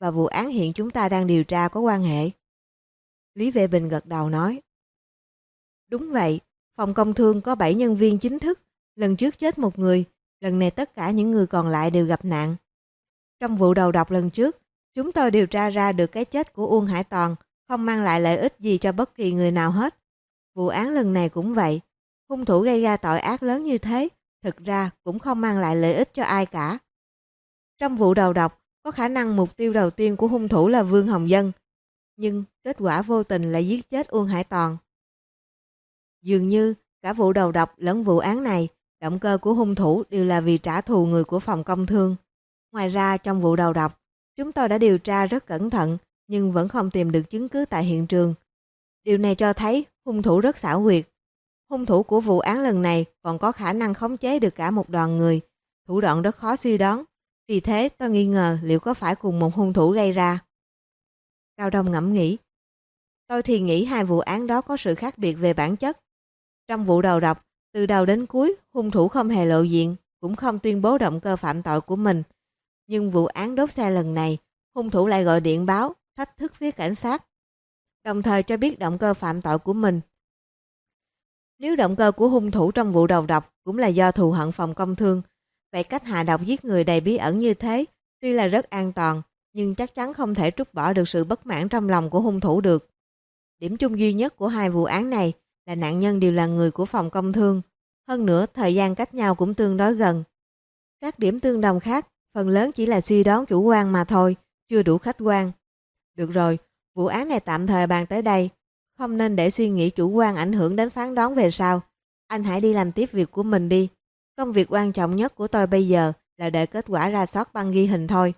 và vụ án hiện chúng ta đang điều tra có quan hệ? Lý Vệ Bình gật đầu nói. Đúng vậy, phòng công thương có 7 nhân viên chính thức, lần trước chết một người, lần này tất cả những người còn lại đều gặp nạn. Trong vụ đầu độc lần trước, chúng tôi điều tra ra được cái chết của Uông Hải Toàn không mang lại lợi ích gì cho bất kỳ người nào hết. Vụ án lần này cũng vậy, hung thủ gây ra tội ác lớn như thế, thực ra cũng không mang lại lợi ích cho ai cả. Trong vụ đầu độc, có khả năng mục tiêu đầu tiên của hung thủ là Vương Hồng Dân, nhưng kết quả vô tình lại giết chết Uông Hải Toàn. Dường như cả vụ đầu độc lẫn vụ án này, động cơ của hung thủ đều là vì trả thù người của phòng công thương. Ngoài ra trong vụ đầu độc, chúng tôi đã điều tra rất cẩn thận nhưng vẫn không tìm được chứng cứ tại hiện trường. Điều này cho thấy hung thủ rất xảo quyệt. Hung thủ của vụ án lần này còn có khả năng khống chế được cả một đoàn người, thủ đoạn rất khó suy đoán. Vì thế tôi nghi ngờ liệu có phải cùng một hung thủ gây ra. Cao Đông ngẫm nghĩ. Tôi thì nghĩ hai vụ án đó có sự khác biệt về bản chất. Trong vụ đầu độc, từ đầu đến cuối, hung thủ không hề lộ diện, cũng không tuyên bố động cơ phạm tội của mình. Nhưng vụ án đốt xe lần này, hung thủ lại gọi điện báo, thách thức phía cảnh sát, đồng thời cho biết động cơ phạm tội của mình. Nếu động cơ của hung thủ trong vụ đầu độc cũng là do thù hận phòng công thương, vậy cách hạ độc giết người đầy bí ẩn như thế, tuy là rất an toàn, nhưng chắc chắn không thể trút bỏ được sự bất mãn trong lòng của hung thủ được. Điểm chung duy nhất của hai vụ án này là nạn nhân đều là người của phòng công thương. Hơn nữa, thời gian cách nhau cũng tương đối gần. Các điểm tương đồng khác, phần lớn chỉ là suy đoán chủ quan mà thôi, chưa đủ khách quan. Được rồi, vụ án này tạm thời bàn tới đây. Không nên để suy nghĩ chủ quan ảnh hưởng đến phán đoán về sau. Anh hãy đi làm tiếp việc của mình đi. Công việc quan trọng nhất của tôi bây giờ là đợi kết quả rà soát băng ghi hình thôi.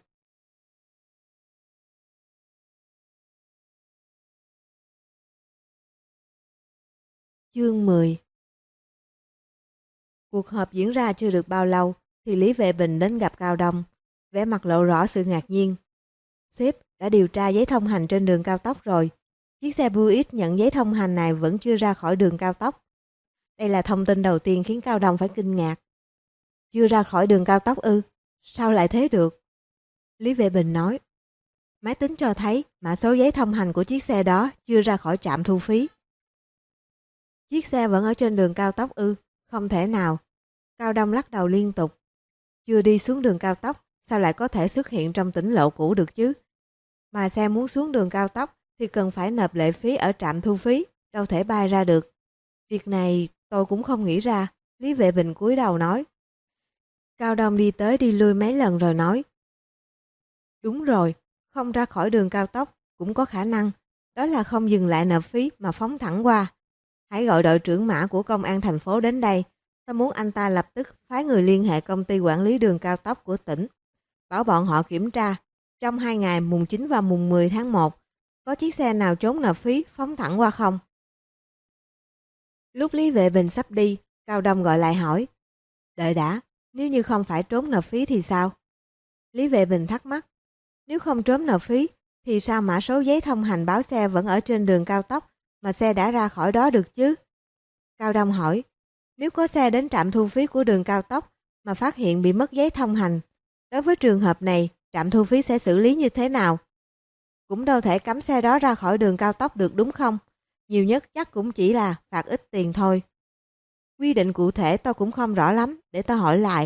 Chương 10. Cuộc họp diễn ra chưa được bao lâu thì Lý Vệ Bình đến gặp Cao Đông, vẻ mặt lộ rõ sự ngạc nhiên. Sếp đã điều tra giấy thông hành trên đường cao tốc rồi. Chiếc xe Buick nhận giấy thông hành này vẫn chưa ra khỏi đường cao tốc. Đây là thông tin đầu tiên khiến Cao Đông phải kinh ngạc. Chưa ra khỏi đường cao tốc ư? Sao lại thế được? Lý Vệ Bình nói. Máy tính cho thấy mã số giấy thông hành của chiếc xe đó chưa ra khỏi trạm thu phí. Chiếc xe vẫn ở trên đường cao tốc ư? Không thể nào. Cao Đông lắc đầu liên tục. Chưa đi xuống đường cao tốc, sao lại có thể xuất hiện trong tỉnh lộ cũ được chứ? Mà xe muốn xuống đường cao tốc thì cần phải nộp lệ phí ở trạm thu phí, đâu thể bay ra được. Việc này tôi cũng không nghĩ ra, Lý Vệ Bình cúi đầu nói. Cao Đông đi tới đi lui mấy lần rồi nói. Đúng rồi, không ra khỏi đường cao tốc cũng có khả năng, đó là không dừng lại nộp phí mà phóng thẳng qua. Hãy gọi đội trưởng mã của công an thành phố đến đây, tôi muốn anh ta lập tức phái người liên hệ công ty quản lý đường cao tốc của tỉnh, bảo bọn họ kiểm tra trong 2 ngày mùng 9 và mùng 10 tháng 1 có chiếc xe nào trốn nộp phí phóng thẳng qua không. Lúc Lý Vệ Bình sắp đi, Cao Đông gọi lại hỏi, đợi đã, nếu như không phải trốn nộp phí thì sao? Lý Vệ Bình thắc mắc, nếu không trốn nộp phí thì sao mã số giấy thông hành báo xe vẫn ở trên đường cao tốc mà xe đã ra khỏi đó được chứ? Cao Đông hỏi, nếu có xe đến trạm thu phí của đường cao tốc mà phát hiện bị mất giấy thông hành, đối với trường hợp này trạm thu phí sẽ xử lý như thế nào? Cũng đâu thể cấm xe đó ra khỏi đường cao tốc được đúng không? Nhiều nhất chắc cũng chỉ là phạt ít tiền thôi. Quy định cụ thể tôi cũng không rõ lắm, để tôi hỏi lại.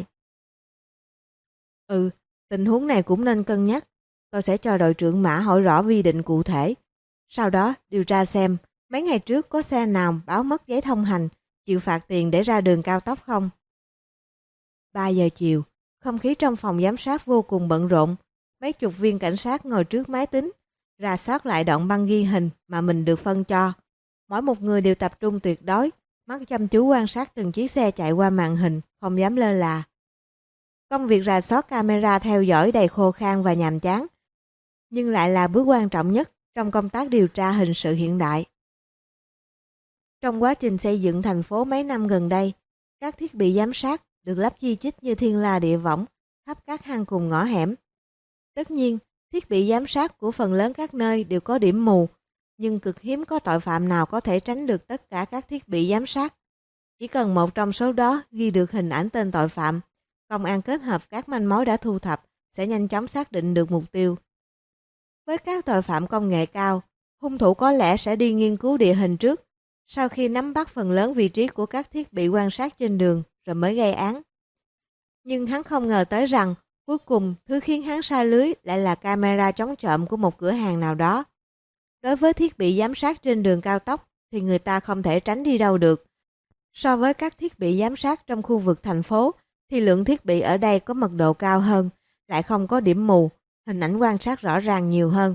Tình huống này cũng nên cân nhắc. Tôi sẽ cho đội trưởng mã hỏi rõ quy định cụ thể. Sau đó điều tra xem mấy ngày trước có xe nào báo mất giấy thông hành, chịu phạt tiền để ra đường cao tốc không? 3 giờ chiều, không khí trong phòng giám sát vô cùng bận rộn. Mấy chục viên cảnh sát ngồi trước máy tính, rà soát lại đoạn băng ghi hình mà mình được phân cho. Mỗi một người đều tập trung tuyệt đối, mắt chăm chú quan sát từng chiếc xe chạy qua màn hình, không dám lơ là. Công việc rà soát camera theo dõi đầy khô khan và nhàm chán, nhưng lại là bước quan trọng nhất trong công tác điều tra hình sự hiện đại. Trong quá trình xây dựng thành phố mấy năm gần đây, các thiết bị giám sát được lắp chi chít như thiên la địa võng khắp các hang cùng ngõ hẻm. Tất nhiên, thiết bị giám sát của phần lớn các nơi đều có điểm mù, nhưng cực hiếm có tội phạm nào có thể tránh được tất cả các thiết bị giám sát. Chỉ cần một trong số đó ghi được hình ảnh tên tội phạm, công an kết hợp các manh mối đã thu thập sẽ nhanh chóng xác định được mục tiêu. Với các tội phạm công nghệ cao, hung thủ có lẽ sẽ đi nghiên cứu địa hình trước, sau khi nắm bắt phần lớn vị trí của các thiết bị quan sát trên đường rồi mới gây án. Nhưng hắn không ngờ tới rằng cuối cùng thứ khiến hắn sa lưới lại là camera chống trộm của một cửa hàng nào đó. Đối với thiết bị giám sát trên đường cao tốc thì người ta không thể tránh đi đâu được. So với các thiết bị giám sát trong khu vực thành phố thì lượng thiết bị ở đây có mật độ cao hơn, lại không có điểm mù, hình ảnh quan sát rõ ràng nhiều hơn.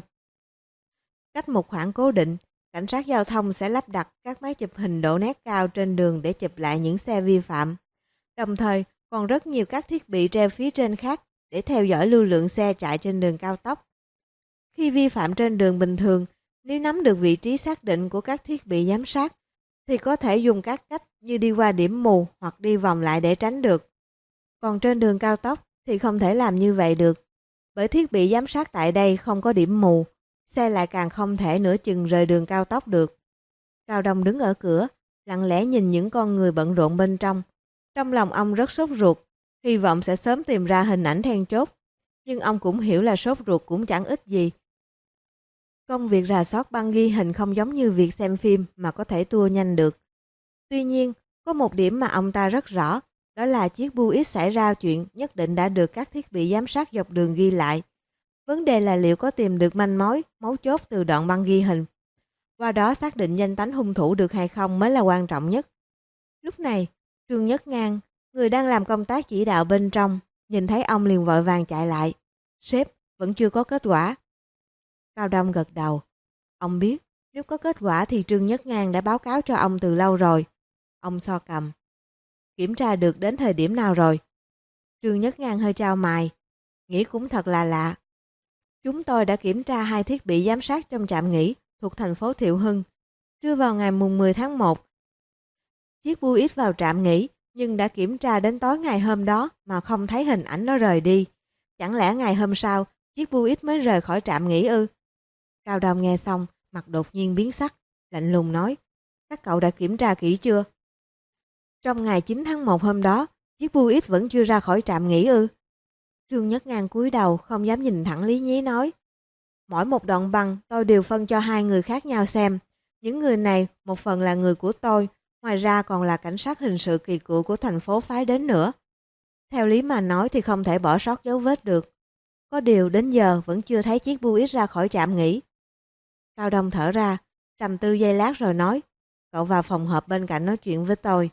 Cách một khoảng cố định, cảnh sát giao thông sẽ lắp đặt các máy chụp hình độ nét cao trên đường để chụp lại những xe vi phạm. Đồng thời, còn rất nhiều các thiết bị treo phía trên khác để theo dõi lưu lượng xe chạy trên đường cao tốc. Khi vi phạm trên đường bình thường, nếu nắm được vị trí xác định của các thiết bị giám sát, thì có thể dùng các cách như đi qua điểm mù hoặc đi vòng lại để tránh được. Còn trên đường cao tốc thì không thể làm như vậy được, bởi thiết bị giám sát tại đây không có điểm mù, xe lại càng không thể nửa chừng rời đường cao tốc được. Cao Đông đứng ở cửa, lặng lẽ nhìn những con người bận rộn bên trong. Trong lòng ông rất sốt ruột, hy vọng sẽ sớm tìm ra hình ảnh then chốt. Nhưng ông cũng hiểu là sốt ruột cũng chẳng ích gì. Công việc rà soát băng ghi hình không giống như việc xem phim mà có thể tua nhanh được. Tuy nhiên, có một điểm mà ông ta rất rõ, đó là chiếc Buick xảy ra chuyện nhất định đã được các thiết bị giám sát dọc đường ghi lại. Vấn đề là liệu có tìm được manh mối, mấu chốt từ đoạn băng ghi hình. Qua đó xác định danh tánh hung thủ được hay không mới là quan trọng nhất. Lúc này, Trương Nhất Ngang, người đang làm công tác chỉ đạo bên trong, nhìn thấy ông liền vội vàng chạy lại. Sếp, vẫn chưa có kết quả. Cao Đông gật đầu. Ông biết, nếu có kết quả thì Trương Nhất Ngang đã báo cáo cho ông từ lâu rồi. Ông so cầm. Kiểm tra được đến thời điểm nào rồi? Trương Nhất Ngang hơi chau mày. Nghĩ cũng thật là lạ. Chúng tôi đã kiểm tra 2 thiết bị giám sát trong trạm nghỉ thuộc thành phố Thiệu Hưng. Trưa vào ngày mùng 10 tháng 1, chiếc Buick vào trạm nghỉ, nhưng đã kiểm tra đến tối ngày hôm đó mà không thấy hình ảnh nó rời đi. Chẳng lẽ ngày hôm sau, chiếc Buick mới rời khỏi trạm nghỉ ư? Cao Đông nghe xong, mặt đột nhiên biến sắc, lạnh lùng nói, các cậu đã kiểm tra kỹ chưa? Trong ngày 9 tháng 1 hôm đó, chiếc Buick vẫn chưa ra khỏi trạm nghỉ ư? Trương Nhất Ngang cúi đầu không dám nhìn thẳng Lý Nhí nói, mỗi một đoạn băng tôi đều phân cho 2 người khác nhau xem. Những người này một phần là người của tôi, ngoài ra còn là cảnh sát hình sự kỳ cựu của thành phố phái đến nữa. Theo lý mà nói thì không thể bỏ sót dấu vết được. Có điều đến giờ vẫn chưa thấy chiếc Buick ra khỏi trạm nghỉ. Cao Đông thở ra, trầm tư giây lát rồi nói, cậu vào phòng họp bên cạnh nói chuyện với tôi.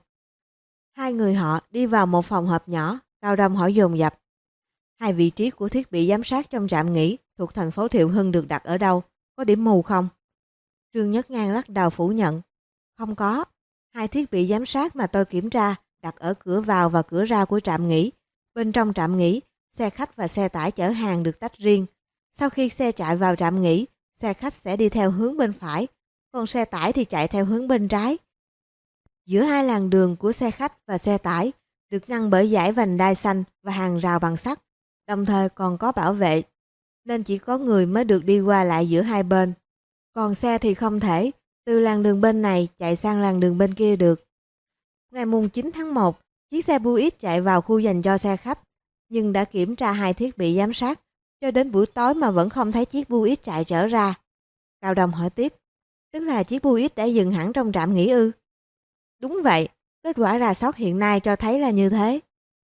2 người họ đi vào một phòng họp nhỏ, Cao Đông hỏi dồn dập. 2 vị trí của thiết bị giám sát trong trạm nghỉ thuộc thành phố Thiệu Hưng được đặt ở đâu? Có điểm mù không? Trương Nhất Ngang lắc đầu phủ nhận. Không có. 2 thiết bị giám sát mà tôi kiểm tra đặt ở cửa vào và cửa ra của trạm nghỉ. Bên trong trạm nghỉ, xe khách và xe tải chở hàng được tách riêng. Sau khi xe chạy vào trạm nghỉ, xe khách sẽ đi theo hướng bên phải, còn xe tải thì chạy theo hướng bên trái. Giữa 2 làn đường của xe khách và xe tải được ngăn bởi dải vành đai xanh và hàng rào bằng sắt, đồng thời còn có bảo vệ, nên chỉ có người mới được đi qua lại giữa hai bên. Còn xe thì không thể từ làn đường bên này chạy sang làn đường bên kia được. Ngày mùng 9 tháng 1, chiếc xe Buick chạy vào khu dành cho xe khách, nhưng đã kiểm tra 2 thiết bị giám sát, cho đến buổi tối mà vẫn không thấy chiếc Buick chạy trở ra. Cao Đông hỏi tiếp, tức là chiếc Buick đã dừng hẳn trong trạm nghỉ ư? Đúng vậy, kết quả rà soát hiện nay cho thấy là như thế.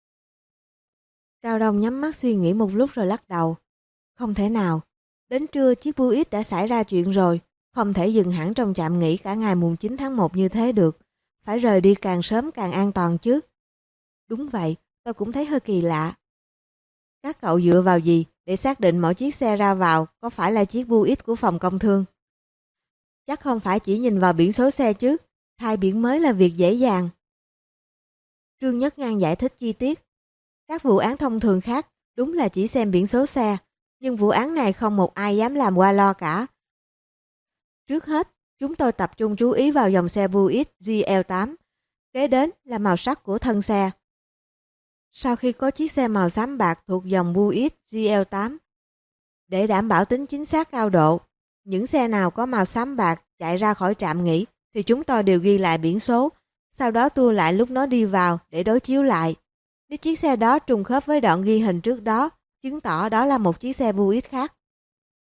Cao Đông nhắm mắt suy nghĩ một lúc rồi lắc đầu. Không thể nào, đến trưa chiếc Buick đã xảy ra chuyện rồi, không thể dừng hẳn trong trạm nghỉ cả ngày mùng 9 tháng 1 như thế được. Phải rời đi càng sớm càng an toàn chứ. Đúng vậy, tôi cũng thấy hơi kỳ lạ. Các cậu dựa vào gì để xác định mỗi chiếc xe ra vào có phải là chiếc Buick của phòng công thương? Chắc không phải chỉ nhìn vào biển số xe chứ, thay biển mới là việc dễ dàng. Trương Nhất Ngang giải thích chi tiết. Các vụ án thông thường khác đúng là chỉ xem biển số xe, nhưng vụ án này không một ai dám làm qua lo cả. Trước hết, chúng tôi tập trung chú ý vào dòng xe Buick GL8, kế đến là màu sắc của thân xe. Sau khi có chiếc xe màu xám bạc thuộc dòng Buick GL8, để đảm bảo tính chính xác cao độ, những xe nào có màu xám bạc chạy ra khỏi trạm nghỉ thì chúng tôi đều ghi lại biển số, sau đó tua lại lúc nó đi vào để đối chiếu lại. Nếu chiếc xe đó trùng khớp với đoạn ghi hình trước đó, chứng tỏ đó là một chiếc xe Buick khác.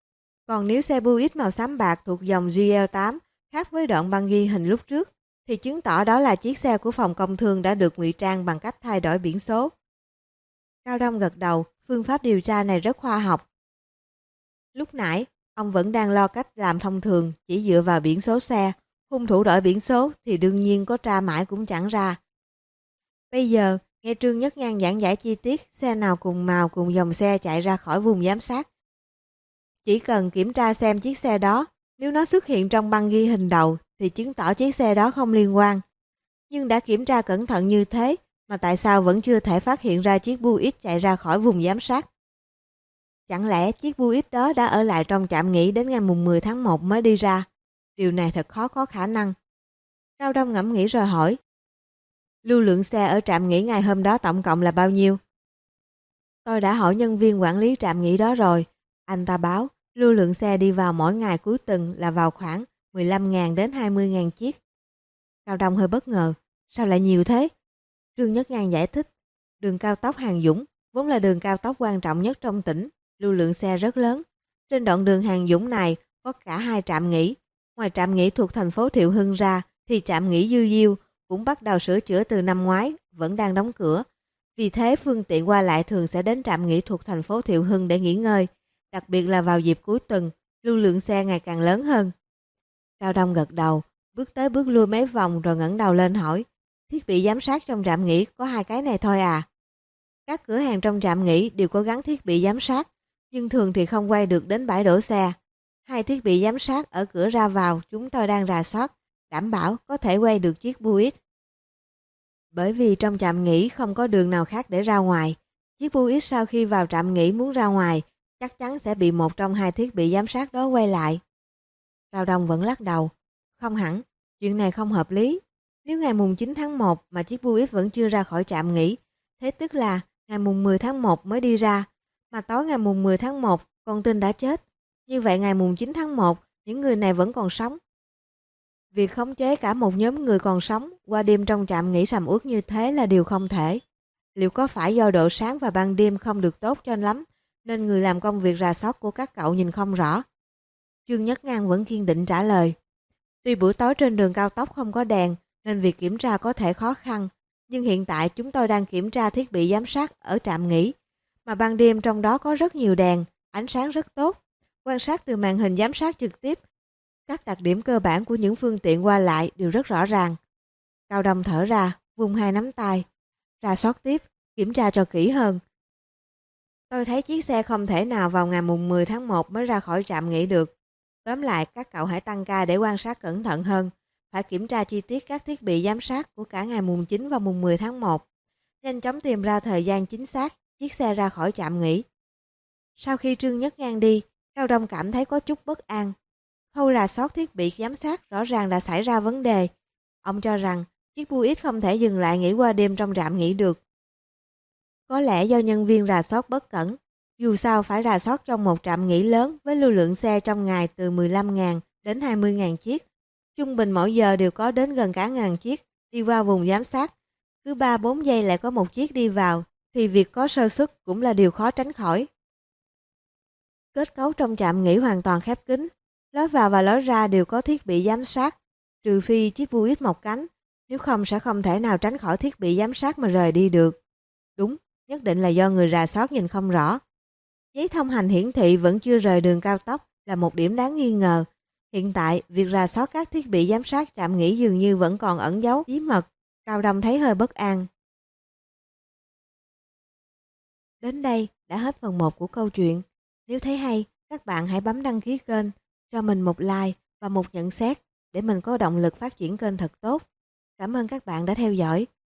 Còn nếu xe Buick màu xám bạc thuộc dòng GL8 khác với đoạn băng ghi hình lúc trước, thì chứng tỏ đó là chiếc xe của phòng công thương đã được ngụy trang bằng cách thay đổi biển số. Cao Đông gật đầu, phương pháp điều tra này rất khoa học. Lúc nãy, ông vẫn đang lo cách làm thông thường, chỉ dựa vào biển số xe. Hung thủ đổi biển số thì đương nhiên có tra mãi cũng chẳng ra. Bây giờ, nghe Trương Nhất Ngang giảng giải chi tiết xe nào cùng màu cùng dòng xe chạy ra khỏi vùng giám sát. Chỉ cần kiểm tra xem chiếc xe đó, nếu nó xuất hiện trong băng ghi hình đầu thì chứng tỏ chiếc xe đó không liên quan. Nhưng đã kiểm tra cẩn thận như thế mà tại sao vẫn chưa thể phát hiện ra chiếc Buick chạy ra khỏi vùng giám sát? Chẳng lẽ chiếc Buick đó đã ở lại trong trạm nghỉ đến ngày mùng 10 tháng 1 mới đi ra? Điều này thật khó có khả năng. Cao Đông ngẫm nghĩ rồi hỏi. Lưu lượng xe ở trạm nghỉ ngày hôm đó tổng cộng là bao nhiêu? Tôi đã hỏi nhân viên quản lý trạm nghỉ đó rồi. Anh ta báo lưu lượng xe đi vào mỗi ngày cuối tuần là vào khoảng 15.000 đến 20.000 chiếc. Cao Đông hơi bất ngờ. Sao lại nhiều thế? Trương Nhất Ngang giải thích. Đường cao tốc Hàng Dũng vốn là đường cao tốc quan trọng nhất trong tỉnh. Lưu lượng xe rất lớn. Trên đoạn đường Hàng Dũng này có cả 2 trạm nghỉ. Ngoài trạm nghỉ thuộc thành phố Thiệu Hưng ra thì trạm nghỉ Dư Diêu cũng bắt đầu sửa chữa từ năm ngoái, vẫn đang đóng cửa. Vì thế phương tiện qua lại thường sẽ đến trạm nghỉ thuộc thành phố Thiệu Hưng để nghỉ ngơi, đặc biệt là vào dịp cuối tuần, lưu lượng xe ngày càng lớn hơn. Cao Đông gật đầu, bước tới bước lui mấy vòng rồi ngẩng đầu lên hỏi, thiết bị giám sát trong trạm nghỉ có 2 cái này thôi à? Các cửa hàng trong trạm nghỉ đều có gắn thiết bị giám sát, nhưng thường thì không quay được đến bãi đổ xe. 2 thiết bị giám sát ở cửa ra vào chúng tôi đang rà soát, đảm bảo có thể quay được chiếc Buick. Bởi vì trong trạm nghỉ không có đường nào khác để ra ngoài, chiếc Buick sau khi vào trạm nghỉ muốn ra ngoài chắc chắn sẽ bị một trong 2 thiết bị giám sát đó quay lại. Cao Đông vẫn lắc đầu. Không hẳn, chuyện này không hợp lý. Nếu ngày mùng 9 tháng 1 mà chiếc Buick vẫn chưa ra khỏi trạm nghỉ, thế tức là ngày mùng 10 tháng 1 mới đi ra, mà tối ngày mùng 10 tháng 1 con tin đã chết. Như vậy ngày mùng 9 tháng 1 những người này vẫn còn sống. Việc khống chế cả một nhóm người còn sống qua đêm trong trạm nghỉ sầm uất như thế là điều không thể. Liệu có phải do độ sáng và ban đêm không được tốt cho lắm nên người làm công việc rà soát của các cậu nhìn không rõ? Trương Nhất Ngang vẫn kiên định trả lời. Tuy buổi tối trên đường cao tốc không có đèn nên việc kiểm tra có thể khó khăn, nhưng hiện tại chúng tôi đang kiểm tra thiết bị giám sát ở trạm nghỉ, mà ban đêm trong đó có rất nhiều đèn, ánh sáng rất tốt. Quan sát từ màn hình giám sát trực tiếp, các đặc điểm cơ bản của những phương tiện qua lại đều rất rõ ràng. Cao Đông thở ra, vung 2 nắm tay, rà soát tiếp, kiểm tra cho kỹ hơn. Tôi thấy chiếc xe không thể nào vào ngày mùng 10 tháng 1 mới ra khỏi trạm nghỉ được. Tóm lại, các cậu hãy tăng ca để quan sát cẩn thận hơn. Phải kiểm tra chi tiết các thiết bị giám sát của cả ngày mùng 9 và mùng 10 tháng 1. Nhanh chóng tìm ra thời gian chính xác chiếc xe ra khỏi trạm nghỉ. Sau khi Trương Nhất Ngang đi, Cao Đông cảm thấy có chút bất an. Khâu rà soát thiết bị giám sát rõ ràng đã xảy ra vấn đề. Ông cho rằng chiếc Buick không thể dừng lại nghỉ qua đêm trong trạm nghỉ được. Có lẽ do nhân viên rà soát bất cẩn. Dù sao phải rà soát trong một trạm nghỉ lớn với lưu lượng xe trong ngày từ 15.000 đến 20.000 chiếc. Trung bình mỗi giờ đều có đến gần cả ngàn chiếc đi qua vùng giám sát. Cứ 3-4 giây lại có một chiếc đi vào thì việc có sơ suất cũng là điều khó tránh khỏi. Kết cấu trong trạm nghỉ hoàn toàn khép kín. Lối vào và lối ra đều có thiết bị giám sát, trừ phi chiếc Buick một cánh, nếu không sẽ không thể nào tránh khỏi thiết bị giám sát mà rời đi được. Đúng, nhất định là do người rà soát nhìn không rõ. Giấy thông hành hiển thị vẫn chưa rời đường cao tốc là một điểm đáng nghi ngờ. Hiện tại, việc rà soát các thiết bị giám sát trạm nghỉ dường như vẫn còn ẩn giấu bí mật. Cao Đông thấy hơi bất an. Đến đây đã hết phần 1 của câu chuyện. Nếu thấy hay, các bạn hãy bấm đăng ký kênh, cho mình một like và một nhận xét để mình có động lực phát triển kênh thật tốt. Cảm ơn các bạn đã theo dõi.